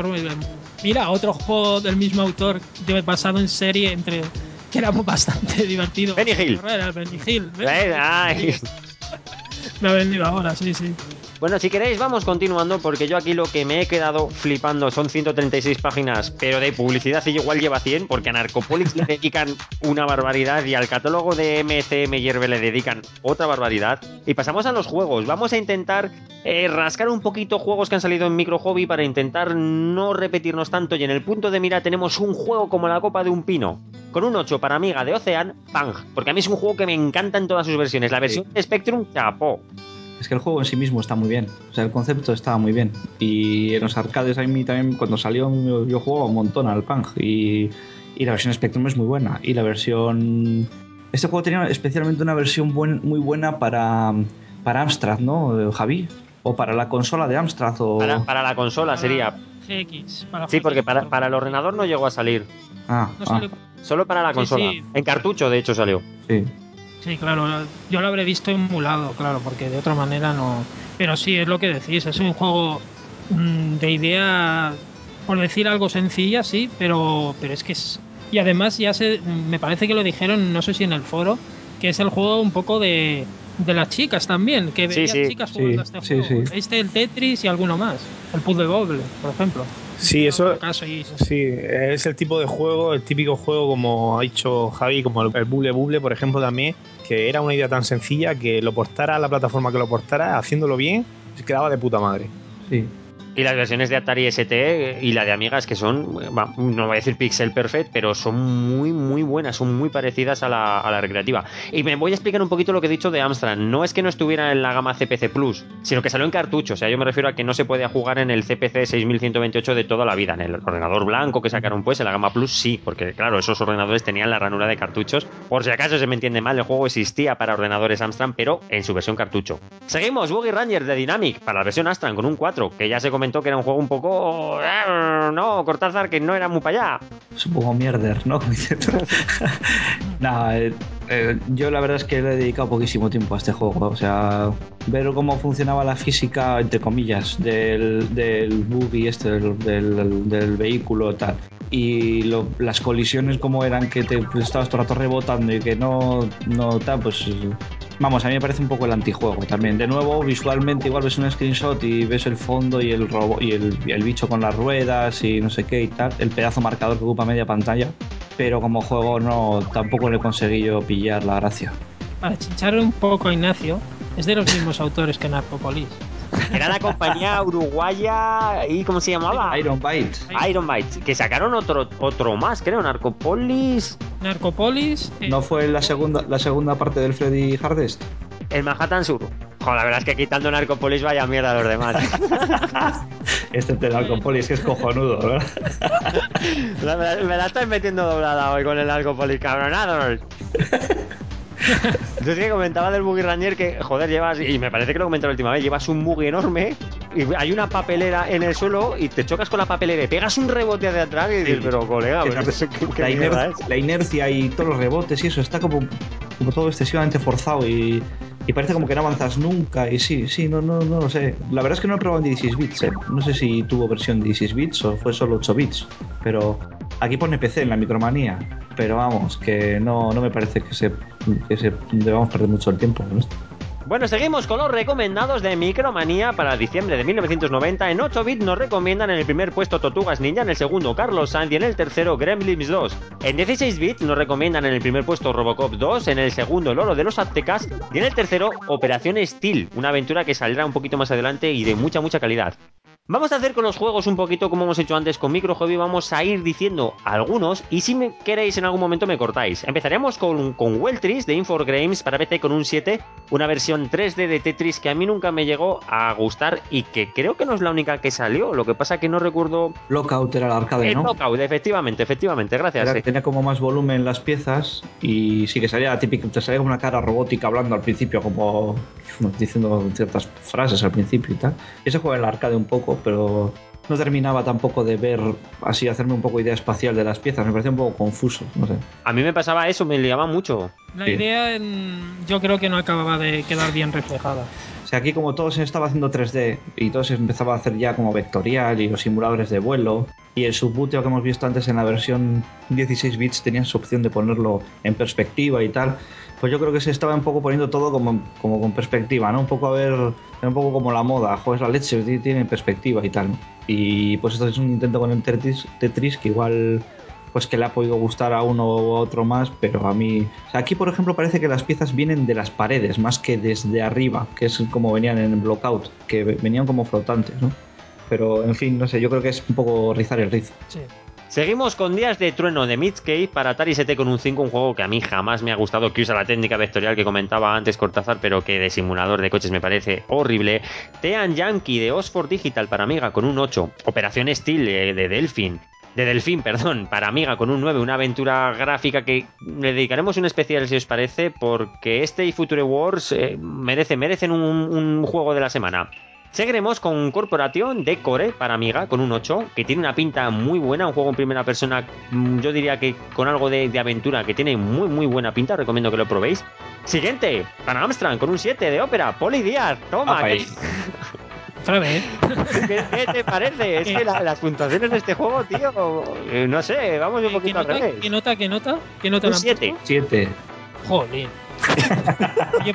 Mira, otro juego del mismo autor basado en serie que era bastante divertido. Benny Hill. Benny Hill. Ay. Me ha vendido ahora, sí. Bueno, si queréis vamos continuando, porque yo aquí lo que me he quedado flipando son 136 páginas, pero de publicidad y igual lleva 100, porque a Narcopolis le dedican una barbaridad y al catálogo de MCM Hierve le dedican otra barbaridad. Y pasamos a los juegos. Vamos a intentar rascar un poquito juegos que han salido en Micro Hobby para intentar no repetirnos tanto, y en el punto de mira tenemos un juego como la copa de un pino. Con un 8 para Amiga de Ocean, Pang, porque a mí es un juego que me encanta en todas sus versiones. La versión de Spectrum, chapó. Es que el juego en sí mismo está muy bien. O sea, el concepto estaba muy bien. Y en los arcades a mí también, cuando salió, yo jugaba un montón al Pang. Y la versión Spectrum es muy buena. Y la versión... Este juego tenía especialmente una versión muy buena para Amstrad, ¿no, Javi? O para la consola de Amstrad. O... Para la consola sería... GX. Sí, porque para el ordenador no llegó a salir. No salió. Solo para la consola. Sí. En cartucho, de hecho, salió. Sí. Sí, claro, yo lo habré visto emulado, claro, porque de otra manera no. Pero sí, es lo que decís, es un juego de idea, por decir algo sencilla, sí, pero es que es. Y además me parece que lo dijeron, no sé si en el foro, que es el juego un poco de las chicas también, que Sí, veías sí. chicas Sí, jugando a este sí, juego. sí. El Tetris y alguno más, el Puzzle Bobble, por ejemplo. Sí, eso. Otro caso y Sí, es el tipo de juego, el típico juego, como ha dicho Javi, como el Bubble Bubble, por ejemplo, también, que era una idea tan sencilla que lo portara a la plataforma que lo portara, haciéndolo bien, se quedaba de puta madre. Sí. Y las versiones de Atari ST y la de Amigas, que son, no voy a decir pixel perfect, pero son muy, muy buenas, son muy parecidas a la recreativa. Y me voy a explicar un poquito lo que he dicho de Amstrad. No es que no estuviera en la gama CPC Plus, sino que salió en cartucho. O sea, yo me refiero a que no se podía jugar en el CPC 6128 de toda la vida. En el ordenador blanco que sacaron, pues, en la gama Plus sí, porque claro, esos ordenadores tenían la ranura de cartuchos. Por si acaso se me entiende mal, el juego existía para ordenadores Amstrad, pero en su versión cartucho. Seguimos, Boogie Ranger de Dynamic para la versión Amstrad con un 4, que ya se comentó que era un juego un poco... no, Cortázar, que no era muy para allá. Es un poco mierder, ¿no? Nada, yo la verdad es que le he dedicado poquísimo tiempo a este juego. O sea, ver cómo funcionaba la física, entre comillas, del buggy del vehículo tal. Y las colisiones como eran, que te estabas todo el rato rebotando y que no tal, pues... Vamos, a mí me parece un poco el antijuego también. De nuevo, visualmente igual ves un screenshot y ves el fondo y el robot y el bicho con las ruedas y no sé qué y tal, el pedazo marcador que ocupa media pantalla, pero como juego no, tampoco le conseguí yo pillar la gracia. Para chincharle un poco a Ignacio, es de los mismos autores que Narcopolis. Era la compañía uruguaya y ¿cómo se llamaba? Iron Byte. Iron Byte, que sacaron otro más, creo, Narcopolis. Narcopolis. ¿No fue la segunda parte del Freddy Hardest? El Manhattan Sur. Joder, la verdad es que quitando Narcopolis vaya mierda a los demás. Este de Narcopolis que es cojonudo, ¿verdad? Me la estáis metiendo doblada hoy con el Narcopolis, cabronados. Entonces, que comentaba del Buggy Ranger que, joder, llevas, y me parece que lo comenté la última vez, llevas un buggy enorme y hay una papelera en el suelo y te chocas con la papelera y pegas un rebote de atrás y dices, Sí. pero colega, pero eso, ¿qué mierda es? La inercia y todos los rebotes y eso está como todo excesivamente forzado y parece como que no avanzas nunca. Y sí, no lo sé. La verdad es que no he probado en 16 bits, ¿eh? No sé si tuvo versión 16 bits o fue solo 8 bits, pero aquí pone PC en la Micromanía. Pero vamos, que no me parece que debamos perder mucho el tiempo con esto. Bueno, seguimos con los recomendados de Micromanía para diciembre de 1990. En 8 bits nos recomiendan en el primer puesto Tortugas Ninja, en el segundo Carlos Sainz y en el tercero Gremlins 2. En 16 bits nos recomiendan en el primer puesto Robocop 2, en el segundo El Oro de los Aztecas y en el tercero Operación Steel, una aventura que saldrá un poquito más adelante y de mucha calidad. Vamos a hacer con los juegos un poquito como hemos hecho antes con Micro Hobby, vamos a ir diciendo algunos y si me queréis en algún momento me cortáis. Empezaremos con Weltris de Infogrames para PC con un 7, una versión 3D de Tetris que a mí nunca me llegó a gustar y que creo que no es la única que salió, lo que pasa que no recuerdo... Lockout era el arcade, ¿no? Lockout, efectivamente, gracias. Era que tenía como más volumen las piezas y sí que salía típico, te salía como una cara robótica hablando al principio, como diciendo ciertas frases al principio y tal. Ese juego en el arcade un poco, pero no terminaba tampoco de ver, así, hacerme un poco idea espacial de las piezas. Me parecía un poco confuso, no sé. A mí me pasaba eso, me liaba mucho. La Sí. idea yo creo que no acababa de quedar bien reflejada. O sea, aquí como todo se estaba haciendo 3D y todo se empezaba a hacer ya como vectorial y los simuladores de vuelo y el subbooteo que hemos visto antes en la versión 16 bits tenía su opción de ponerlo en perspectiva y tal, pues yo creo que se estaba un poco poniendo todo como con perspectiva, ¿no? Un poco un poco como la moda, joder, la leche tiene perspectiva y tal, ¿no? Y pues esto es un intento con el Tetris que igual pues que le ha podido gustar a uno o a otro más, pero a mí... O sea, aquí, por ejemplo, parece que las piezas vienen de las paredes, más que desde arriba, que es como venían en el Blockout, que venían como flotantes, ¿no? Pero, en fin, no sé, yo creo que es un poco rizar el rizo. Sí. Seguimos con Días de Trueno de Midscape para Atari ST con un 5, un juego que a mí jamás me ha gustado, que usa la técnica vectorial que comentaba antes Cortázar, pero que de simulador de coches me parece horrible. Tean Yankee de Oxford Digital para Amiga con un 8. Operación Steel de Delfín, para Amiga con un 9, una aventura gráfica que le dedicaremos un especial si os parece, porque este y Future Wars merecen un juego de la semana. Seguiremos con Corporation de Core para Amiga con un 8, que tiene una pinta muy buena, un juego en primera persona, yo diría que con algo de aventura, que tiene muy buena pinta, recomiendo que lo probéis. Siguiente, para Amstrad con un 7 de Ópera, Poli Díaz, toma. Otra vez. ¿Qué te parece? Es que las puntuaciones de este juego, tío, no sé, vamos un poquito al revés. ¿Qué nota Un le han 7. puesto? 7. Jolín. Oye,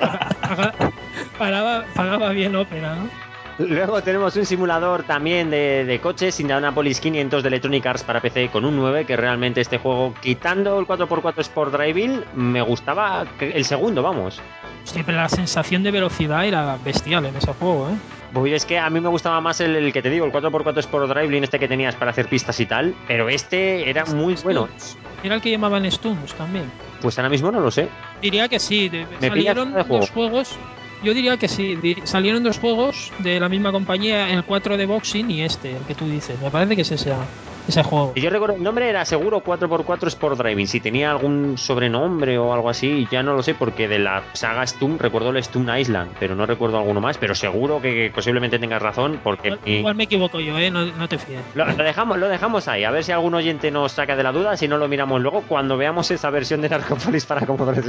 pagaba bien Ópera, ¿no? Luego tenemos un simulador también de coches, Indianapolis 500 de Electronic Arts para PC con un 9, que realmente este juego, quitando el 4x4 Sport Driving, me gustaba el segundo, vamos. Hostia, pero la sensación de velocidad era bestial en ese juego, ¿eh? Pues es que a mí me gustaba más el que te digo, el 4x4 Sport Driving, este que tenías para hacer pistas y tal, pero este era muy bueno. Era el que llamaban Stuns también. Pues ahora mismo no lo sé. Diría que sí. Me Salieron pillas de dos juegos. Yo diría que sí. Salieron dos juegos de la misma compañía, el 4 de Boxing y el que tú dices. Me parece que es ese juego. Y yo recuerdo, el nombre era seguro 4x4 Sport Driving. Si tenía algún sobrenombre o algo así, ya no lo sé, porque de la saga Stun recuerdo el Stun Island, pero no recuerdo alguno más. Pero seguro que posiblemente tengas razón, porque igual me equivoco yo, no te fíes. Lo dejamos ahí, a ver si algún oyente nos saca de la duda. Si no, lo miramos luego cuando veamos esa versión de Narcopolis para Commodore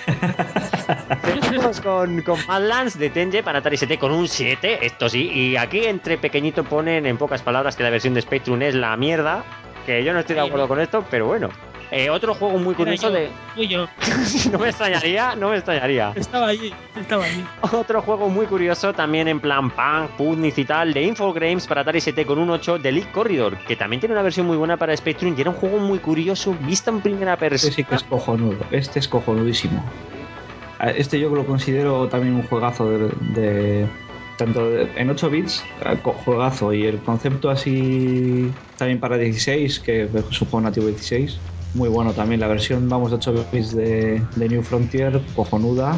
64. Seguimos con Badlands de Tenje para Atari ST con un 7, esto sí. Y aquí entre pequeñito ponen en pocas palabras que la versión de Spectrum es la mierda, que yo no estoy de acuerdo con esto, pero bueno. Otro juego muy curioso Fui yo. no me extrañaría. Estaba allí. Otro juego muy curioso, también en plan punk, Pudniz y tal, de Infogrames para Atari ST con un 8, de League Corridor, que también tiene una versión muy buena para Spectrum y era un juego muy curioso, visto en primera persona. Este sí que es cojonudo, este es cojonudísimo. Este yo lo considero también un juegazo de tanto en 8 bits, juegazo, y el concepto así también para 16, que es un juego nativo 16, muy bueno también. La versión, vamos, de 8 bits de New Frontier, cojonuda,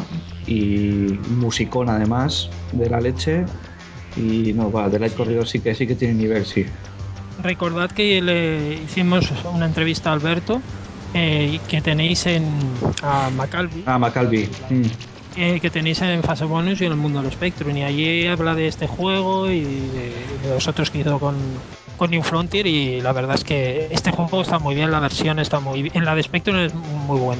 y musicón además, de la leche. Y no, va, de Light Corridor sí que tiene nivel, sí. Recordad que le hicimos una entrevista a Alberto, que tenéis a Macalvi. Macalvi. Que tenéis en Fase Bonus y en el mundo del Spectrum, y allí habla de este juego y de los otros que hizo con New Frontier, y la verdad es que este juego está muy bien, la versión está muy bien, la de Spectrum es muy buena.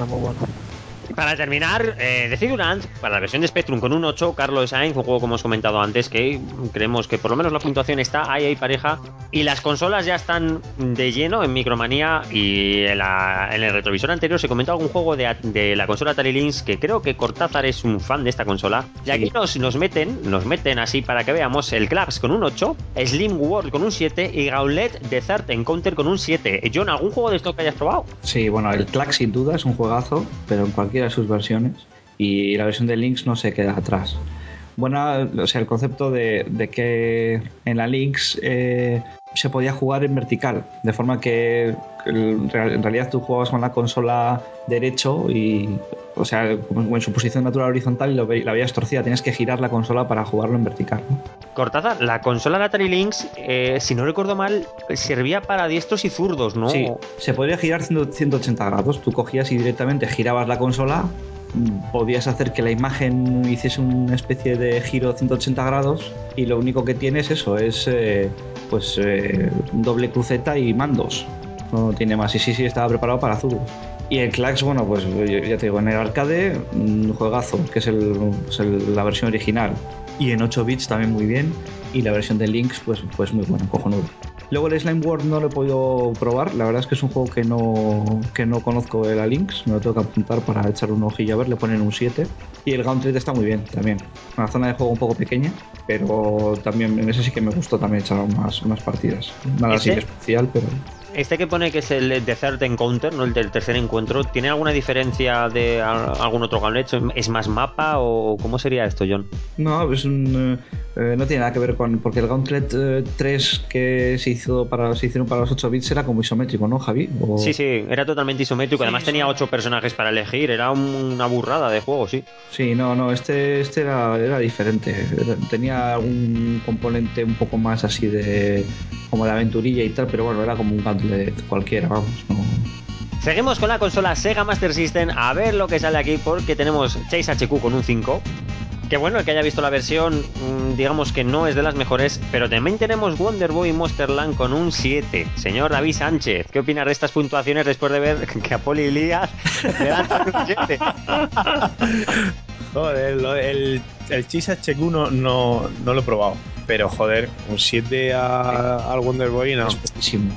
Para terminar, The Figurant, para la versión de Spectrum con un 8, Carlos Sainz, un juego como hemos comentado antes, que creemos que por lo menos la puntuación está ahí pareja, y las consolas ya están de lleno en Micromanía, y en el retrovisor anterior se comentó algún juego de la consola Atari Lynx, que creo que Cortázar es un fan de esta consola, y aquí nos meten así para que veamos el Claps con un 8, Slim World con un 7 y Gauntlet Desert Encounter con un 7. John, ¿algún juego de esto que hayas probado? Sí, bueno, el Clack sin duda es un juegazo, pero en cualquiera de sus versiones, y la versión de Lynx no se queda atrás. Buena, o sea, el concepto de que en la Lynx se podía jugar en vertical, de forma que en realidad tú jugabas con la consola derecho y, o sea, como en su posición natural horizontal, y la veías torcida, tienes que girar la consola para jugarlo en vertical, ¿no? Cortázar, la consola de Atari Lynx, si no recuerdo mal, servía para diestros y zurdos, ¿no? Sí, se podría girar 180 grados. Tú cogías y directamente girabas la consola, podías hacer que la imagen hiciese una especie de giro 180 grados, y lo único que tienes eso es doble cruceta y mandos. No tiene más. Y sí, estaba preparado para zurdos. Y el Clax, bueno, pues ya te digo, en el arcade, un juegazo, que es la versión original. Y en 8 bits también muy bien. Y la versión de Lynx, pues muy buena, cojonudo. Luego el Slime World no lo he podido probar. La verdad es que es un juego que no conozco de la Lynx. Me lo tengo que apuntar para echarle un ojillo a ver. Le ponen un 7. Y el Gauntlet está muy bien también. Una zona de juego un poco pequeña, pero también en ese sí que me gustó también echar unas partidas. Nada así especial, pero... Este que pone que es el Desert Encounter, ¿no? El del tercer encuentro, ¿tiene alguna diferencia de algún otro Gauntlet? ¿Es más mapa o cómo sería esto, John? No, es no tiene nada que ver con... Porque el Gauntlet 3 que se hicieron para los 8 bits era como isométrico, ¿no, Javi? Sí, era totalmente isométrico. Además tenía 8 personajes para elegir. Era una burrada de juego, sí. Sí, no, este era diferente. Tenía algún componente un poco más así como de aventurilla y tal, pero bueno, era como un Gauntlet cualquiera, vamos, no... Seguimos con la consola Sega Master System, a ver lo que sale aquí, porque tenemos Chase HQ con un 5, Qué bueno el que haya visto la versión, digamos que no es de las mejores, pero también tenemos Wonder Boy Monsterland con un 7. Señor David Sánchez, ¿qué opinas de estas puntuaciones después de ver que a Poli y Lías le dan un 7? Joder, el Chis HQ no lo he probado. Pero joder, un 7 al Wonder Boy no. Es poquísimo.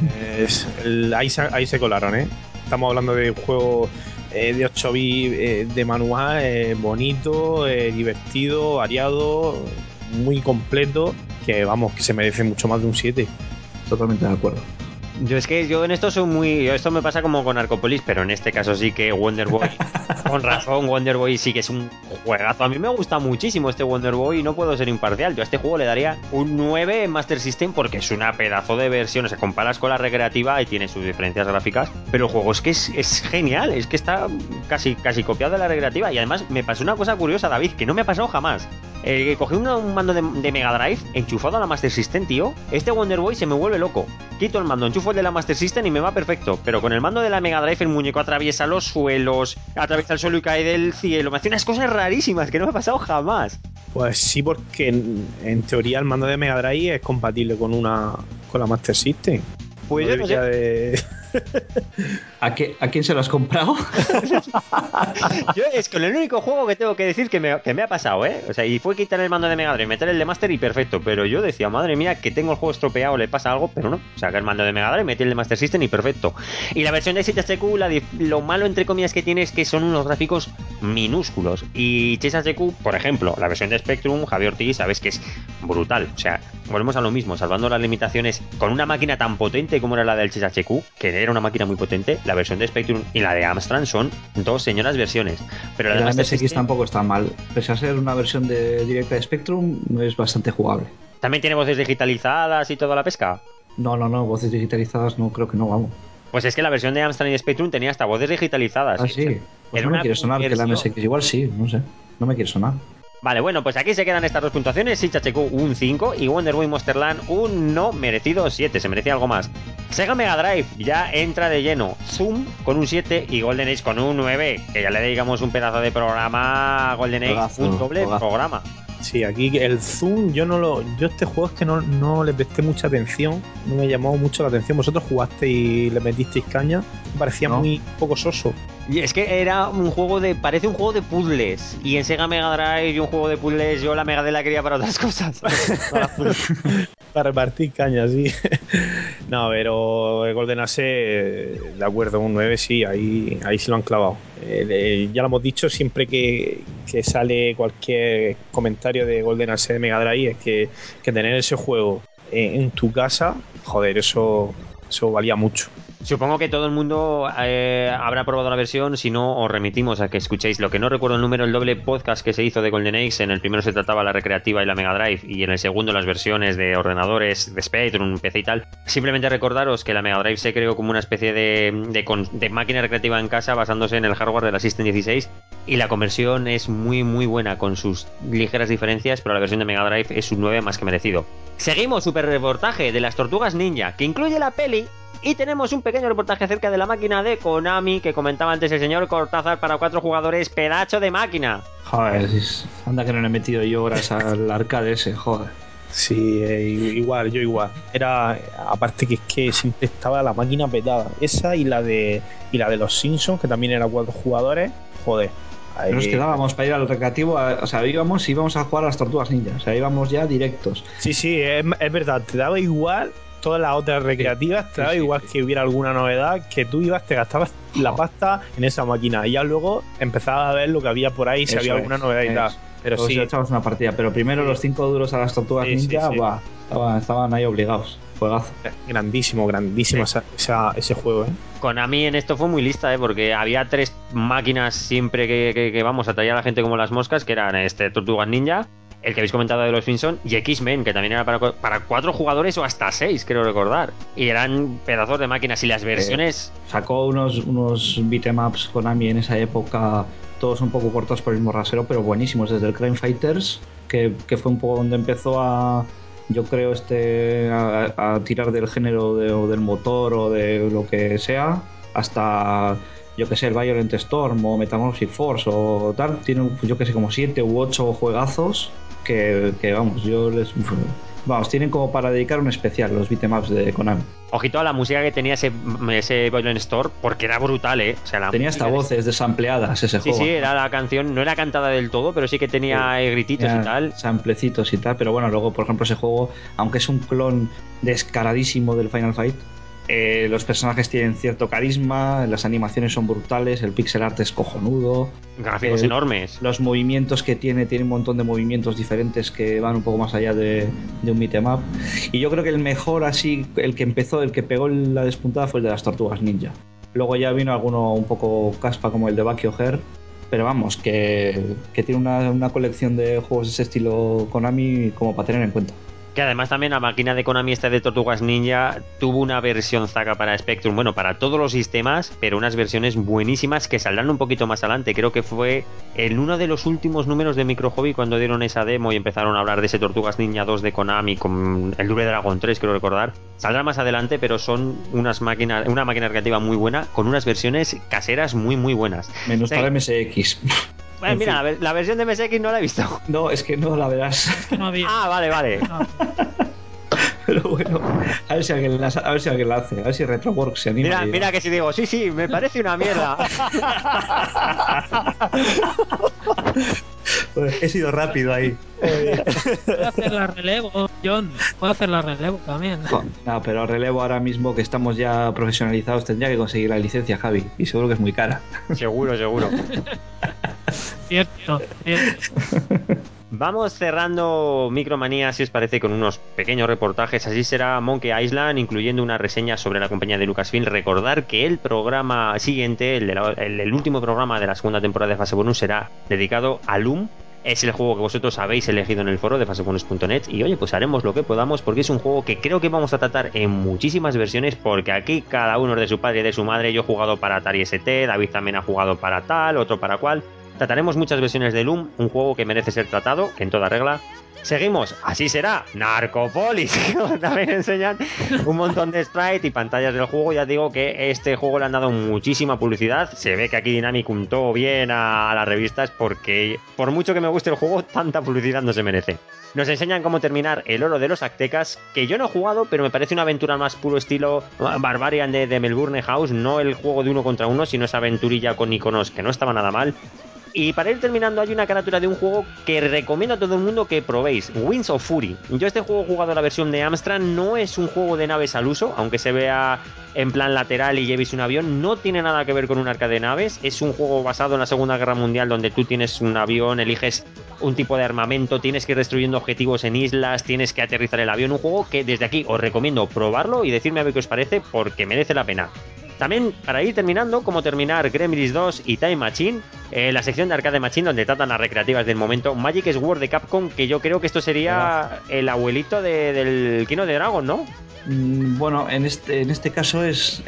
Ahí se colaron, ¿eh? Estamos hablando de un juego de 8 bits de manual, bonito, divertido, variado, muy completo, que vamos, que se merece mucho más de un 7. Totalmente de acuerdo. Yo en esto soy muy... Esto me pasa como con Arcopolis, pero en este caso sí que Wonder Boy, con razón, Wonder Boy sí que es un juegazo. A mí me gusta muchísimo este Wonder Boy y no puedo ser imparcial. Yo a este juego le daría un 9 en Master System porque es una pedazo de versión. O sea, comparas con la recreativa y tiene sus diferencias gráficas, pero el juego es que es genial. Es que está casi copiado de la recreativa. Y además me pasó una cosa curiosa, David, que no me ha pasado jamás. Cogí un mando de Mega Drive enchufado a la Master System, tío. Este Wonder Boy se me vuelve loco. Quito el mando, enchufo el de la Master System y me va perfecto. Pero con el mando de la Mega Drive el muñeco atraviesa los suelos, atraviesa el suelo y cae del cielo. Me hace unas cosas rarísimas que no me ha pasado jamás. Pues sí, porque en teoría el mando de Mega Drive es compatible con la Master System. Pues yo no sé. ¿A quién se lo has comprado? Yo es con el único juego que tengo que decir que me ha pasado, ¿eh? O sea, y fue quitar el mando de Mega Drive, meter el de Master y perfecto. Pero yo decía, madre mía, que tengo el juego estropeado, le pasa algo, pero no. O sea, que el mando de Mega Drive, metí el de Master System y perfecto. Y la versión de Chase HQ, lo malo entre comillas que tiene es que son unos gráficos minúsculos. Y Chase HQ, por ejemplo, la versión de Spectrum, Javier Ortiz, sabes que es brutal. O sea, volvemos a lo mismo, salvando las limitaciones, con una máquina tan potente como era la del Chase HQ, que era una máquina muy potente, la versión de Spectrum y la de Amstrad son dos señoras versiones. Pero la de MSX tampoco está mal. Pese a ser una versión directa de Spectrum, es bastante jugable. ¿También tiene voces digitalizadas y toda la pesca? No, voces digitalizadas no, creo que no, vamos. Pues es que la versión de Amstrad y de Spectrum tenía hasta voces digitalizadas. Ah, sí. Pues no me quiere sonar que la MSX igual sí, no sé. No me quiere sonar. Vale, bueno, pues aquí se quedan estas dos puntuaciones. Sitch HQ un 5 y Wonder Boy Monsterland un no merecido 7. Se merecía algo más. Sega Mega Drive ya entra de lleno. Zoom con un 7 y Golden Age con un 9. Que ya le dedicamos un pedazo de programa a Golden Age, un doble programa. Sí, aquí el Zoom yo este juego es que no le presté mucha atención, no me llamó mucho la atención. Vosotros jugaste y le metisteis caña, me parecía muy poco soso. Y es que era parece un juego de puzzles. Y en Sega Mega Drive y un juego de puzzles, yo la Mega Drive la quería para otras cosas. Para repartir caña, sí. No, pero el Golden Axe, de acuerdo, un 9 sí, ahí se lo han clavado. Ya lo hemos dicho, siempre que sale cualquier comentario de Golden Axe de Mega Drive, es que tener ese juego en tu casa, joder, eso valía mucho. Supongo que todo el mundo habrá probado la versión. Si no, os remitimos a que escuchéis. Lo que no recuerdo el número, el doble podcast que se hizo de Golden Axe. En el primero se trataba la recreativa y la Mega Drive, y en el segundo las versiones de ordenadores, de Spectrum, PC y tal. Simplemente recordaros que la Mega Drive se creó como una especie de máquina recreativa en casa basándose en el hardware de la System 16, y la conversión es muy muy buena con sus ligeras diferencias, pero la versión de Mega Drive es un 9 más que merecido. Seguimos, super reportaje de las Tortugas Ninja, que incluye la peli. Y tenemos un pequeño reportaje acerca de la máquina de Konami que comentaba antes el señor Cortázar para 4 jugadores, pedazo de máquina. Joder, anda que no le he metido yo horas al arcade ese, joder. Sí, yo igual. Era, aparte que es que siempre estaba la máquina petada. Esa y la de los Simpsons, que también era 4 jugadores. Joder. Nos quedábamos para ir al recreativo, o sea, íbamos a jugar a las Tortugas Ninja, o sea, íbamos ya directos. Sí, es verdad, te daba igual todas las otras recreativas, te daba igual que hubiera alguna novedad, que tú ibas, te gastabas la pasta en esa máquina y ya luego empezabas a ver lo que había por ahí, si había alguna novedad y tal. Pero todos sí, echábamos una partida, pero primero los 5 duros a las Tortugas Ninja, estaban ahí obligados. Juegazo. Grandísimo ese juego, ¿eh? Konami en esto fue muy lista, porque había 3 máquinas siempre que vamos a traer a la gente como las moscas, que eran Tortugas Ninja, el que habéis comentado de los Simpsons, y X-Men, que también era para 4 jugadores o hasta 6, creo recordar. Y eran pedazos de máquinas, y las versiones... Sacó unos beatemaps Konami en esa época, todos un poco cortos por el mismo rasero, pero buenísimos, desde el Crime Fighters, que fue un poco donde empezó a tirar del género del motor o de lo que sea, hasta yo que sé, el Violent Storm o Metamorphic Force o tal, tiene, yo que sé, como 7 u 8 juegazos que vamos, vamos, tienen como para dedicar un especial los beatemaps de Konami. Ojito a la música que tenía ese Violent Storm, porque era brutal, ¿eh? O sea, tenía hasta voces desampleadas ese juego. Sí, era la canción, no era cantada del todo, pero sí que tenía grititos y tal. Samplecitos y tal, pero bueno, luego, por ejemplo, ese juego, aunque es un clon descaradísimo del Final Fight, los personajes tienen cierto carisma, las animaciones son brutales, el pixel art es cojonudo, gráficos enormes, los movimientos que tiene un montón de movimientos diferentes que van un poco más allá de un beat'em up, y yo creo que el mejor así, el que pegó la despuntada fue el de las Tortugas Ninja. Luego ya vino alguno un poco caspa como el de Backyard, pero vamos, que tiene una colección de juegos de ese estilo Konami como para tener en cuenta. Que además también la máquina de Konami de Tortugas Ninja tuvo una versión Zaga para Spectrum, bueno, para todos los sistemas, pero unas versiones buenísimas que saldrán un poquito más adelante. Creo que fue en uno de los últimos números de Micro Hobby cuando dieron esa demo y empezaron a hablar de ese Tortugas Ninja 2 de Konami con el Double Dragon 3, creo recordar. Saldrá más adelante, pero son una máquina recreativa muy buena con unas versiones caseras muy muy buenas. Menos para MSX. Bueno, mira, la versión de MSX no la he visto. No, es que no la verás. Es que no había. Ah, vale. No. Pero bueno, a ver si alguien la hace, a ver si Retroworks se anima. Mira que si digo, sí, me parece una mierda. He sido rápido ahí. Puedo hacer la relevo, John. Puedo hacer la relevo también. No, pero relevo ahora mismo que estamos ya profesionalizados, tendría que conseguir la licencia, Javi. Y seguro que es muy cara. Seguro. Cierto. Vamos cerrando Micromanía, si os parece, con unos pequeños reportajes. Así será Monkey Island, incluyendo una reseña sobre la compañía de Lucasfilm. Recordar que el programa siguiente, el último programa de la segunda temporada de Fase Bonus, será dedicado a Loom. Es el juego que vosotros habéis elegido en el foro de fasebonus.net. Y oye, pues haremos lo que podamos, porque es un juego que creo que vamos a tratar en muchísimas versiones, porque aquí cada uno es de su padre y de su madre. Yo he jugado para Atari ST, David también ha jugado para tal, otro para cual. Trataremos muchas versiones de Loom, un juego que merece ser tratado en toda regla. Seguimos, así será, Narcopolis, que también enseñan un montón de sprite y pantallas del juego. Ya digo que este juego le han dado muchísima publicidad. Se ve que aquí Dynamic untó bien a las revistas, porque por mucho que me guste el juego, tanta publicidad no se merece. Nos enseñan cómo terminar el oro de los aztecas, que yo no he jugado, pero me parece una aventura más puro estilo Barbarian de Melbourne House, no el juego de uno contra uno, sino esa aventurilla con iconos que no estaba nada mal. Y para ir terminando, hay una carátula de un juego que recomiendo a todo el mundo que probéis, Winds of Fury. Yo este juego he jugado la versión de Amstrad, no es un juego de naves al uso, aunque se vea en plan lateral y llevéis un avión, no tiene nada que ver con un arca de naves. Es un juego basado en la Segunda Guerra Mundial, donde tú tienes un avión, eliges un tipo de armamento, tienes que ir destruyendo objetivos en islas, tienes que aterrizar el avión. Un juego que desde aquí os recomiendo probarlo y decirme a ver qué os parece, porque merece la pena. También, para ir terminando, como terminar Gremlins 2 y Time Machine, la sección de Arcade Machine, donde tratan las recreativas del momento. Magic Sword de Capcom, que yo creo que esto sería el abuelito del Kino de Dragon, ¿no? Bueno, en este caso es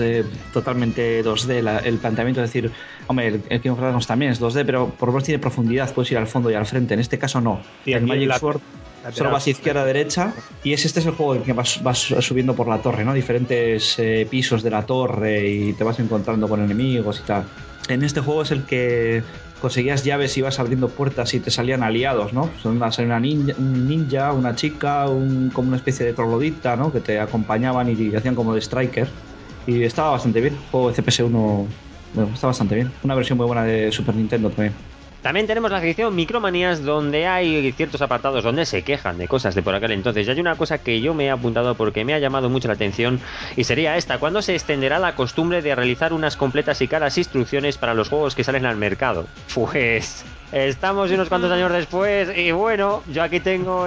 totalmente 2D el planteamiento, es decir, hombre, el King of Dragons también es 2D, pero por lo menos tiene profundidad, puedes ir al fondo y al frente. En este caso no. Sí, el Magic lateral, Sword solo vas izquierda a derecha, y este es el juego en que vas subiendo por la torre, ¿no? Diferentes pisos de la torre, y te vas encontrando con enemigos y tal. En este juego es el que conseguías llaves y ibas abriendo puertas y te salían aliados, ¿no? Salía un ninja, una chica, como una especie de troglodita, ¿no? Que te acompañaban y hacían como de striker. Y estaba bastante bien. El juego de CPS1, bueno, está bastante bien. Una versión muy buena de Super Nintendo también. También tenemos la sección Micromanías, donde hay ciertos apartados donde se quejan de cosas de por aquel entonces. Y hay una cosa que yo me he apuntado porque me ha llamado mucho la atención, y sería esta: ¿cuándo se extenderá la costumbre de realizar unas completas y caras instrucciones para los juegos que salen al mercado? Pues estamos unos cuantos años después, y bueno, yo aquí tengo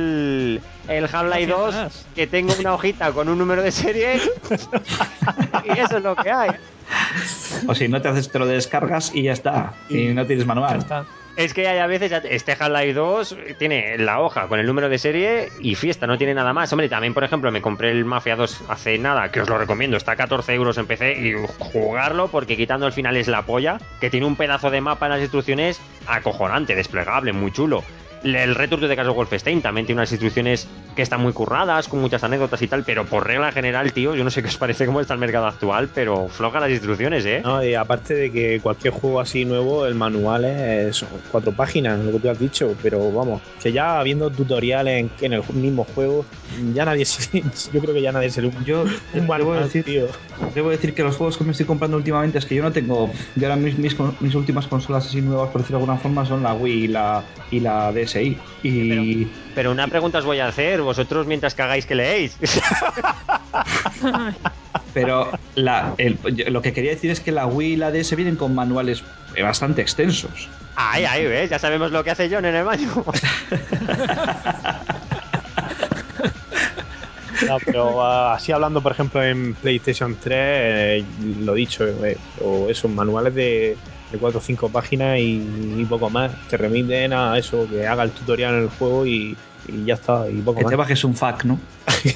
el Half-Life 2, que tengo una hojita con un número de serie y eso es lo que hay. O si no te haces, te lo descargas y ya está. Y no tienes manual. Es que hay a veces, este Half-Life 2 tiene la hoja con el número de serie y fiesta, no tiene nada más. Hombre, también, por ejemplo, me compré el Mafia 2 hace nada, que os lo recomiendo, está a 14 euros en PC, y jugarlo, porque quitando el final es la polla, que tiene un pedazo de mapa en las instrucciones acojonante, desplegable, muy chulo. El Return to the Castle Wolfenstein también tiene unas instrucciones que están muy curradas, con muchas anécdotas y tal, pero por regla general, tío, yo no sé qué os parece cómo está el mercado actual, pero floja las instrucciones, ¿eh? No, y aparte de que cualquier juego así nuevo, el manual son 4 páginas, lo que tú has dicho, pero vamos, que ya habiendo tutoriales en el mismo juego, ya nadie yo creo que ya nadie se le un manual, tío. Debo decir que los juegos que me estoy comprando últimamente es que yo no tengo. Yo ahora mis últimas consolas así nuevas, por decirlo de alguna forma, son la Wii y la DSi. Pero una pregunta os voy a hacer, vosotros mientras cagáis que leéis. Pero lo que quería decir es que la Wii y la DS vienen con manuales bastante extensos. Ahí, ¿ves? Ya sabemos lo que hace John en el baño. No, pero así hablando, por ejemplo, en PlayStation 3, lo dicho, o esos manuales de 4 o 5 páginas y poco más. Te remiten a eso, que haga el tutorial en el juego y ya está, y poco que más. te bajes un FAQ, ¿no?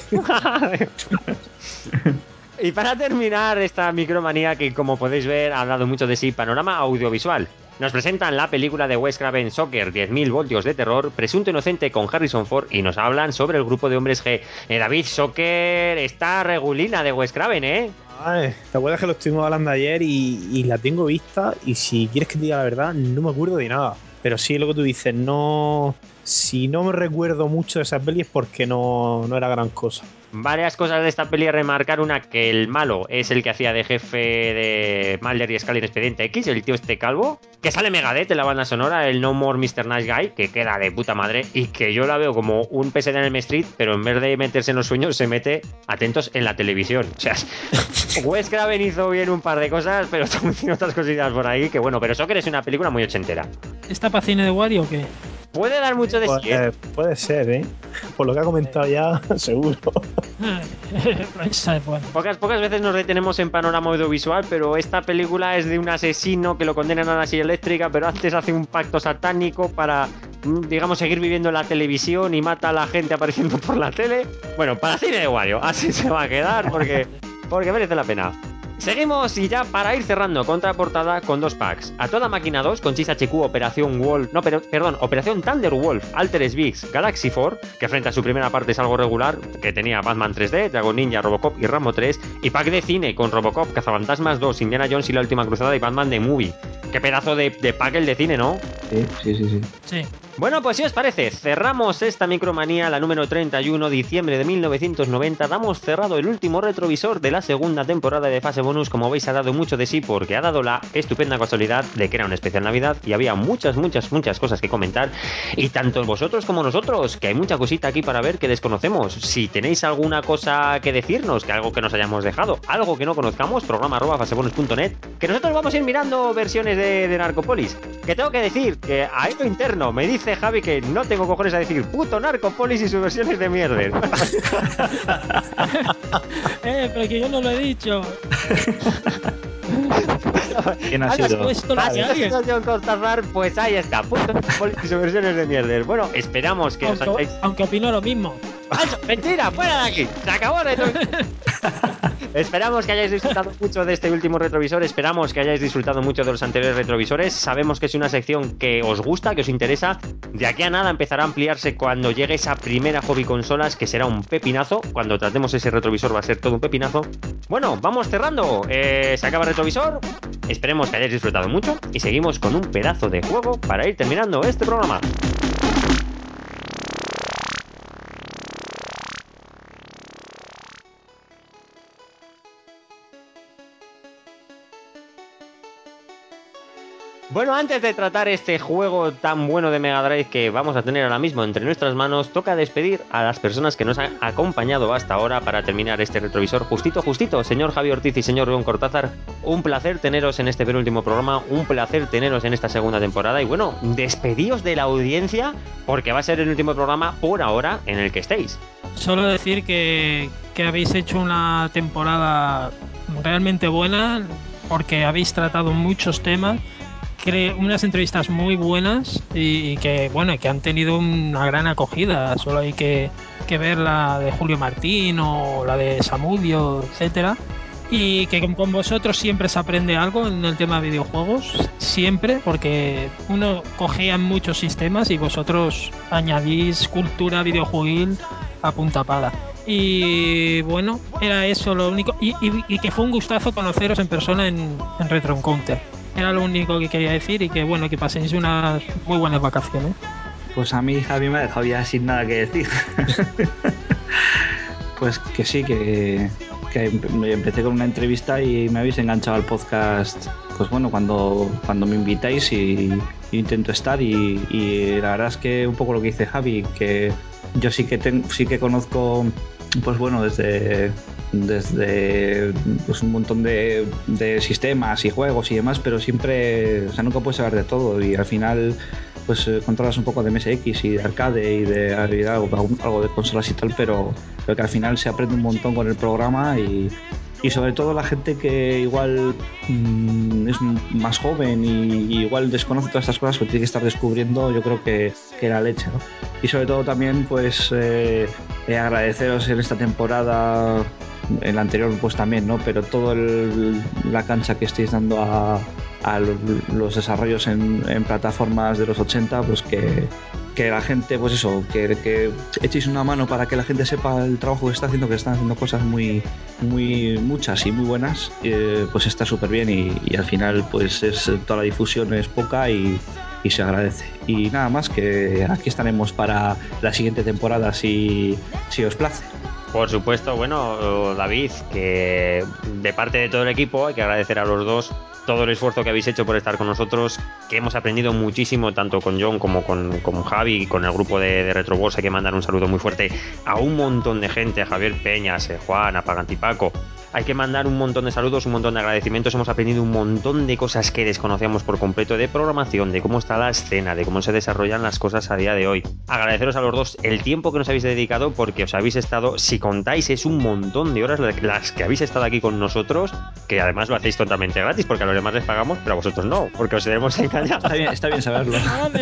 Y para terminar esta micromanía que, como podéis ver, ha dado mucho de sí, panorama audiovisual. Nos presentan la película de Wes Craven, Soccer, 10.000 voltios de terror, presunto inocente con Harrison Ford, y nos hablan sobre el grupo de hombres G. David, Soccer está regulina de Wes Craven, ¿eh? Ay, ¿te acuerdas que lo estuvimos hablando ayer y la tengo vista? Y si quieres que te diga la verdad, no me acuerdo de nada. Pero sí, lo que tú dices, no... Si no me recuerdo mucho de esa peli es porque no era gran cosa. Varias cosas de esta peli a remarcar. Una, que el malo es el que hacía de jefe de Mulder y Scully en Expediente X, el tío este calvo, que sale Megadeth en la banda sonora, el No More Mr. Nice Guy, que queda de puta madre y que yo la veo como un PSD en el Street, pero en vez de meterse en los sueños se mete, atentos, en la televisión. O sea, Wes Craven hizo bien un par de cosas, pero también tiene otras cosillas por ahí que bueno, pero Soccer es una película muy ochentera. ¿Está para cine de Wario o qué? Puede dar mucho de sí, ¿eh? Puede ser, ¿eh? Por lo que ha comentado ya, seguro. Pocas veces nos detenemos en panorama audiovisual, pero esta película es de un asesino que lo condenan a la silla eléctrica, pero antes hace un pacto satánico para, digamos, seguir viviendo en la televisión y mata a la gente apareciendo por la tele. Bueno, para cine de Wario, así se va a quedar porque merece la pena. Seguimos y ya para ir cerrando, contraportada con 2 packs. A toda máquina 2 con Chis HQ, Operación Wolf, Operación Thunderwolf, Altered Beast, Galaxy 4, que frente a su primera parte es algo regular, que tenía Batman 3D, Dragon Ninja, Robocop y Rambo 3, y pack de cine con Robocop, Cazafantasmas 2, Indiana Jones y la Última Cruzada y Batman The Movie. Qué pedazo de pack el de cine, ¿no? Sí. Bueno, pues si os parece, cerramos esta micromanía, la número 31, diciembre de 1990. Damos cerrado el último retrovisor de la segunda temporada de Fase Bonus. Como veis, ha dado mucho de sí porque ha dado la estupenda casualidad de que era una especial Navidad y había muchas cosas que comentar. Y tanto vosotros como nosotros, que hay mucha cosita aquí para ver que desconocemos. Si tenéis alguna cosa que decirnos, que algo que nos hayamos dejado, algo que no conozcamos, programa@fasebonus.net, que nosotros vamos a ir mirando versiones de Narcopolis. Que tengo que decir que a esto interno me dice Javi que no tengo cojones a decir puto Narcopolis y sus versiones de mierda. Pero que yo no lo he dicho. ¿Quién ha sido? Puesto la que alguien. John Cortázar, pues ahí está, puto Narcopolis y sus versiones de mierda. Bueno, esperamos que os hayáis... Aunque opino lo mismo. ¡Mentira! ¡Fuera de aquí! ¡Se acabó el retrovisor! Esperamos que hayáis disfrutado mucho de este último retrovisor. Esperamos que hayáis disfrutado mucho de los anteriores retrovisores. Sabemos que es una sección que os gusta, que os interesa. De aquí a nada empezará a ampliarse cuando llegue esa primera hobby consolas, que será un pepinazo. Cuando tratemos ese retrovisor va a ser todo un pepinazo. Bueno, vamos cerrando. Se acaba el retrovisor. Esperemos que hayáis disfrutado mucho. Y seguimos con un pedazo de juego para ir terminando este programa. Bueno, antes de tratar este juego tan bueno de Mega Drive que vamos a tener ahora mismo entre nuestras manos, toca despedir a las personas que nos han acompañado hasta ahora para terminar este retrovisor justito. Señor Javi Ortiz y señor Ron Cortázar, un placer teneros en este penúltimo programa, un placer teneros en esta segunda temporada y bueno, despedíos de la audiencia porque va a ser el último programa por ahora en el que estéis. Solo decir que habéis hecho una temporada realmente buena porque habéis tratado muchos temas, unas entrevistas muy buenas y que bueno, que han tenido una gran acogida. Solo hay que ver la de Julio Martín o la de Samudio, etcétera, Y que con vosotros siempre se aprende algo en el tema de videojuegos, siempre, porque uno cogea en muchos sistemas y vosotros añadís cultura videojueguil a punta pala. Y bueno, era eso lo único. Y que fue un gustazo conoceros en persona en Retro Encounter. Era lo único que quería decir y que bueno, que paséis unas muy buenas vacaciones. Pues a mí Javi me ha dejado ya sin nada que decir. Pues que sí, que empecé con una entrevista y me habéis enganchado al podcast, pues bueno, cuando me invitáis y intento estar y la verdad es que un poco lo que dice Javi, que yo sí que conozco, pues bueno, desde pues un montón de sistemas y juegos y demás, pero siempre, o sea, nunca puedes saber de todo y al final pues controlas un poco de MSX y de arcade y de algo de consolas y tal, pero que al final se aprende un montón con el programa y sobre todo la gente que igual es más joven y igual desconoce todas estas cosas que tiene que estar descubriendo, yo creo que la leche, ¿no? Y sobre todo también pues agradeceros en esta temporada, en la anterior pues también, ¿no? Pero toda la cancha que estáis dando a los desarrollos en plataformas de los 80, pues que la gente, pues eso, que echéis una mano para que la gente sepa el trabajo que está haciendo, que están haciendo cosas muchas y muy buenas, pues está súper bien y al final pues toda la difusión es poca y se agradece. Y nada más, que aquí estaremos para la siguiente temporada si os place. Por supuesto, bueno, David, que de parte de todo el equipo hay que agradecer a los dos todo el esfuerzo que habéis hecho por estar con nosotros, que hemos aprendido muchísimo tanto con John como con Javi y con el grupo de Retro Wars. Hay que mandar un saludo muy fuerte a un montón de gente, a Javier Peñas, Juan, a Pagantipaco. Hay que mandar un montón de saludos, un montón de agradecimientos. Hemos aprendido un montón de cosas que desconocíamos por completo, de programación, de cómo está la escena, de cómo se desarrollan las cosas a día de hoy. Agradeceros a los dos el tiempo que nos habéis dedicado, porque os habéis estado, si contáis, es un montón de horas las que habéis estado aquí con nosotros, que además lo hacéis totalmente gratis, porque a los demás les pagamos, pero a vosotros no, porque os hemos engañado. Está bien saberlo.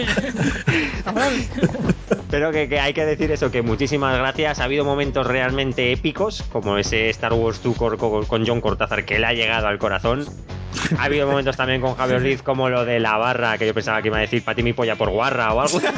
Pero que hay que decir eso, que muchísimas gracias. Ha habido momentos realmente épicos, como ese Star Wars 2 con John Cortázar, que le ha llegado al corazón. Ha habido momentos también con Javier Ortiz, como lo de la barra, que yo pensaba que iba a decir para ti mi polla por guarra o algo.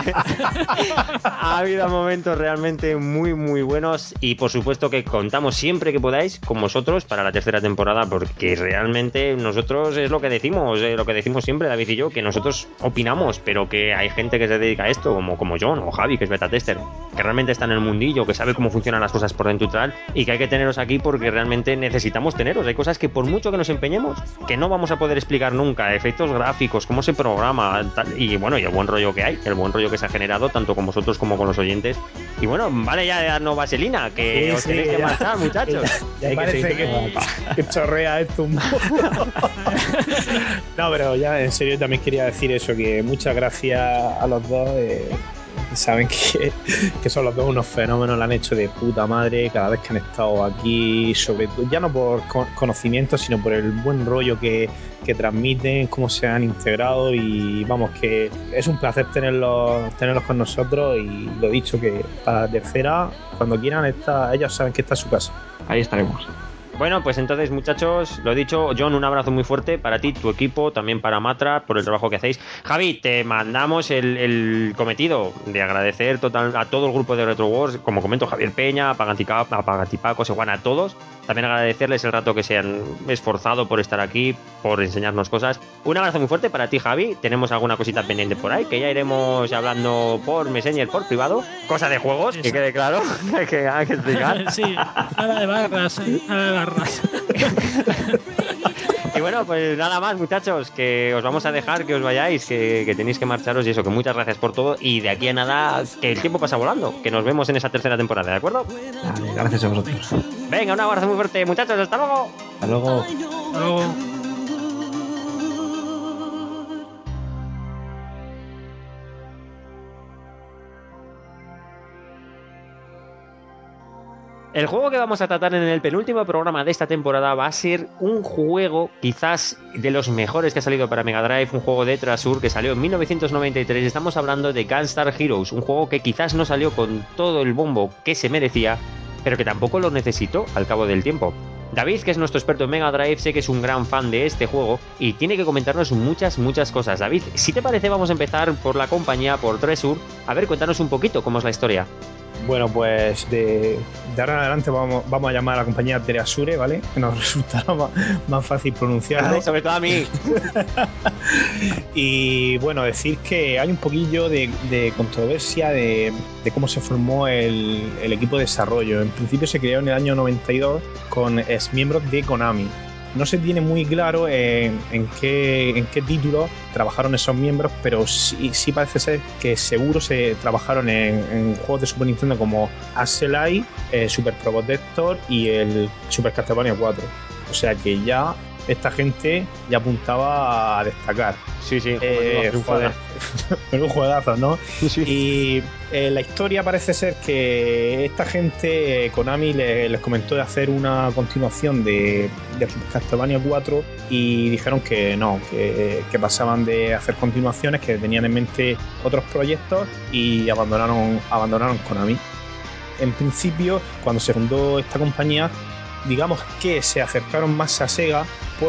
Ha habido momentos realmente muy muy buenos y por supuesto que contamos siempre que podáis con vosotros para la tercera temporada, porque realmente nosotros es lo que decimos siempre, David y yo, que nosotros opinamos, pero que hay gente que se dedica a esto, como John o Javi, que es beta tester, que realmente está en el mundillo, que sabe cómo funcionan las cosas por dentro y tal, y que hay que teneros aquí porque realmente necesitamos teneros. Hay cosas que por mucho que nos empeñemos, que no vamos a poder explicar nunca, efectos gráficos, cómo se programa, tal, y bueno, y el buen rollo que hay, el buen rollo que se ha generado tanto con vosotros como con los oyentes. Y bueno, vale ya de darnos vaselina, que sí, os tenéis que marchar, muchachos. Ya parece que chorrea esto un poco. No, pero ya en serio también quería decir eso, que muchas gracias a los dos. Saben que son los dos unos fenómenos, lo han hecho de puta madre cada vez que han estado aquí, sobre todo, ya no por conocimiento, sino por el buen rollo que transmiten, cómo se han integrado, y vamos, que es un placer tenerlos con nosotros, y lo dicho, que para la tercera, cuando quieran, ellos saben que esta es su casa. Ahí estaremos. Bueno, pues entonces, muchachos, lo dicho, John, un abrazo muy fuerte para ti, tu equipo, también para Matra, por el trabajo que hacéis. Javi, te mandamos el cometido de agradecer a todo el grupo de Retro Wars, como comento, Javier Peña, a Pagantipaco, Juan, a todos. También agradecerles el rato que se han esforzado por estar aquí, por enseñarnos cosas. Un abrazo muy fuerte para ti, Javi. Tenemos alguna cosita pendiente por ahí, que ya iremos hablando por Messenger, por privado. Cosa de juegos, que quede claro, hay que explicar. Sí, nada de barras, nada de barras. Y bueno, pues nada más, muchachos, que os vamos a dejar que os vayáis, que tenéis que marcharos y eso, que muchas gracias por todo, y de aquí a nada, que el tiempo pasa volando, que nos vemos en esa tercera temporada, ¿de acuerdo? Vale, gracias a vosotros. Venga, un abrazo muy fuerte, muchachos, hasta luego. Hasta luego. Hasta luego. El juego que vamos a tratar en el penúltimo programa de esta temporada va a ser un juego quizás de los mejores que ha salido para Mega Drive, un juego de Trasur que salió en 1993. Estamos hablando de Gunstar Heroes, un juego que quizás no salió con todo el bombo que se merecía, pero que tampoco lo necesitó al cabo del tiempo. David, que es nuestro experto en Mega Drive, sé que es un gran fan de este juego y tiene que comentarnos muchas cosas. David, si te parece, vamos a empezar por la compañía, por Treasure. A ver, cuéntanos un poquito cómo es la historia. Bueno, pues de ahora en adelante vamos a llamar a la compañía Treasure, ¿vale? Que nos resultará más fácil pronunciarlo. Ay, sobre todo a mí. Y bueno, decir que hay un poquillo de controversia de cómo se formó el equipo de desarrollo. En principio se creó en el año 92 con exmiembros de Konami. No se tiene muy claro en qué título trabajaron esos miembros, pero sí parece ser que seguro se trabajaron en juegos de Super Nintendo como Axelite, Super Protector y el Super Castlevania 4. O sea que ya esta gente ya apuntaba a destacar. Sí, joder, un juegazo, ¿no? Sí. Y la historia parece ser que esta gente, Konami, les comentó de hacer una continuación de Super Castlevania 4 y dijeron que no, que pasaban de hacer continuaciones, que tenían en mente otros proyectos y abandonaron Konami. En principio, cuando se fundó esta compañía, digamos que se acercaron más a Sega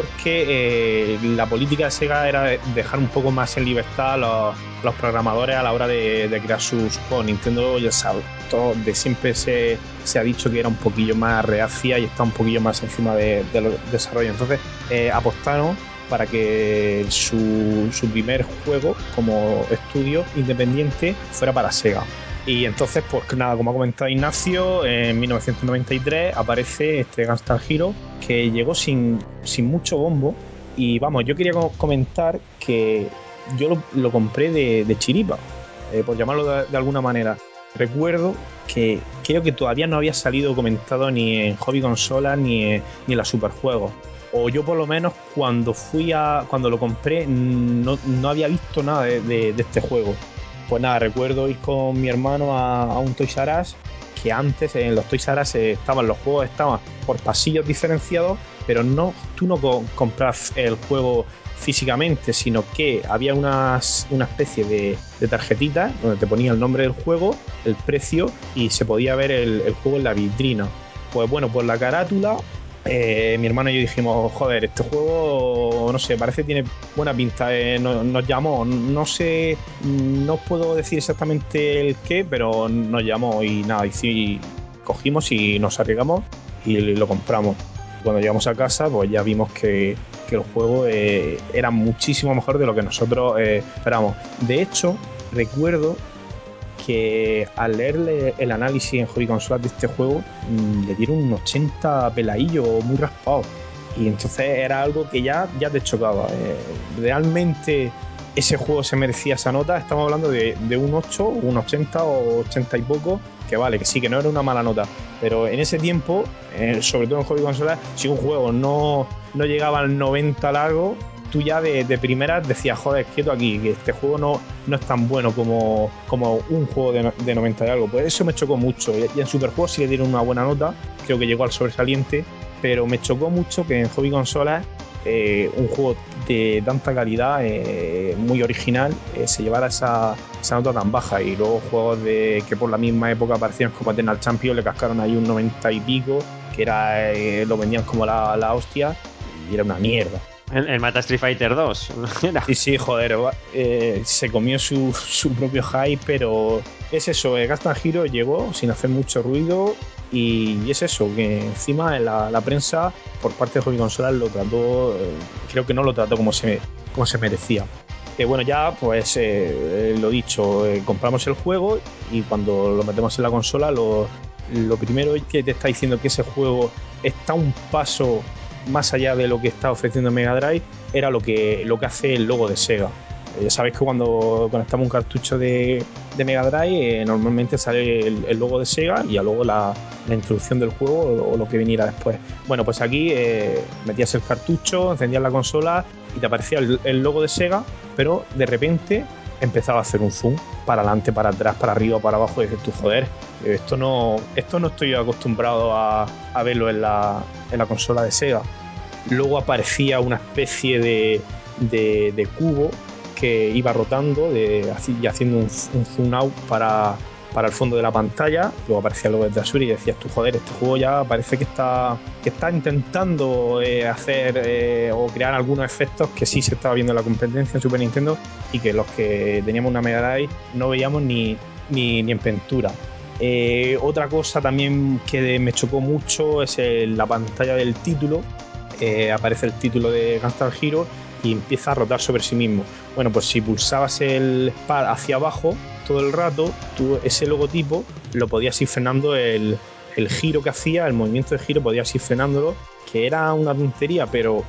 porque la política de Sega era dejar un poco más en libertad a los programadores a la hora de crear sus juegos. Nintendo, ya sabes, todo de siempre se ha dicho que era un poquillo más reacia y está un poquillo más encima de los desarrollos. Entonces apostaron para que su primer juego como estudio independiente fuera para Sega. Y entonces, pues nada, como ha comentado Ignacio, en 1993 aparece este Gunstar Hero que llegó sin mucho bombo. Y vamos, yo quería comentar que yo lo compré de chiripa, por llamarlo de alguna manera. Recuerdo que creo que todavía no había salido comentado ni en Hobby Consolas ni en la Superjuegos. O yo por lo menos cuando lo compré no había visto nada de este juego. Pues nada, recuerdo ir con mi hermano a un Toys R Us, que antes en los Toys R Us los juegos estaban por pasillos diferenciados, pero tú no compras el juego físicamente, sino que había una especie de tarjetita donde te ponía el nombre del juego, el precio y se podía ver el juego en la vitrina. Pues bueno, por la carátula mi hermano y yo dijimos, joder, este juego, no sé, parece que tiene buena pinta. Nos llamó, no sé, no puedo decir exactamente el qué, pero nos llamó y nada, y sí, cogimos y nos arriesgamos y lo compramos. Cuando llegamos a casa, pues ya vimos que el juego era muchísimo mejor de lo que nosotros esperábamos. De hecho, recuerdo que al leerle el análisis en Hobby Consolas de este juego le dieron un 80 peladillo muy raspado y entonces era algo que ya te chocaba. Realmente ese juego se merecía esa nota. Estamos hablando de un 8, un 80 o 80 y poco, que vale, que sí, que no era una mala nota, pero en ese tiempo, sobre todo en Hobby Consolas, si un juego no llegaba al 90 largo, tú ya de primeras decías, joder, quieto aquí, que este juego no es tan bueno como un juego de 90 y algo. Pues eso me chocó mucho. Y en Superjuegos sí le dieron una buena nota, creo que llegó al sobresaliente, pero me chocó mucho que en Hobby Consolas un juego de tanta calidad, muy original, se llevara esa nota tan baja. Y luego juegos que por la misma época aparecieron como Eternal Champion le cascaron ahí un 90 y pico, que era lo vendían como la hostia, y era una mierda. El Mata Street Fighter 2. Sí, joder, se comió su propio hype, pero es eso, Gunstar Hero llegó sin hacer mucho ruido y es eso, que encima la prensa por parte de Hobby Consolas lo trató, creo que no lo trató como se merecía. Bueno, ya pues lo dicho, compramos el juego y cuando lo metemos en la consola lo primero que te está diciendo que ese juego está un paso más allá de lo que está ofreciendo Mega Drive, era lo que hace el logo de Sega. Ya sabéis que cuando conectamos un cartucho de Mega Drive, normalmente sale el logo de Sega y luego la introducción del juego o lo que viniera después. Bueno, pues aquí metías el cartucho, encendías la consola y te aparecía el logo de Sega, pero de repente empezaba a hacer un zoom para adelante, para atrás, para arriba, para abajo, y dices tú, joder, esto no estoy acostumbrado a verlo en la consola de Sega. Luego aparecía una especie de cubo que iba rotando y haciendo un zoom out para para el fondo de la pantalla, luego aparecía el logo de Azure y decías tú, joder, este juego ya parece que está intentando hacer o crear algunos efectos que sí se estaba viendo en la competencia en Super Nintendo y que los que teníamos una Mega Drive no veíamos ni en pintura. Otra cosa también que me chocó mucho es la pantalla del título. Aparece el título de Gunstar Hero y empieza a rotar sobre sí mismo. Bueno, pues si pulsabas el pad hacia abajo todo el rato, tú ese logotipo lo podías ir frenando, el giro que hacía, el movimiento de giro podías ir frenándolo, que era una tontería, pero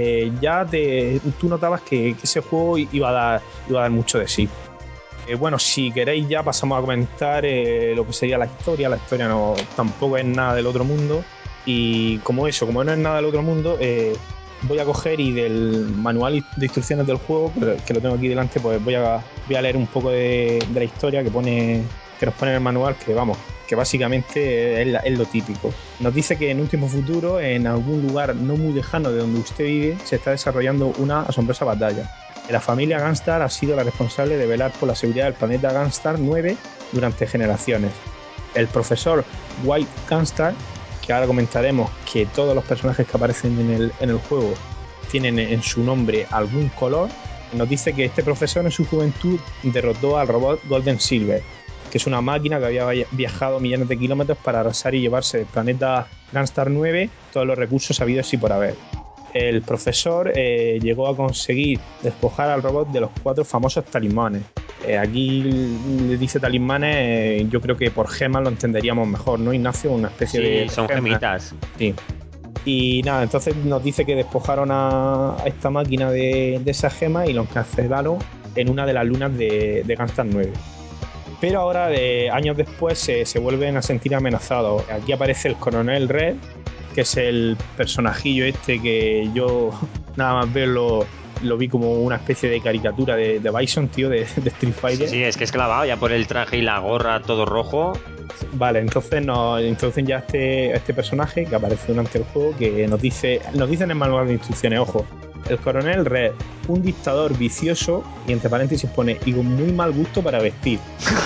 tú notabas que ese juego iba a dar mucho de sí. Bueno, si queréis ya pasamos a comentar lo que sería la historia. La historia tampoco es nada del otro mundo. Y como no es nada del otro mundo, voy a coger y del manual de instrucciones del juego, que lo tengo aquí delante, pues voy a leer un poco de la historia que nos pone en el manual, que básicamente es lo típico. Nos dice que en un tiempo futuro, en algún lugar no muy lejano de donde usted vive, se está desarrollando una asombrosa batalla. La familia Gunstar ha sido la responsable de velar por la seguridad del planeta Gunstar 9 durante generaciones. El profesor White Gunstar, que ahora comentaremos que todos los personajes que aparecen en el juego tienen en su nombre algún color, nos dice que este profesor en su juventud derrotó al robot Golden Silver, que es una máquina que había viajado millones de kilómetros para arrasar y llevarse del planeta Gunstar 9 todos los recursos habidos y por haber. El profesor llegó a conseguir despojar al robot de los 4 famosos talismanes. Aquí le dice talismanes, yo creo que por gemas lo entenderíamos mejor, ¿no, Ignacio? Una especie de... Sí, son gemitas. Sí. Y nada, entonces nos dice que despojaron a esta máquina de esa gema y lo encarcelaron en una de las lunas de Gunstar 9. Pero ahora, años después, se vuelven a sentir amenazados. Aquí aparece el Coronel Red, que es el personajillo que yo nada más verlo lo vi como una especie de caricatura de Bison, tío, de Street Fighter. Sí, es que es clavado ya por el traje y la gorra todo rojo. Vale, entonces nos introducen ya este personaje que aparece durante el juego, que nos dice en el manual de instrucciones, ojo, el Coronel Red, un dictador vicioso, y entre paréntesis pone, y con muy mal gusto para vestir.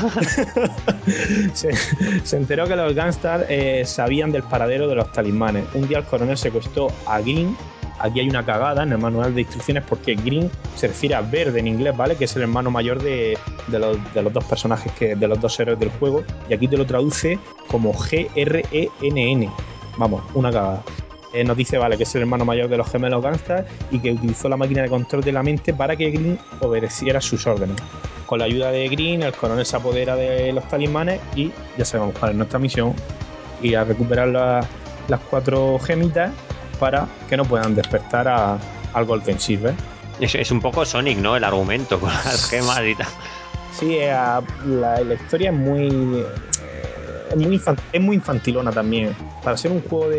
se enteró que los Gunstar sabían del paradero de los talismanes. Un día el coronel secuestró a Green. Aquí hay una cagada en el manual de instrucciones porque Green se refiere a verde en inglés, ¿vale? Que es el hermano mayor de los dos personajes, de los dos héroes del juego. Y aquí te lo traduce como GRENN. Vamos, una cagada. Nos dice, vale, que es el hermano mayor de los gemelos Gunstar y que utilizó la máquina de control de la mente para que Green obedeciera sus órdenes. Con la ayuda de Green, el coronel se apodera de los talismanes y ya sabemos cuál es nuestra misión: ir a recuperar las 4 gemitas para que no puedan despertar al Golden Silver. Es un poco Sonic, ¿no? El argumento con las gemas y tal. Sí, la historia es muy infantilona también. Para ser un juego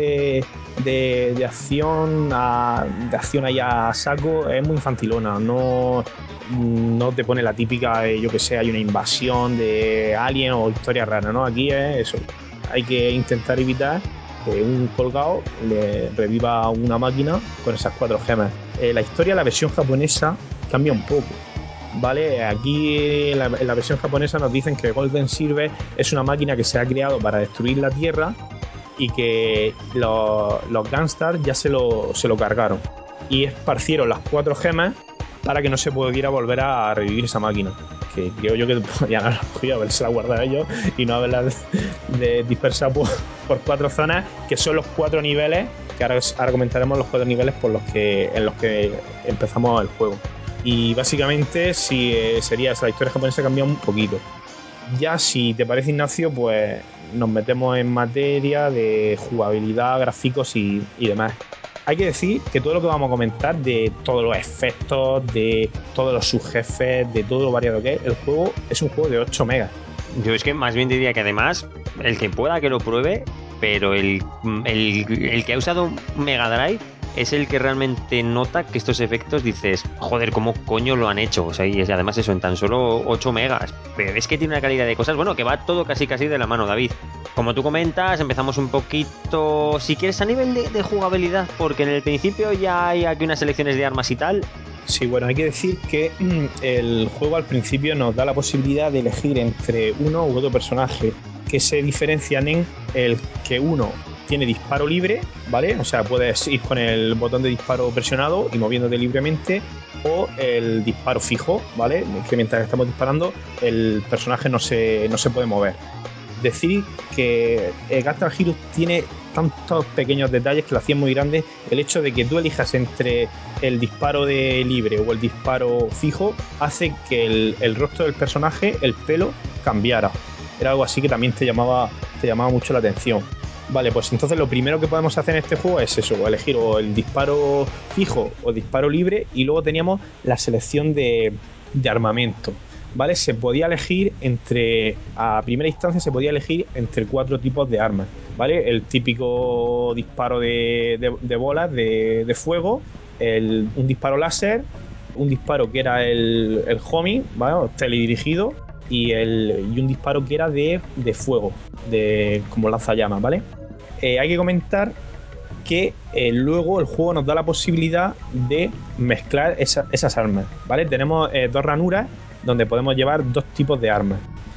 de acción ahí a saco, es muy infantilona. No te pone la típica, yo que sé, hay una invasión de alien o historia rara, ¿no? Aquí es eso. Hay que intentar evitar que un colgado le reviva una máquina con esas 4 gemas. La historia, la versión japonesa, cambia un poco, ¿vale? Aquí en la versión japonesa nos dicen que Golden Silver es una máquina que se ha creado para destruir la Tierra y que los Gunstar ya se lo cargaron y esparcieron las 4 gemas para que no se pudiera volver a revivir esa máquina, que creo yo que podían haberse la guardado ellos y no haberla dispersado por 4 zonas, que son los 4 niveles, que ahora comentaremos los 4 niveles en los que empezamos el juego. Y básicamente sería esa, la historia japonesa cambia un poquito. Ya, si te parece, Ignacio, pues nos metemos en materia de jugabilidad, gráficos y demás. Hay que decir que todo lo que vamos a comentar, de todos los efectos, de todos los subjefes, de todo lo variado que es, el juego es un juego de 8 megas. Yo es que más bien diría que además, el que pueda que lo pruebe, pero el que ha usado Mega Drive es el que realmente nota que estos efectos dices, joder, ¿cómo coño lo han hecho? O sea, y además eso en tan solo 8 megas. Pero es que tiene una calidad de cosas, bueno, que va todo casi de la mano, David. Como tú comentas, empezamos un poquito, si quieres, a nivel de jugabilidad, porque en el principio ya hay aquí unas selecciones de armas y tal. Sí, bueno, hay que decir que el juego al principio nos da la posibilidad de elegir entre uno u otro personaje, que se diferencian en el que uno tiene disparo libre, ¿vale? O sea, puedes ir con el botón de disparo presionado y moviéndote libremente, o el disparo fijo, ¿vale? Que mientras estamos disparando el personaje no se puede mover. Decir que Gunstar Heroes tiene tantos pequeños detalles que lo hacían muy grande. El hecho de que tú elijas entre el disparo de libre o el disparo fijo hace que el rostro del personaje, el pelo, cambiara. Era algo así que también te llamaba mucho la atención. Vale, pues entonces lo primero que podemos hacer en este juego es eso, elegir o el disparo fijo o disparo libre, y luego teníamos la selección de armamento. ¿Vale? Se podía elegir a primera instancia se podía elegir entre 4 tipos de armas, ¿vale? El típico disparo de bolas de fuego, un disparo láser, un disparo que era el homing, ¿vale? Teledirigido, y un disparo que era de fuego, como lanzallamas, ¿vale? Hay que comentar que luego el juego nos da la posibilidad de mezclar esas armas, ¿vale? Tenemos 2 ranuras donde podemos llevar 2 tipos de armas.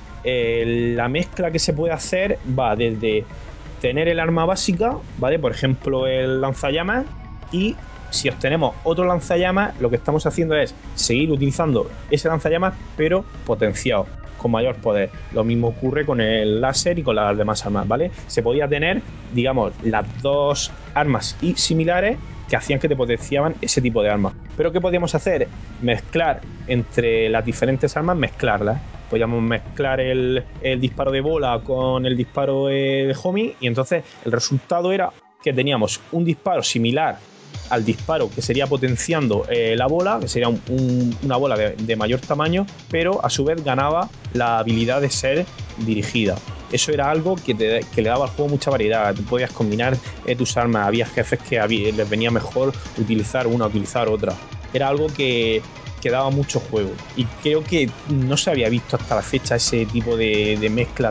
La mezcla que se puede hacer va desde tener el arma básica, ¿vale? Por ejemplo, el lanzallamas, y si obtenemos otro lanzallamas, lo que estamos haciendo es seguir utilizando ese lanzallamas, pero potenciado, con mayor poder. Lo mismo ocurre con el láser y con las demás armas, ¿vale? Se podía tener, digamos, las 2 armas y similares que hacían que te potenciaban ese tipo de armas. Pero ¿qué podíamos hacer? Mezclar entre las diferentes armas, mezclarlas. Podíamos mezclar el disparo de bola con el disparo de homing, y entonces el resultado era que teníamos un disparo similar al disparo que sería potenciando la bola, que sería una bola de mayor tamaño, pero a su vez ganaba la habilidad de ser dirigida. Eso era algo que le daba al juego mucha variedad. Tú podías combinar tus armas. Había jefes que les venía mejor utilizar una, utilizar otra. Era algo que daba mucho juego, y creo que no se había visto hasta la fecha ese tipo de mezcla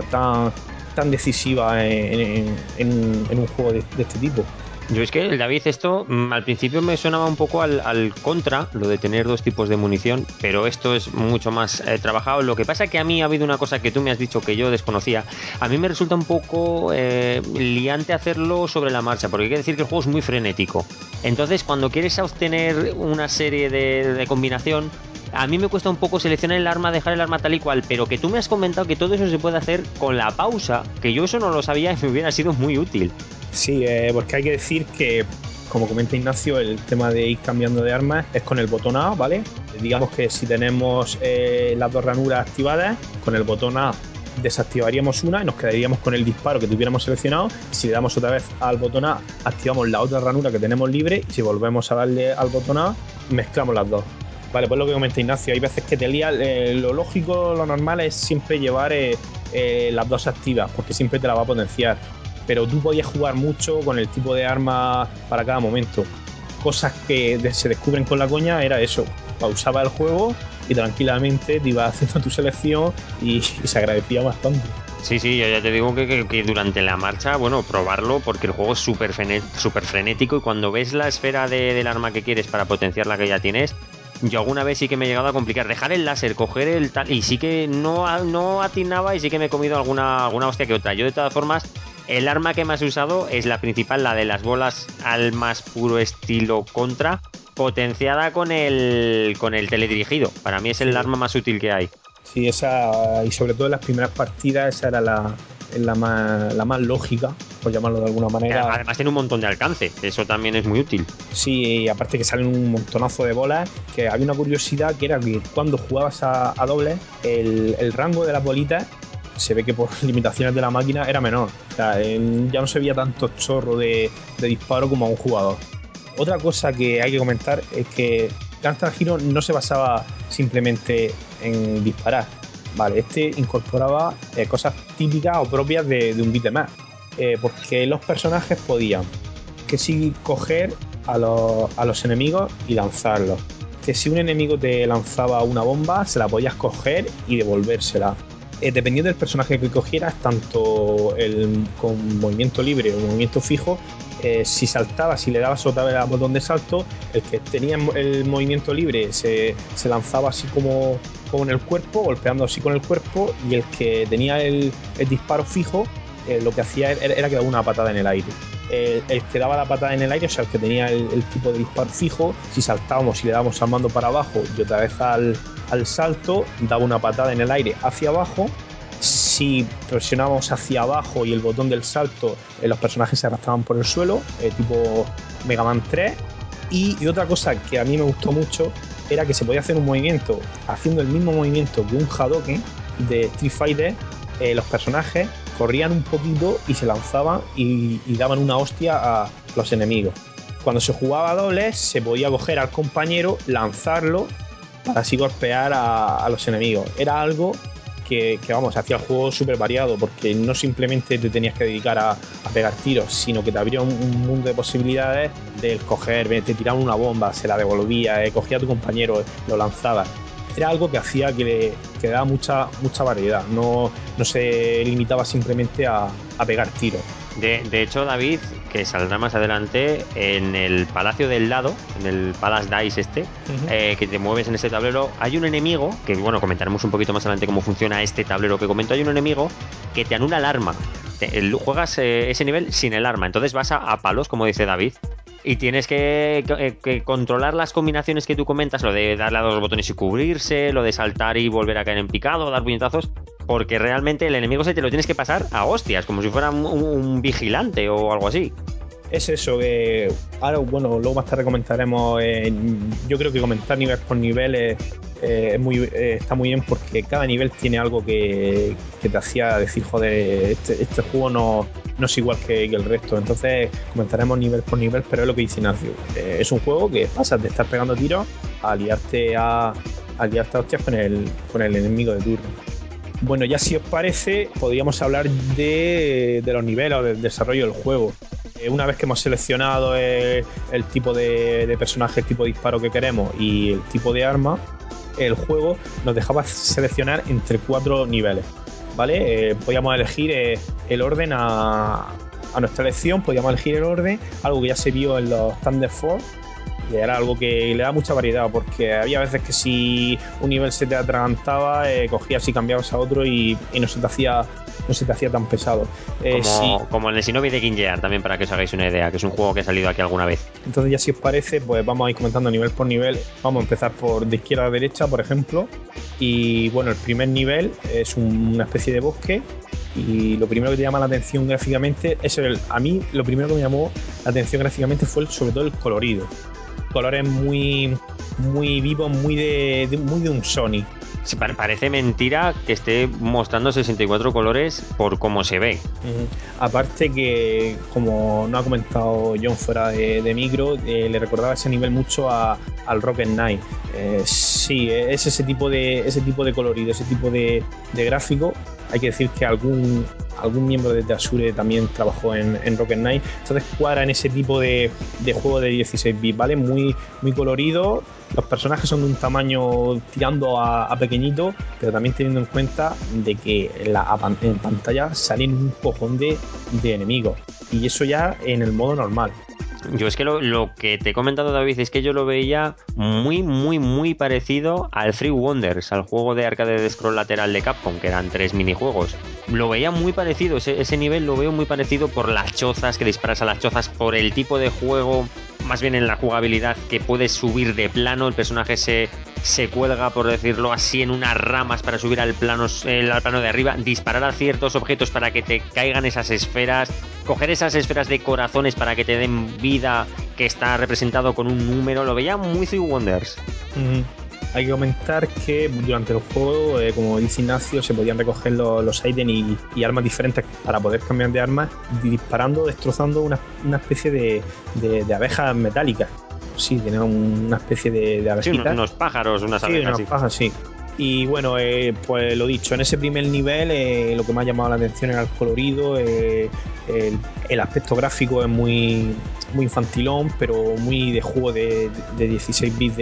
tan decisiva en un juego de este tipo. Yo es que, David, esto al principio me sonaba un poco al Contra, lo de tener 2 tipos de munición, pero esto es mucho más trabajado. Lo que pasa es que a mí ha habido una cosa que tú me has dicho que yo desconocía. A mí me resulta un poco liante hacerlo sobre la marcha, porque hay que decir que el juego es muy frenético. Entonces, cuando quieres obtener una serie de combinación, a mí me cuesta un poco seleccionar el arma, dejar el arma tal y cual, pero que tú me has comentado que todo eso se puede hacer con la pausa, que yo eso no lo sabía y me hubiera sido muy útil. Sí, porque hay que decir que, como comenta Ignacio, el tema de ir cambiando de armas es con el botón A, ¿vale? Digamos que si tenemos las 2 ranuras activadas, con el botón A desactivaríamos una y nos quedaríamos con el disparo que tuviéramos seleccionado. Si le damos otra vez al botón A, activamos la otra ranura que tenemos libre, y si volvemos a darle al botón A, mezclamos las 2. Vale, pues lo que comenta Ignacio, hay veces que te lía. Lo lógico, lo normal es siempre llevar las 2 activas, porque siempre te la va a potenciar. Pero tú podías jugar mucho con el tipo de arma para cada momento. Cosas que se descubren con la coña era eso: pausaba el juego y tranquilamente te ibas haciendo tu selección y se agradecía bastante. Sí, yo ya te digo que durante la marcha, bueno, probarlo, porque el juego es súper frenético, y cuando ves la esfera del arma que quieres para potenciar la que ya tienes, yo alguna vez sí que me he llegado a complicar. Dejar el láser, coger el tal, y sí que no atinaba, y sí que me he comido alguna hostia que otra. Yo, de todas formas, el arma que más he usado es la principal, la de las bolas al más puro estilo Contra, potenciada con el teledirigido. Para mí es el arma más útil que hay. Sí, esa, y sobre todo en las primeras partidas, esa era la más lógica, por llamarlo de alguna manera. Además tiene un montón de alcance, eso también es muy útil. Sí, aparte que salen un montonazo de bolas, que había una curiosidad, que era que cuando jugabas a dobles, el rango de las bolitas se ve que por limitaciones de la máquina era menor. O sea, ya no se veía tanto chorro de disparo como a un jugador. Otra cosa que hay que comentar es que Gunstar Heroes no se basaba simplemente en disparar. Vale, este incorporaba cosas típicas o propias de un beat'em up, porque los personajes podían que sí coger a los enemigos y lanzarlos. Que si un enemigo te lanzaba una bomba, se la podías coger y devolvérsela. Dependiendo del personaje que cogieras, tanto con movimiento libre o movimiento fijo, si saltabas, si le dabas otra vez al botón de salto, el que tenía el movimiento libre se lanzaba así como en el cuerpo, golpeando así con el cuerpo, y el que tenía el disparo fijo, lo que hacía era que daba una patada en el aire. El que daba la patada en el aire, o sea, el que tenía el tipo de disparo fijo, si saltábamos y le dábamos al mando para abajo y otra vez al salto, daba una patada en el aire hacia abajo. Si presionábamos hacia abajo y el botón del salto, los personajes se arrastraban por el suelo, tipo Mega Man 3. Y otra cosa que a mí me gustó mucho era que se podía hacer un movimiento haciendo el mismo movimiento que un Hadouken de Street Fighter. Los personajes corrían un poquito y se lanzaban y daban una hostia a los enemigos. Cuando se jugaba a dobles, se podía coger al compañero, lanzarlo para así golpear a los enemigos. Era algo que vamos, hacía el juego súper variado, porque no simplemente te tenías que dedicar a pegar tiros, sino que te abría un mundo de posibilidades de coger, te tiraban una bomba, se la devolvía, cogía a tu compañero, lo lanzaba. Era algo que hacía que le daba mucha variedad, no se limitaba simplemente a pegar tiros. De hecho, David, que saldrá más adelante, en el Palacio del Dado, en el Palace Dice que te mueves en este tablero, hay un enemigo, que bueno, comentaremos un poquito más adelante cómo funciona este tablero que comento. Hay un enemigo que te anula el arma. Juegas ese nivel sin el arma, entonces vas a palos, como dice David, y tienes que controlar las combinaciones que tú comentas, lo de darle a dos botones y cubrirse, lo de saltar y volver a caer en picado, dar puñetazos, porque realmente el enemigo se te lo tienes que pasar a hostias, como si fuera un vigilante o algo así. Es eso, ahora bueno, luego más tarde comentaremos. Yo creo que comentar nivel por nivel está muy bien, porque cada nivel tiene algo que te hacía decir, joder, este juego no es igual que el resto. Entonces comentaremos nivel por nivel, pero es lo que dice Ignacio. Es un juego que pasas de estar pegando tiros a liarte a hostias con el enemigo de turno. Bueno, ya si os parece, podríamos hablar de los niveles o del desarrollo del juego. Una vez que hemos seleccionado el tipo de personaje, el tipo de disparo que queremos y el tipo de arma, el juego nos dejaba seleccionar entre 4 niveles, ¿vale? Podíamos elegir el orden a nuestra elección, podíamos elegir el orden, algo que ya se vio en los Thunder Force. Y era algo que le da mucha variedad, porque había veces que si un nivel se te atragantaba, cogías y cambiabas a otro y no se te hacía tan pesado. Como en el Shinobi de King Gear, también, para que os hagáis una idea, que es un juego que ha salido aquí alguna vez. Entonces, ya si os parece, pues vamos a ir comentando nivel por nivel. Vamos a empezar por de izquierda a derecha, por ejemplo. Y bueno, el primer nivel es una especie de bosque. Y lo primero que te llama la atención gráficamente a mí lo primero que me llamó la atención gráficamente fue sobre todo el colorido. Colores muy vivos, muy de un Sony. Sí, parece mentira que esté mostrando 64 colores por cómo se ve. Aparte que, como no ha comentado John fuera de micro, le recordaba ese nivel mucho al Rocket Knight. Sí, es ese tipo de colorido, ese tipo de gráfico. Hay que decir que algún miembro de Asure también trabajó en Rocket Knight. Entonces cuadra en ese tipo de juego de 16 bits, ¿vale? Muy colorido. Los personajes son de un tamaño tirando a pequeñito, pero también teniendo en cuenta de que en pantalla salen un cojón de enemigos. Y eso ya en el modo normal. Yo es que lo que te he comentado, David, es que yo lo veía muy parecido al Free Wonders, al juego de arcade de scroll lateral de Capcom, que eran 3 minijuegos. Lo veía muy parecido, ese nivel lo veo muy parecido por las chozas, que disparas a las chozas, por el tipo de juego, más bien en la jugabilidad, que puedes subir de plano, el personaje se cuelga, por decirlo así, en unas ramas para subir al plano de arriba, disparar a ciertos objetos para que te caigan esas esferas, coger esas esferas de corazones para que te den vida, que está representado con un número. Lo veía muy Three Wonders. Hay que comentar que durante el juego, como dice Ignacio, se podían recoger los ítems y armas diferentes para poder cambiar de armas, disparando, destrozando una especie de abejas metálicas. Sí, tenían una especie de abejitas. Sí, unos pájaros, unas abejas. Sí, unos pájaros, sí. Y bueno, pues lo dicho, en ese primer nivel lo que me ha llamado la atención era el colorido, el aspecto gráfico es muy muy infantilón, pero muy de juego de 16 bits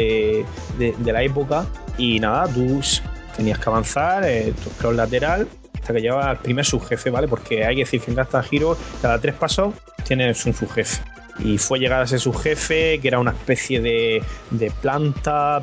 de la época. Y nada, tú tenías que avanzar, tu scroll lateral, hasta que llegabas al primer subjefe, ¿vale? Porque hay que decir que en Guitar Hero cada 3 pasos tienes un subjefe. Y fue llegar a ese subjefe, que era una especie de planta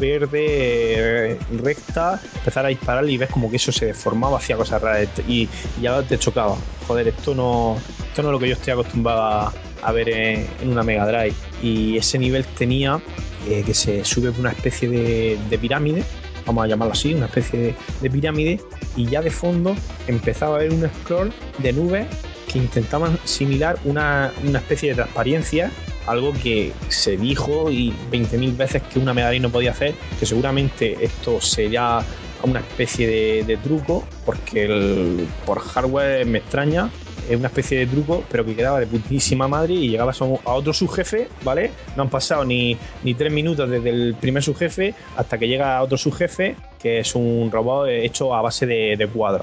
verde recta, empezar a disparar y ves como que eso se deformaba, hacía cosas raras y ya te chocaba. Joder, esto no es lo que yo estoy acostumbrado a ver en una Mega Drive. Y ese nivel tenía que se sube por una especie de pirámide, vamos a llamarlo así, una especie de pirámide, y ya de fondo empezaba a haber un scroll de nubes que intentaban similar una especie de transparencia, algo que se dijo y 20.000 veces que una Mega Drive no podía hacer, que seguramente esto sería una especie de truco, porque por hardware me extraña, es una especie de truco, pero que quedaba de putísima madre y llegabas a otro subjefe, ¿vale? No han pasado ni 3 minutos desde el primer subjefe hasta que llega a otro subjefe, que es un robot hecho a base de cuadros.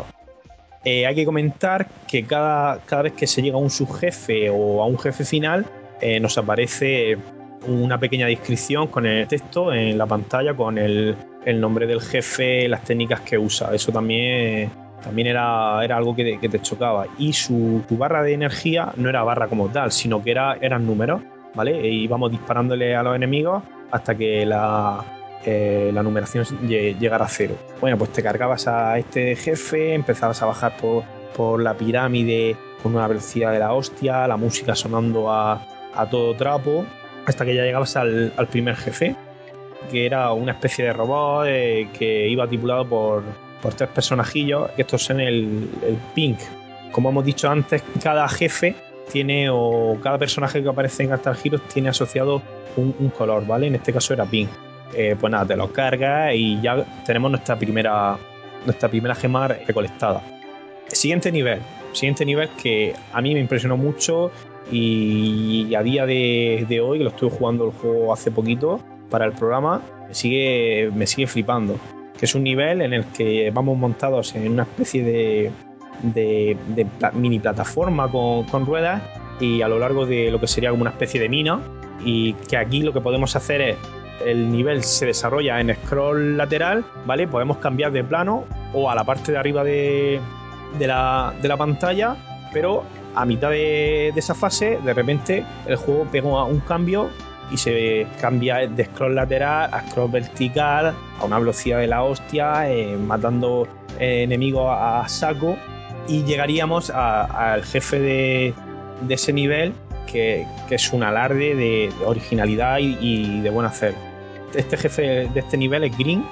Hay que comentar que cada vez que se llega a un subjefe o a un jefe final, nos aparece una pequeña descripción con el texto en la pantalla, con el nombre del jefe, las técnicas que usa. Eso también era algo que te chocaba. Y su barra de energía no era barra como tal, sino que eran números, ¿vale? E íbamos disparándole a los enemigos hasta que la numeración llegara a 0. Bueno, pues te cargabas a este jefe, empezabas a bajar por la pirámide con una velocidad de la hostia, la música sonando a todo trapo, hasta que ya llegabas al primer jefe, que era una especie de robot que iba tripulado por 3 personajillos, que estos son el Pink. Como hemos dicho antes, cada jefe tiene, o cada personaje que aparece en Guitar Hero tiene asociado un color, ¿vale? En este caso era Pink. Pues nada, te los cargas y ya tenemos nuestra primera gema recolectada. Siguiente nivel que a mí me impresionó mucho y a día de hoy, que lo estuve jugando el juego hace poquito para el programa, me sigue flipando, que es un nivel en el que vamos montados en una especie de mini plataforma con ruedas, y a lo largo de lo que sería como una especie de mina, y que aquí lo que podemos hacer es, el nivel se desarrolla en scroll lateral, ¿vale? Podemos cambiar de plano o a la parte de arriba de la pantalla, pero a mitad de esa fase, de repente el juego pega un cambio y se cambia de scroll lateral a scroll vertical a una velocidad de la hostia, matando enemigos a saco, y llegaríamos al jefe de ese nivel, que es un alarde de originalidad y de buen hacer. Este jefe de este nivel es Green,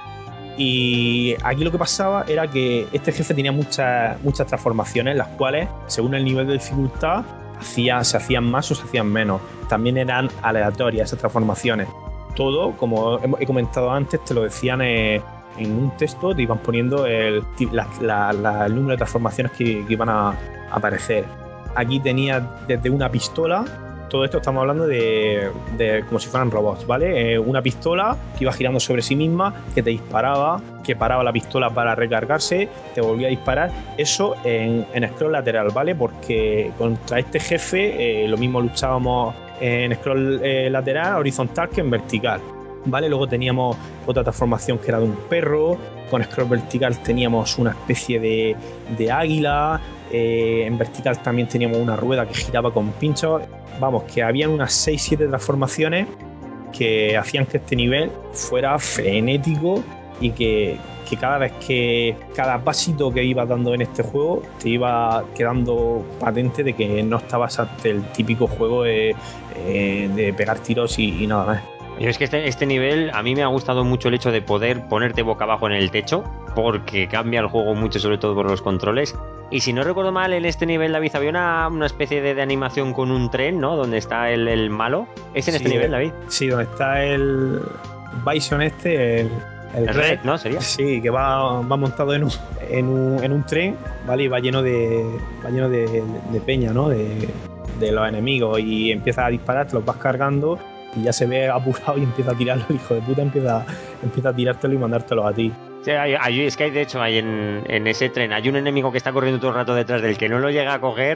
y aquí lo que pasaba era que este jefe tenía muchas transformaciones, las cuales, según el nivel de dificultad, se hacían más o se hacían menos. También eran aleatorias esas transformaciones. Todo, como he comentado antes, te lo decían en un texto, te iban poniendo el número de transformaciones que iban a aparecer. Aquí tenía desde una pistola. Todo esto estamos hablando de como si fueran robots, ¿vale? Una pistola que iba girando sobre sí misma, que te disparaba, que paraba la pistola para recargarse, te volvía a disparar. Eso en scroll lateral, ¿vale? Porque contra este jefe lo mismo luchábamos en scroll lateral, horizontal, que en vertical, ¿vale? Luego teníamos otra transformación que era de un perro. Con scroll vertical teníamos una especie de águila. En vertical también teníamos una rueda que giraba con pinchos. Vamos, que habían unas 6-7 transformaciones que hacían que este nivel fuera frenético, y que cada pasito que ibas dando en este juego te iba quedando patente de que no estabas ante el típico juego de pegar tiros y nada más. Yo es que este nivel a mí me ha gustado mucho el hecho de poder ponerte boca abajo en el techo, porque cambia el juego mucho, sobre todo por los controles. Y si no recuerdo mal, en este nivel, David, había una especie de animación con un tren, ¿no? Donde está el malo. ¿Es en este nivel, David? Sí, donde está el Bison el Red, ¿no? ¿Sería? Sí, que va montado en un tren, ¿vale? Y va lleno de peña, ¿no? De los enemigos, y empieza a disparar, te los vas cargando y ya se ve apurado y empieza a tirarlo. El hijo de puta empieza a tirártelo y mandártelo a ti. Sí, es que de hecho hay en ese tren hay un enemigo que está corriendo todo el rato detrás del que no lo llega a coger,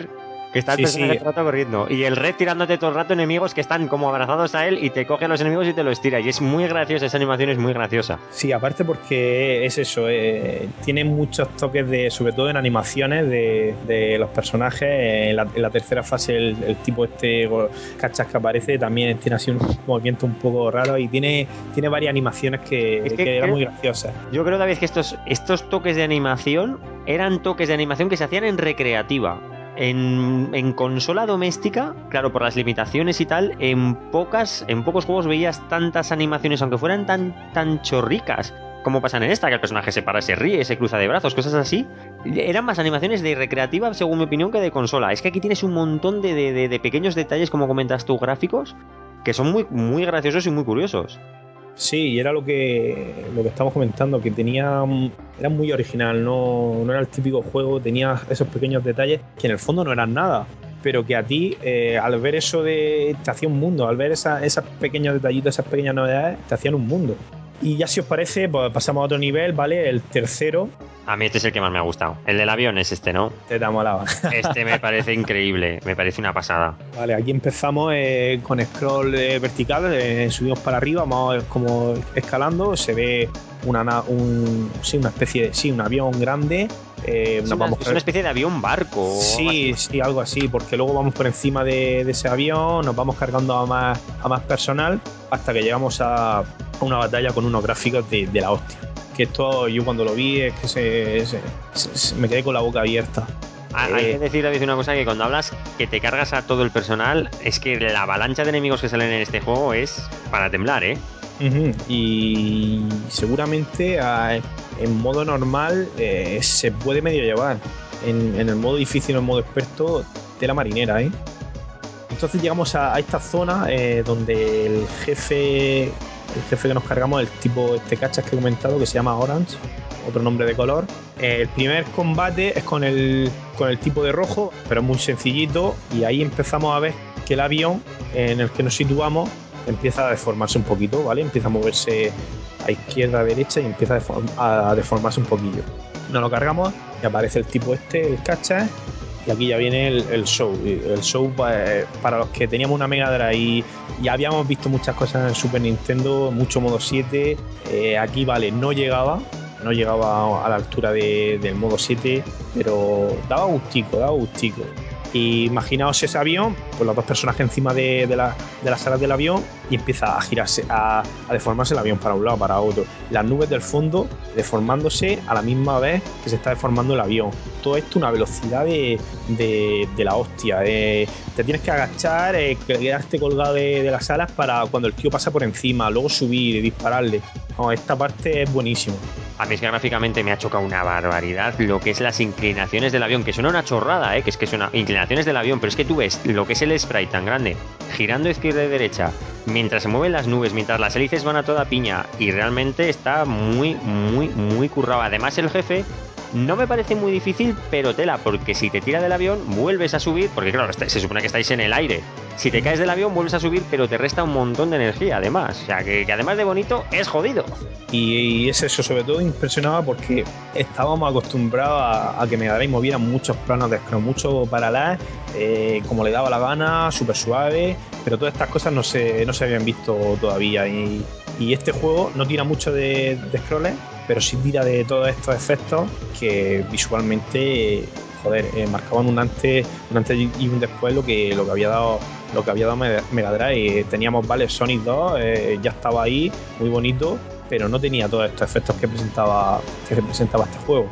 Que está el Sí, personaje sí. todo el rato corriendo. Y el Red tirándote todo el rato enemigos que están como abrazados a él y te coge a los enemigos y te los tira. Y es muy graciosa, esa animación es muy graciosa. Sí, aparte porque es eso, tiene muchos toques de, sobre todo en animaciones de los personajes. En la tercera fase el tipo cachas que aparece también tiene así un movimiento un poco raro y tiene varias animaciones Es que que eran muy graciosas. yo creo, David, que estos toques de animación eran toques de animación que se hacían en recreativa. En consola doméstica, claro, por las limitaciones y tal, en pocos juegos veías tantas animaciones, aunque fueran tan chorricas, como pasan en esta, que el personaje se para, se ríe, se cruza de brazos, cosas así. Eran más animaciones de recreativa, según mi opinión, que de consola. Es que aquí tienes un montón de pequeños detalles, como comentas tú, gráficos, que son muy, muy graciosos y muy curiosos. Sí, y era lo que estamos comentando, que era muy original, no era el típico juego, tenía esos pequeños detalles que en el fondo no eran nada, pero que a ti, al ver eso te hacía un mundo, al ver esos pequeños detallitos, esas pequeñas novedades, te hacían un mundo. Y ya si os parece, pues pasamos a otro nivel, ¿vale? El tercero. A mí este es el que más me ha gustado. El del avión es este, ¿no? Te da molaba. Este me parece increíble, me parece una pasada. Vale, aquí empezamos con scroll vertical, subimos para arriba, vamos como escalando, se ve una especie de un avión grande. Es una especie de avión barco. Sí, sí, algo así, porque luego vamos por encima de ese avión, nos vamos cargando a más personal hasta que llegamos a una batalla con unos gráficos de la hostia. Que esto yo cuando lo vi es que me quedé con la boca abierta. Hay que decir, David, una cosa, que cuando hablas que te cargas a todo el personal, es que la avalancha de enemigos que salen en este juego es para temblar, ¿eh? Y seguramente en modo normal se puede medio llevar. En el modo difícil o en modo experto, tela marinera, ¿eh? Entonces llegamos a esta zona donde el jefe que nos cargamos, el tipo cachas que he comentado, que se llama Orange, otro nombre de color. El primer combate es con el tipo de rojo, pero es muy sencillito, y ahí empezamos a ver que el avión en el que nos situamos empieza a deformarse un poquito, ¿vale? Empieza a moverse a izquierda, a derecha y empieza a deformarse un poquillo. Nos lo cargamos y aparece el tipo el cachas. Y aquí ya viene el show. El show, pues, para los que teníamos una Mega Drive y habíamos visto muchas cosas en el Super Nintendo, mucho modo 7, aquí vale, no llegaba a la altura del modo 7, pero daba gustico. Y imaginaos ese avión, con los dos personajes encima de las alas del avión, y empieza a girarse, a deformarse el avión para un lado, para otro. Las nubes del fondo deformándose a la misma vez que se está deformando el avión. Todo esto una velocidad de la hostia. Te tienes que agachar, quedarte colgado de las alas para cuando el tío pasa por encima, luego subir y dispararle. No, esta parte es buenísima. A mí es que gráficamente me ha chocado una barbaridad lo que es las inclinaciones del avión, que suena una chorrada, que es que suena inclinaciones del avión, pero es que tú ves lo que es el sprite tan grande, girando izquierda y derecha, mientras se mueven las nubes, mientras las hélices van a toda piña, y realmente está muy, muy, muy currado. Además, el jefe no me parece muy difícil, pero tela, porque si te tira del avión, vuelves a subir, porque claro, se supone que estáis en el aire. Si te caes del avión, vuelves a subir, pero te resta un montón de energía, además. O sea, que además de bonito, es jodido. Y es eso, sobre todo impresionaba porque estábamos acostumbrados a que Mega Drive moviera muchos planos de scroll, mucho parallax, como le daba la gana, súper suave, pero todas estas cosas no se habían visto todavía. Y este juego no tira mucho de scrolls, pero sí tira de todos estos efectos que visualmente, marcaban un antes y un después lo que había dado Mega Drive. Teníamos, vale, Sonic 2, ya estaba ahí, muy bonito, pero no tenía todos estos efectos que presentaba este juego.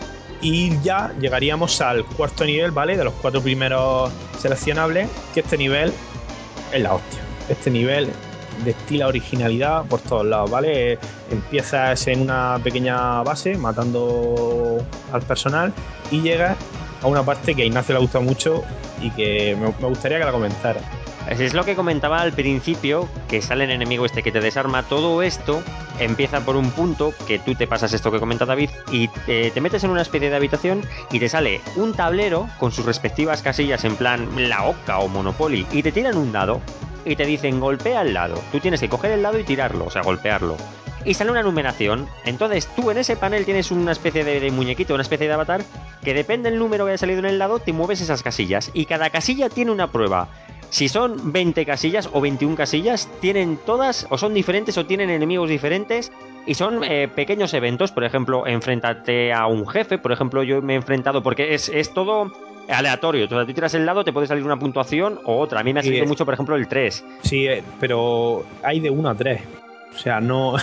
Y ya llegaríamos al cuarto nivel, ¿vale? De los 4 primeros seleccionables, que este nivel es la hostia. Este nivel destila originalidad por todos lados, ¿vale? Empiezas en una pequeña base matando al personal y llegas a una parte que a Ignacio le gusta mucho y que me gustaría que la comentara. Es lo que comentaba al principio, que sale el enemigo que te desarma. Todo esto empieza por un punto que tú te pasas esto que comenta David y te metes en una especie de habitación y te sale un tablero con sus respectivas casillas en plan la Oca o Monopoly y te tiran un dado y te dicen golpea el lado. Tú tienes que coger el dado y tirarlo, o sea, golpearlo. y sale una numeración. Entonces tú en ese panel tienes una especie de muñequito, una especie de avatar, que depende del número que haya salido en el lado, te mueves esas casillas. Y cada casilla tiene una prueba. Si son 20 casillas o 21 casillas, tienen todas, o son diferentes, o tienen enemigos diferentes, y son pequeños eventos. Por ejemplo, enfréntate a un jefe. Por ejemplo, yo me he enfrentado, porque es todo aleatorio. Entonces, tú tiras el lado, te puede salir una puntuación o otra. A mí me ha salido mucho, por ejemplo, el 3. Sí, pero hay de 1 a 3. O sea, no,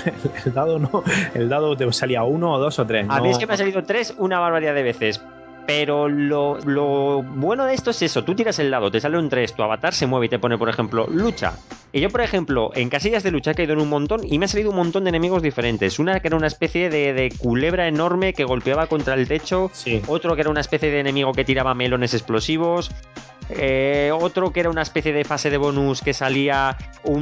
el dado te salía 1 o 2 o 3. A mí es que me ha salido 3 una barbaridad de veces. Pero lo bueno de esto es eso. Tú tiras el dado, te sale un 3, tu avatar se mueve y te pone, por ejemplo, lucha. Y yo, por ejemplo, en casillas de lucha he caído en un montón y me ha salido un montón de enemigos diferentes. Una que era una especie de culebra enorme que golpeaba contra el techo. Sí. Otro que era una especie de enemigo que tiraba melones explosivos. Otro que era una especie de fase de bonus que salía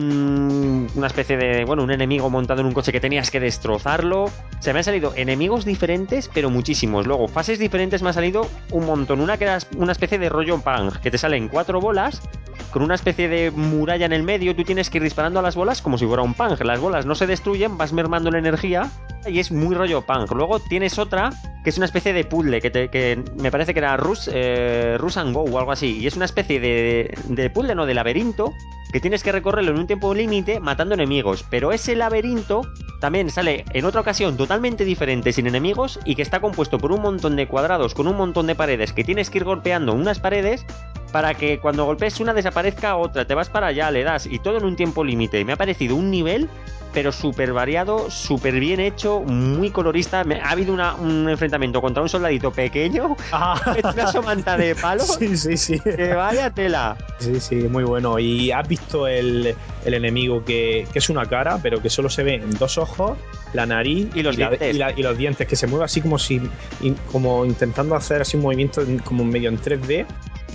una especie de, bueno, un enemigo montado en un coche que tenías que destrozarlo. Se me han salido enemigos diferentes, pero muchísimos. Luego, fases diferentes me ha salido un montón. Una que era una especie de rollo Pang, que te salen 4 bolas con una especie de muralla en el medio. Tú tienes que ir disparando a las bolas como si fuera un Pang. Las bolas no se destruyen, vas mermando la energía y es muy rollo Pang. Luego tienes otra que es una especie de puzzle que me parece que era Rush and Go o algo así. Y es una especie de puzzle, no, de laberinto, que tienes que recorrerlo en un tiempo límite matando enemigos. Pero ese laberinto también sale en otra ocasión totalmente diferente, sin enemigos, y que está compuesto por un montón de cuadrados con un montón de paredes que tienes que ir golpeando unas paredes para que cuando golpees una desaparezca otra. Te vas para allá, le das, y todo en un tiempo límite. Me ha parecido un nivel, pero súper variado, súper bien hecho, muy colorista. Ha habido un enfrentamiento contra un soldadito pequeño, una somanta de palo. Sí. Que vaya tela. Sí, muy bueno. ¿Y has visto el enemigo que es una cara, pero que solo se ven 2 ojos, la nariz y los dientes? Y los dientes, que se mueve así como intentando hacer así un movimiento como medio en 3D, que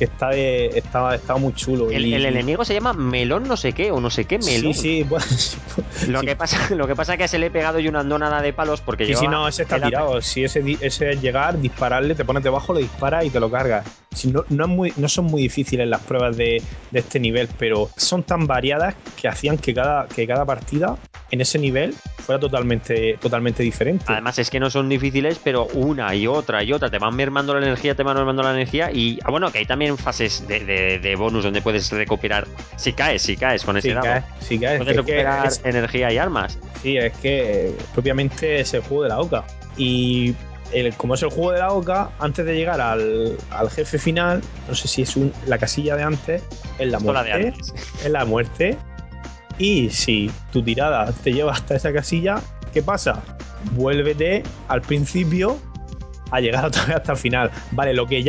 está muy chulo. El enemigo se llama Melón no sé qué, o no sé qué Melón. Sí. Lo que pasa es que se le he pegado yo una andonada de palos porque sí, no, ese está tirado. Si ese es llegar, dispararle, te pones debajo, lo disparas y te lo cargas. Si no son muy difíciles las pruebas de este nivel, pero son tan variadas que hacían que cada partida en ese nivel fuera totalmente diferente. Además es que no son difíciles, pero una y otra te van mermando la energía, y bueno, que hay también fases de bonus donde puedes recuperar si caes con ese dado. Si caes, puedes recuperar energía y armas. Sí, es que propiamente es el juego de la oca. Y como es el juego de la oca, antes de llegar al jefe final, no sé si es la casilla de antes, es la muerte. Es la muerte. Y si tu tirada te lleva hasta esa casilla, ¿qué pasa? Vuélvete al principio a llegar otra vez hasta el final. Vale,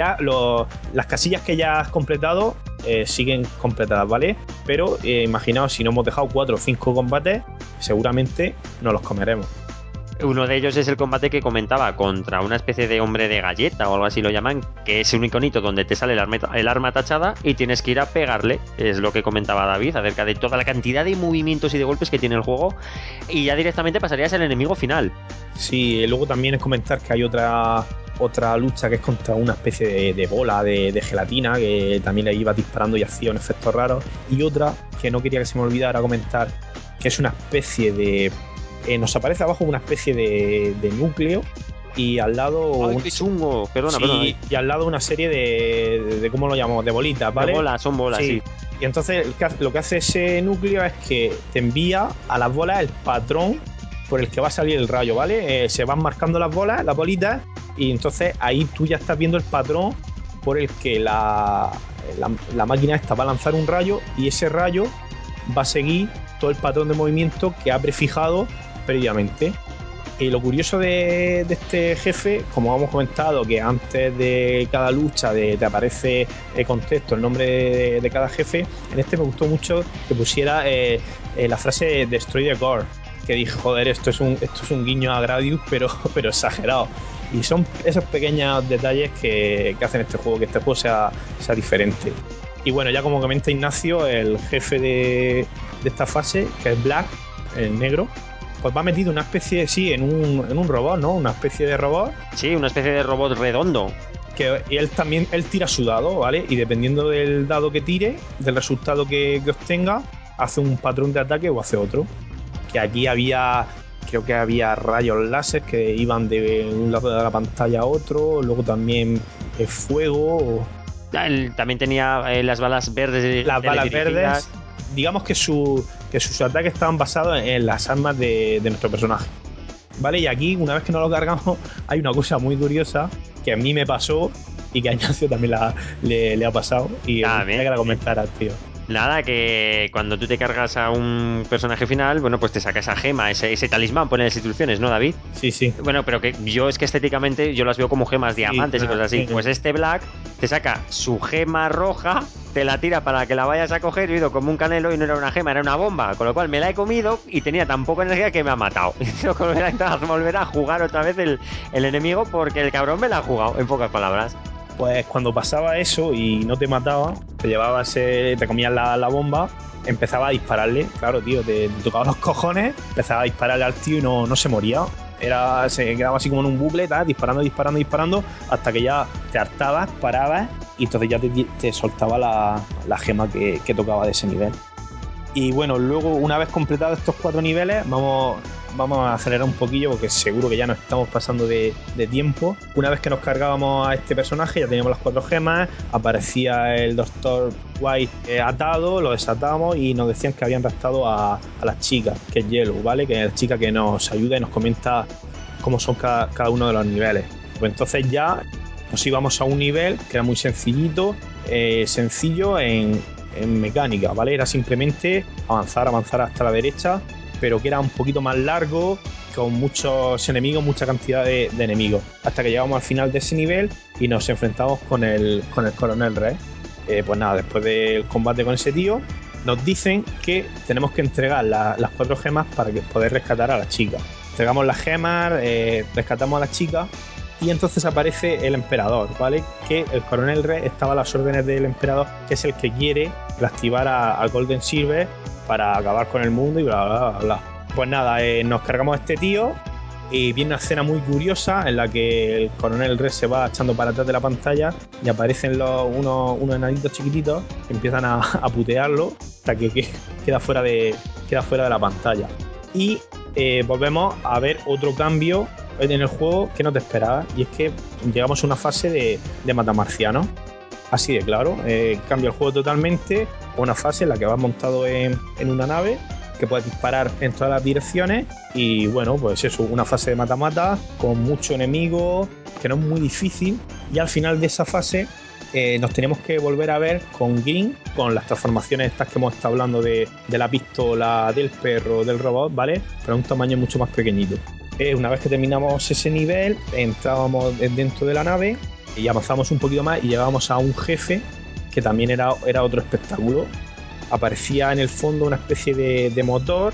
las casillas que ya has completado siguen completadas, ¿vale? Pero imaginaos, si no hemos dejado 4 o 5 combates, seguramente nos los comeremos. Uno de ellos es el combate que comentaba contra una especie de hombre de galleta o algo así lo llaman, que es un iconito donde te sale el arma tachada y tienes que ir a pegarle. Es lo que comentaba David acerca de toda la cantidad de movimientos y de golpes que tiene el juego, y ya directamente pasarías al enemigo final. Sí, luego también es comentar que hay otra lucha que es contra una especie de bola de gelatina que también le iba disparando y hacía un efecto raro. Y otra que no quería que se me olvidara comentar, que es una especie de... nos aparece abajo una especie de núcleo y al lado... ¡Ay, qué chungo! Perdona. Y al lado una serie de ¿cómo lo llamamos? De bolitas, ¿vale? De bolas, son bolas, sí. Y entonces lo que hace ese núcleo es que te envía a las bolas el patrón por el que va a salir el rayo, ¿vale? Se van marcando las bolitas, y entonces ahí tú ya estás viendo el patrón por el que la máquina esta va a lanzar un rayo, y ese rayo va a seguir todo el patrón de movimiento que ha prefijado previamente. Y lo curioso de este jefe, como hemos comentado, que antes de cada lucha te aparece el contexto, el nombre de cada jefe. En este me gustó mucho que pusiera la frase Destroy the Core, que dije, joder, esto es un guiño a Gradius, pero exagerado. Y son esos pequeños detalles que hacen este juego, que este juego sea diferente. Y bueno, ya como comenta Ignacio, el jefe de esta fase, que es Black, el negro, pues va metido una especie, en un robot, ¿no? Una especie de robot. Sí, una especie de robot redondo. Que él tira su dado, ¿vale? Y dependiendo del dado que tire, del resultado que obtenga, hace un patrón de ataque o hace otro. Que aquí había creo que había rayos láser que iban de un lado de la pantalla a otro, luego también fuego. También tenía las balas verdes. Las balas verdes, digamos que sus ataques estaban basados en las armas de nuestro personaje. Vale, y aquí, una vez que nos lo cargamos, hay una cosa muy curiosa que a mí me pasó y que a Ignacio también le ha pasado. Y me gustaría que la comentaras, tío. Nada, que cuando tú te cargas a un personaje final, bueno, pues te saca esa gema, ese talismán, pone las instrucciones, ¿no, David? Sí. Bueno, pero que yo es que estéticamente yo las veo como gemas diamantes y cosas así. Sí. Pues este Black te saca su gema roja, te la tira para que la vayas a coger, y he ido como un canelo y no era una gema, era una bomba. Con lo cual me la he comido y tenía tan poca energía que me ha matado. Y tengo que volver a jugar otra vez el enemigo porque el cabrón me la ha jugado, en pocas palabras. Pues cuando pasaba eso y no te mataba, te comías la bomba, empezaba a dispararle. Claro, tío, te tocaba los cojones, empezaba a dispararle al tío y no se moría. Se quedaba así como en un bucle, disparando, hasta que ya te hartabas, parabas y entonces ya te soltaba la gema que tocaba de ese nivel. Y bueno, luego, una vez completados estos 4 niveles, vamos a acelerar un poquillo porque seguro que ya nos estamos pasando de tiempo. Una vez que nos cargábamos a este personaje, ya teníamos las 4 gemas, aparecía el Dr. White atado, lo desatamos y nos decían que habían raptado a la chica, que es Yellow, ¿vale? Que es la chica que nos ayuda y nos comenta cómo son cada uno de los niveles. Pues entonces ya nos íbamos a un nivel que era muy sencillo en mecánica, ¿vale? Era simplemente avanzar hasta la derecha, pero que era un poquito más largo, con muchos enemigos, mucha cantidad de enemigos, hasta que llegamos al final de ese nivel y nos enfrentamos con el Coronel Red. Pues nada, después del combate con ese tío, nos dicen que tenemos que entregar las 4 gemas para poder rescatar a la chica. Entregamos las gemas, rescatamos a la chica. Y entonces aparece el emperador, ¿vale? Que el coronel Red estaba a las órdenes del emperador, que es el que quiere reactivar a Golden Silver para acabar con el mundo y bla. Pues nada, nos cargamos a este tío y viene una escena muy curiosa en la que el coronel Red se va echando para atrás de la pantalla y aparecen unos enanitos chiquititos que empiezan a putearlo hasta que queda fuera de la pantalla. Y volvemos a ver otro cambio en el juego que no te esperabas, y es que llegamos a una fase de matamarcianos. Así de claro, cambia el juego totalmente a una fase en la que vas montado en una nave que puedes disparar en todas las direcciones y bueno, pues eso, una fase de mata-mata con mucho enemigo, que no es muy difícil, y al final de esa fase nos tenemos que volver a ver con Green, con las transformaciones estas que hemos estado hablando de la pistola, del perro, del robot, ¿vale? Pero a un tamaño mucho más pequeñito. Una vez que terminamos ese nivel, entrábamos dentro de la nave y avanzamos un poquito más y llegábamos a un jefe que también era otro espectáculo. Aparecía en el fondo una especie de motor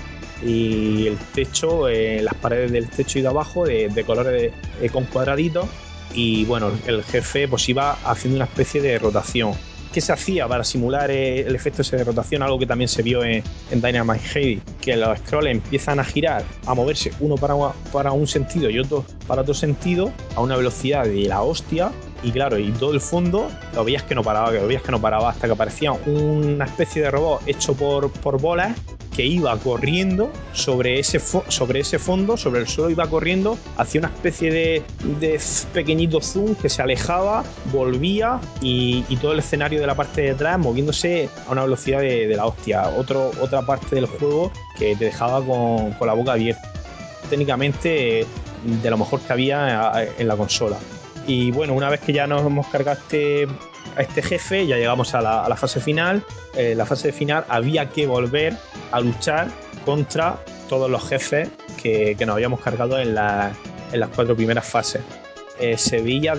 y el techo, las paredes del techo y de abajo de colores con cuadraditos, y bueno, el jefe pues iba haciendo una especie de rotación. ¿Qué se hacía para simular el efecto ese de rotación? Algo que también se vio en Dynamite Heavy, que los scrolls empiezan a girar, a moverse uno para un sentido y otro para otro sentido, a una velocidad de la hostia. Y claro, y todo el fondo lo veías que no paraba, hasta que aparecía una especie de robot hecho por bolas que iba corriendo sobre ese fondo, sobre el suelo, iba corriendo, hacía una especie de pequeñito zoom que se alejaba, volvía y todo el escenario de la parte de atrás moviéndose a una velocidad de la hostia. Otra parte del juego que te dejaba con la boca abierta. Técnicamente de lo mejor que había en la consola. Y bueno, una vez que ya nos hemos cargado a este jefe, ya llegamos a la fase final. La fase final había que volver a luchar contra todos los jefes que nos habíamos cargado en las 4 primeras fases. Se veía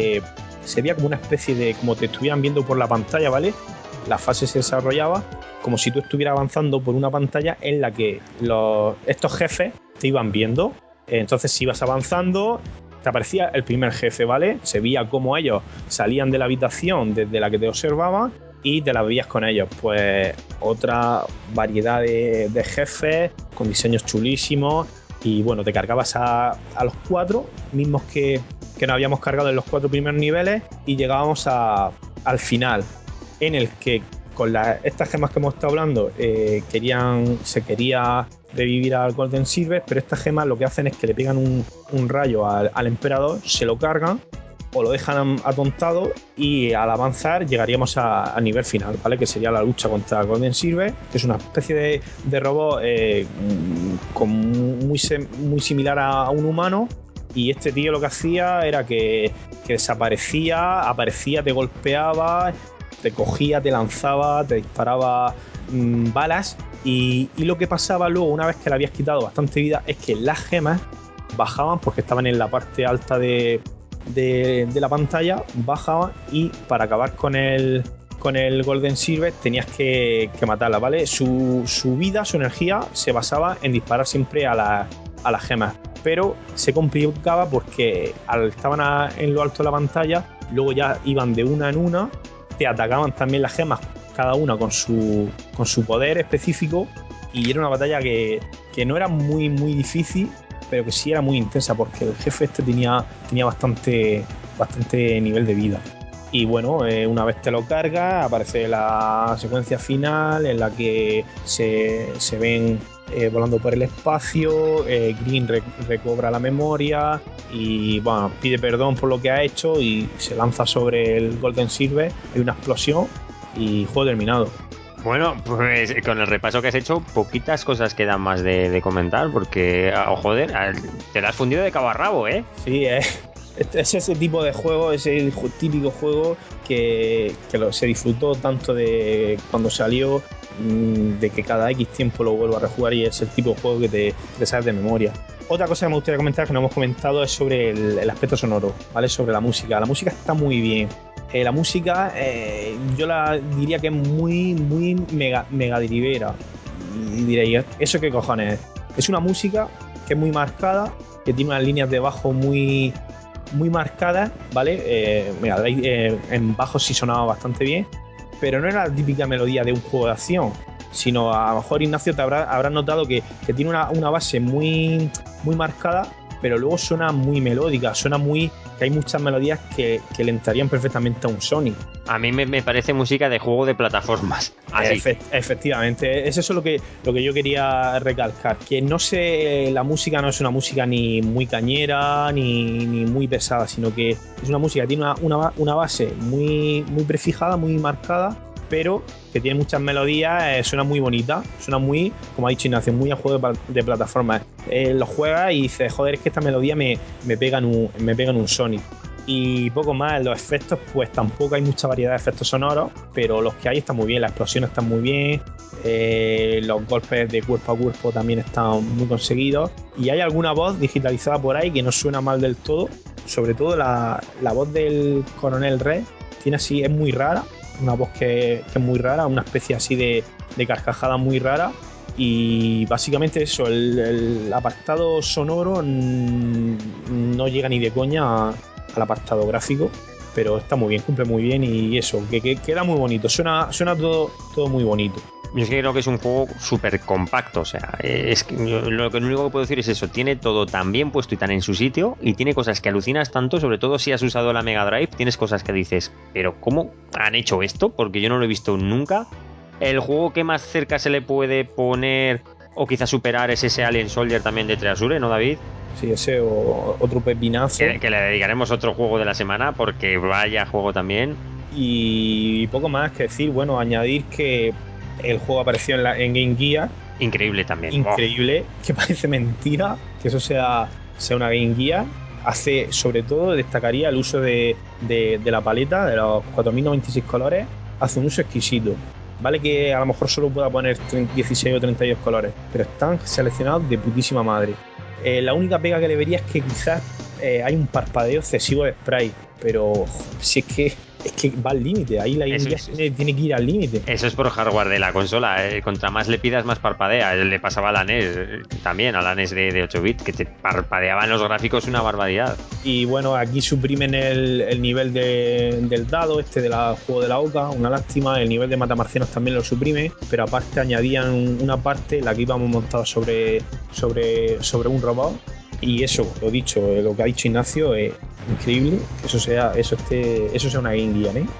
como una especie de, como te estuvieran viendo por la pantalla, ¿vale? La fase se desarrollaba como si tú estuvieras avanzando por una pantalla en la que estos jefes te iban viendo. Entonces, si ibas avanzando, te aparecía el primer jefe, ¿vale? Se veía cómo ellos salían de la habitación desde la que te observaban y te la veías con ellos. Pues otra variedad de jefes con diseños chulísimos, y bueno, te cargabas a los 4 mismos que nos habíamos cargado en los 4 primeros niveles, y llegábamos al final, en el que estas gemas que hemos estado hablando, se quería revivir al Golden Silver, pero estas gemas lo que hacen es que le pegan un rayo al emperador, se lo cargan o lo dejan atontado y al avanzar llegaríamos a nivel final, ¿vale? Que sería la lucha contra Golden Silver, que es una especie de robot muy similar a un humano. Y este tío lo que hacía era que desaparecía, aparecía, te golpeaba, te cogía, te lanzaba, te disparaba balas. Y lo que pasaba luego, una vez que le habías quitado bastante vida, es que las gemas bajaban, porque estaban en la parte alta de la pantalla, bajaban, y para acabar con el Golden Silver tenías que matarla, ¿vale? Su vida, su energía se basaba en disparar siempre a las gemas, pero se complicaba porque estaban en lo alto de la pantalla, luego ya iban de una en una, te atacaban también las gemas, cada una con su poder específico, y era una batalla que no era muy difícil, pero que sí era muy intensa porque el jefe este tenía bastante nivel de vida. Y bueno, una vez te lo cargas, aparece la secuencia final en la que se ven volando por el espacio. Green recobra la memoria y bueno, pide perdón por lo que ha hecho y se lanza sobre el Golden Silver. Hay una explosión y juego terminado. Bueno, pues con el repaso que has hecho, poquitas cosas quedan más de comentar, porque, joder, te la has fundido de cabo a rabo, ¿eh? Sí, es ese tipo de juego, ese típico juego que se disfrutó tanto de cuando salió, de que cada X tiempo lo vuelvo a rejugar, y es el tipo de juego que te sabes de memoria. Otra cosa que me gustaría comentar, que no hemos comentado, es sobre el aspecto sonoro, ¿vale? Sobre la música. La música está muy bien. La música, yo la diría que es muy mega drivera. Y diréis, ¿eso qué cojones es? Es una música que es muy marcada, que tiene unas líneas de bajo muy marcadas, ¿vale? Mira, en bajo sí sonaba bastante bien, pero no era la típica melodía de un juego de acción, sino a lo mejor, Ignacio, te habrás notado que tiene una base muy marcada, pero luego suena muy melódica, que hay muchas melodías que le entrarían perfectamente a un Sonic. A mí me parece música de juego de plataformas. Así. Efectivamente, es eso lo que yo quería recalcar, que la música no es una música ni muy cañera ni muy pesada, sino que es una música que tiene una base muy prefijada, muy marcada, pero que tiene muchas melodías, suena muy bonita, suena muy, como ha dicho Ignacio, muy a juego de plataformas. Lo juegas y dices, joder, es que esta melodía me pega en un Sonic. Y poco más. Los efectos, pues tampoco hay mucha variedad de efectos sonoros, pero los que hay están muy bien, las explosiones están muy bien, los golpes de cuerpo a cuerpo también están muy conseguidos, y hay alguna voz digitalizada por ahí que no suena mal del todo, sobre todo la voz del Coronel Red, es muy rara, una voz que es muy rara, una especie así de carcajada muy rara. Y básicamente eso, el apartado sonoro no llega ni de coña al apartado gráfico, pero está muy bien, cumple muy bien, y eso, que queda muy bonito, suena todo muy bonito. Yo es que creo que es un juego súper compacto, o sea, es que lo único que puedo decir es eso, tiene todo tan bien puesto y tan en su sitio, y tiene cosas que alucinas tanto, sobre todo si has usado la Mega Drive, tienes cosas que dices, pero ¿cómo han hecho esto? Porque yo no lo he visto nunca. El juego que más cerca se le puede poner o quizás superar es ese Alien Soldier también de Treasure, ¿no, David? Sí, ese otro pepinazo. Que le dedicaremos otro juego de la semana, porque vaya juego también. Y poco más que decir, bueno, añadir que el juego apareció en Game Gear. Increíble también. Increíble, que parece mentira que eso sea una Game Gear. Sobre todo, destacaría el uso de la paleta, de los 4096 colores. Hace un uso exquisito. Vale que a lo mejor solo pueda poner 16 o 32 colores, pero están seleccionados de putísima madre. La única pega que le vería es que quizás hay un parpadeo excesivo de spray, pero si es que va al límite, ahí la Game Gear tiene que ir al límite. Eso es por hardware de la consola, contra más le pidas más parpadea. Le pasaba a la NES también, a la NES de 8 bits, que te parpadeaban los gráficos una barbaridad. Y bueno, aquí suprimen el nivel del dado, del juego de la oca, una lástima. El nivel de matamarcianos también lo suprime, pero aparte añadían una parte en la que íbamos montados sobre un robot. Y eso, lo dicho, lo que ha dicho Ignacio es increíble que eso sea una Game Gear, ¿eh?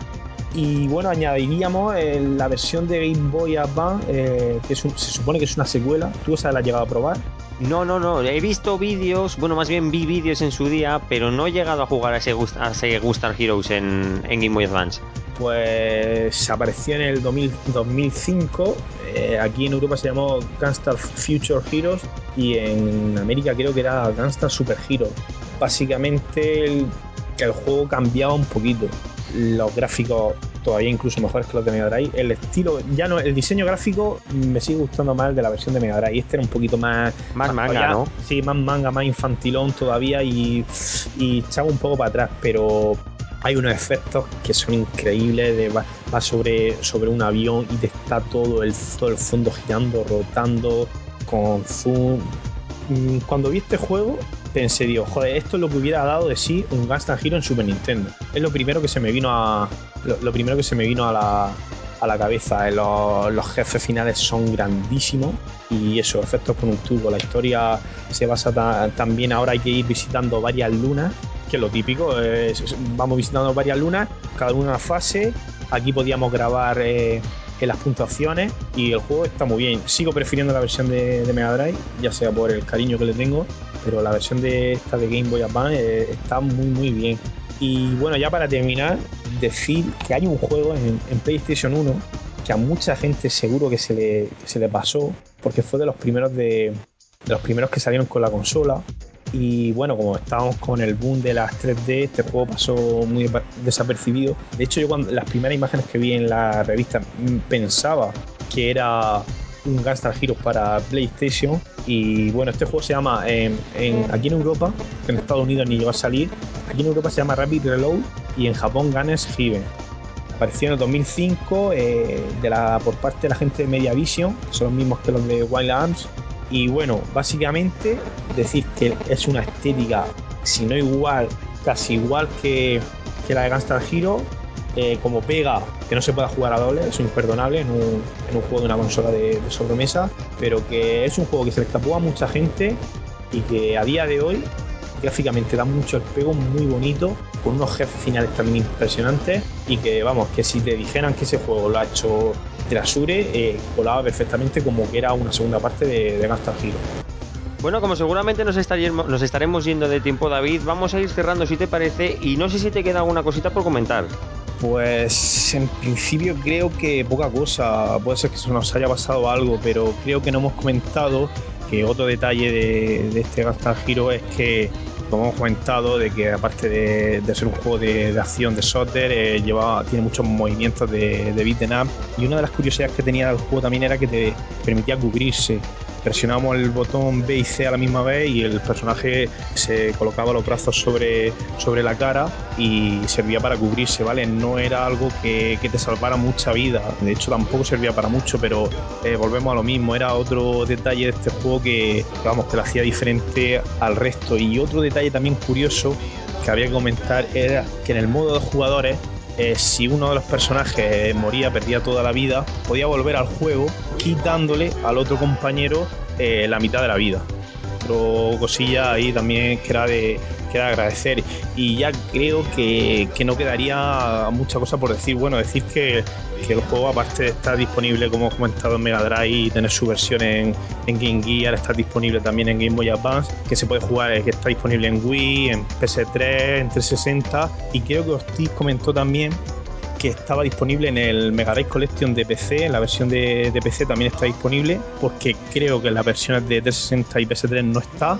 Y bueno, añadiríamos la versión de Game Boy Advance, que se supone que es una secuela. ¿Tú esa la has llegado a probar? No. He visto vídeos, bueno, más bien vi vídeos en su día, pero no he llegado a jugar a ese Gunstar Heroes en Game Boy Advance. Pues apareció en el 2005. Aquí en Europa se llamó Gunstar Future Heroes y en América creo que era Gunstar Super Heroes. Básicamente el juego cambiaba un poquito. Los gráficos todavía incluso mejores que los de Mega Drive. El estilo, ya no, el diseño gráfico me sigue gustando más el de la versión de Mega Drive. Este era un poquito más manga, todavía, ¿no? Sí, más manga, más infantilón todavía y echaba un poco para atrás, pero hay unos efectos que son increíbles. Va sobre un avión y te está todo el fondo girando, rotando con zoom. Cuando vi este juego pensé, digo, joder, esto es lo que hubiera dado de sí un Gunstar Hero en Super Nintendo. Es lo primero que se me vino a la cabeza. Los jefes finales son grandísimos y eso, efectos con un tubo. La historia se basa también, ahora hay que ir visitando varias lunas, que es lo típico. Vamos visitando varias lunas, cada una fase. Aquí podíamos grabar en las puntuaciones y el juego está muy bien. Sigo prefiriendo la versión de Mega Drive, ya sea por el cariño que le tengo, pero la versión de Game Boy Advance está muy muy bien. Y bueno, ya para terminar, decir que hay un juego en PlayStation 1 que a mucha gente seguro que se le pasó, porque fue de los primeros que salieron con la consola. Y bueno, como estábamos con el boom de las 3D, este juego pasó muy desapercibido. De hecho, yo cuando las primeras imágenes que vi en la revista pensaba que era un Gunstar Heroes para PlayStation. Y bueno, este juego se llama aquí en Europa, que en Estados Unidos ni llegó a salir. Aquí en Europa se llama Rapid Reload y en Japón Gunners Heaven. Apareció en el 2005 por parte de la gente de Mediavision, que son los mismos que los de Wild Arms. Y bueno, básicamente decir que es una estética, si no igual, casi igual que la de Gunstar Heroes. Como pega que no se pueda jugar a doble, es imperdonable en un juego de una consola de sobremesa, pero que es un juego que se le escapó a mucha gente y que a día de hoy gráficamente da mucho el pego, muy bonito, con unos jefes finales también impresionantes, y que vamos, que si te dijeran que ese juego lo ha hecho Trasure, colaba perfectamente como que era una segunda parte de Gunstar Heroes. Bueno, como seguramente nos estaremos yendo de tiempo, David, vamos a ir cerrando si te parece, y no sé si te queda alguna cosita por comentar. Pues en principio creo que poca cosa, puede ser que se nos haya pasado algo, pero creo que no hemos comentado que otro detalle de este Gunstar Hero es que, como hemos comentado, de que aparte de ser un juego de acción de shooter, tiene muchos movimientos de beat'em up, y una de las curiosidades que tenía el juego también era que te permitía cubrirse. Presionábamos el botón B y C a la misma vez y el personaje se colocaba los brazos sobre la cara y servía para cubrirse, ¿vale? No era algo que te salvara mucha vida, de hecho tampoco servía para mucho, pero volvemos a lo mismo, era otro detalle de este juego que lo hacía diferente al resto. Y otro detalle también curioso que había que comentar era que en el modo de jugadores, si uno de los personajes moría, perdía toda la vida, podía volver al juego quitándole al otro compañero la mitad de la vida. Otra cosilla ahí también que era de agradecer. Y ya creo que no quedaría mucha cosa por decir. Bueno, decir que el juego, aparte de estar disponible, como he comentado, en Mega Drive y tener su versión en Game Gear, está disponible también en Game Boy Advance, que se puede jugar, que está disponible en Wii, en PS3, en 360. Y creo que Ortiz comentó también que estaba disponible en el Mega Drive Collection de PC. En la versión de PC también está disponible, porque creo que en las versiones de 360 y PS3 no está.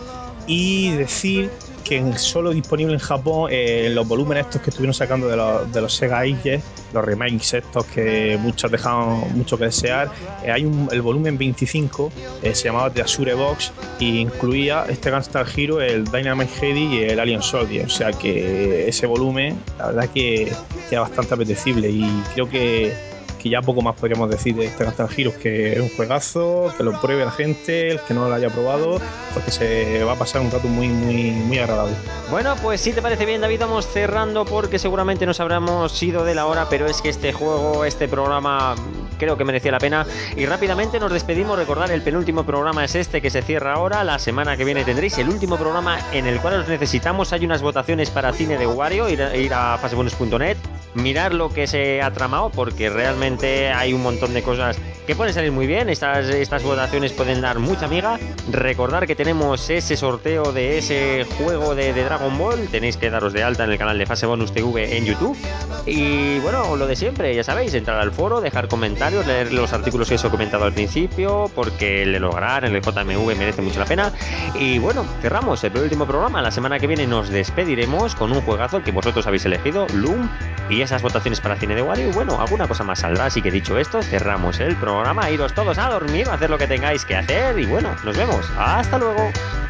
Y decir que solo disponible en Japón los volúmenes estos que estuvieron sacando de los Sega Ages, los remakes estos que muchos dejaban mucho que desear. Hay el volumen 25, se llamaba The Azure Box, e incluía este Gunstar Hero, el Dynamite Heady y el Alien Soldier. O sea que ese volumen, la verdad que era bastante apetecible, y creo que ya poco más podríamos decir de este Gunstar Heroes, que es un juegazo, que lo pruebe la gente, el que no lo haya probado, porque se va a pasar un rato muy muy muy agradable. Bueno, pues si te parece bien, David, vamos cerrando, porque seguramente nos habremos ido de la hora, pero es que este juego, este programa, creo que merecía la pena. Y rápidamente nos despedimos. Recordar, el penúltimo programa es este, que se cierra ahora. La semana que viene tendréis el último programa, en el cual os necesitamos. Hay unas votaciones para cine de Wario, ir a fasebonus.net. mirar lo que se ha tramado, porque realmente hay un montón de cosas que pueden salir muy bien. Estas votaciones pueden dar mucha miga. Recordar que tenemos ese sorteo de ese juego de Dragon Ball. Tenéis que daros de alta en el canal de Fase Bonus TV en YouTube. Y bueno, lo de siempre, ya sabéis, entrar al foro, dejar comentarios, leer los artículos que os he comentado al principio, porque el de lograr en el JMV merece mucho la pena. Y bueno, cerramos el último programa. La semana que viene nos despediremos con un juegazo que vosotros habéis elegido, Loom, y esas votaciones para cine de Wario. Y bueno, alguna cosa más saldrá. Así que dicho esto, cerramos el programa. Iros todos a dormir, a hacer lo que tengáis que hacer. Y bueno, nos vemos. Hasta luego.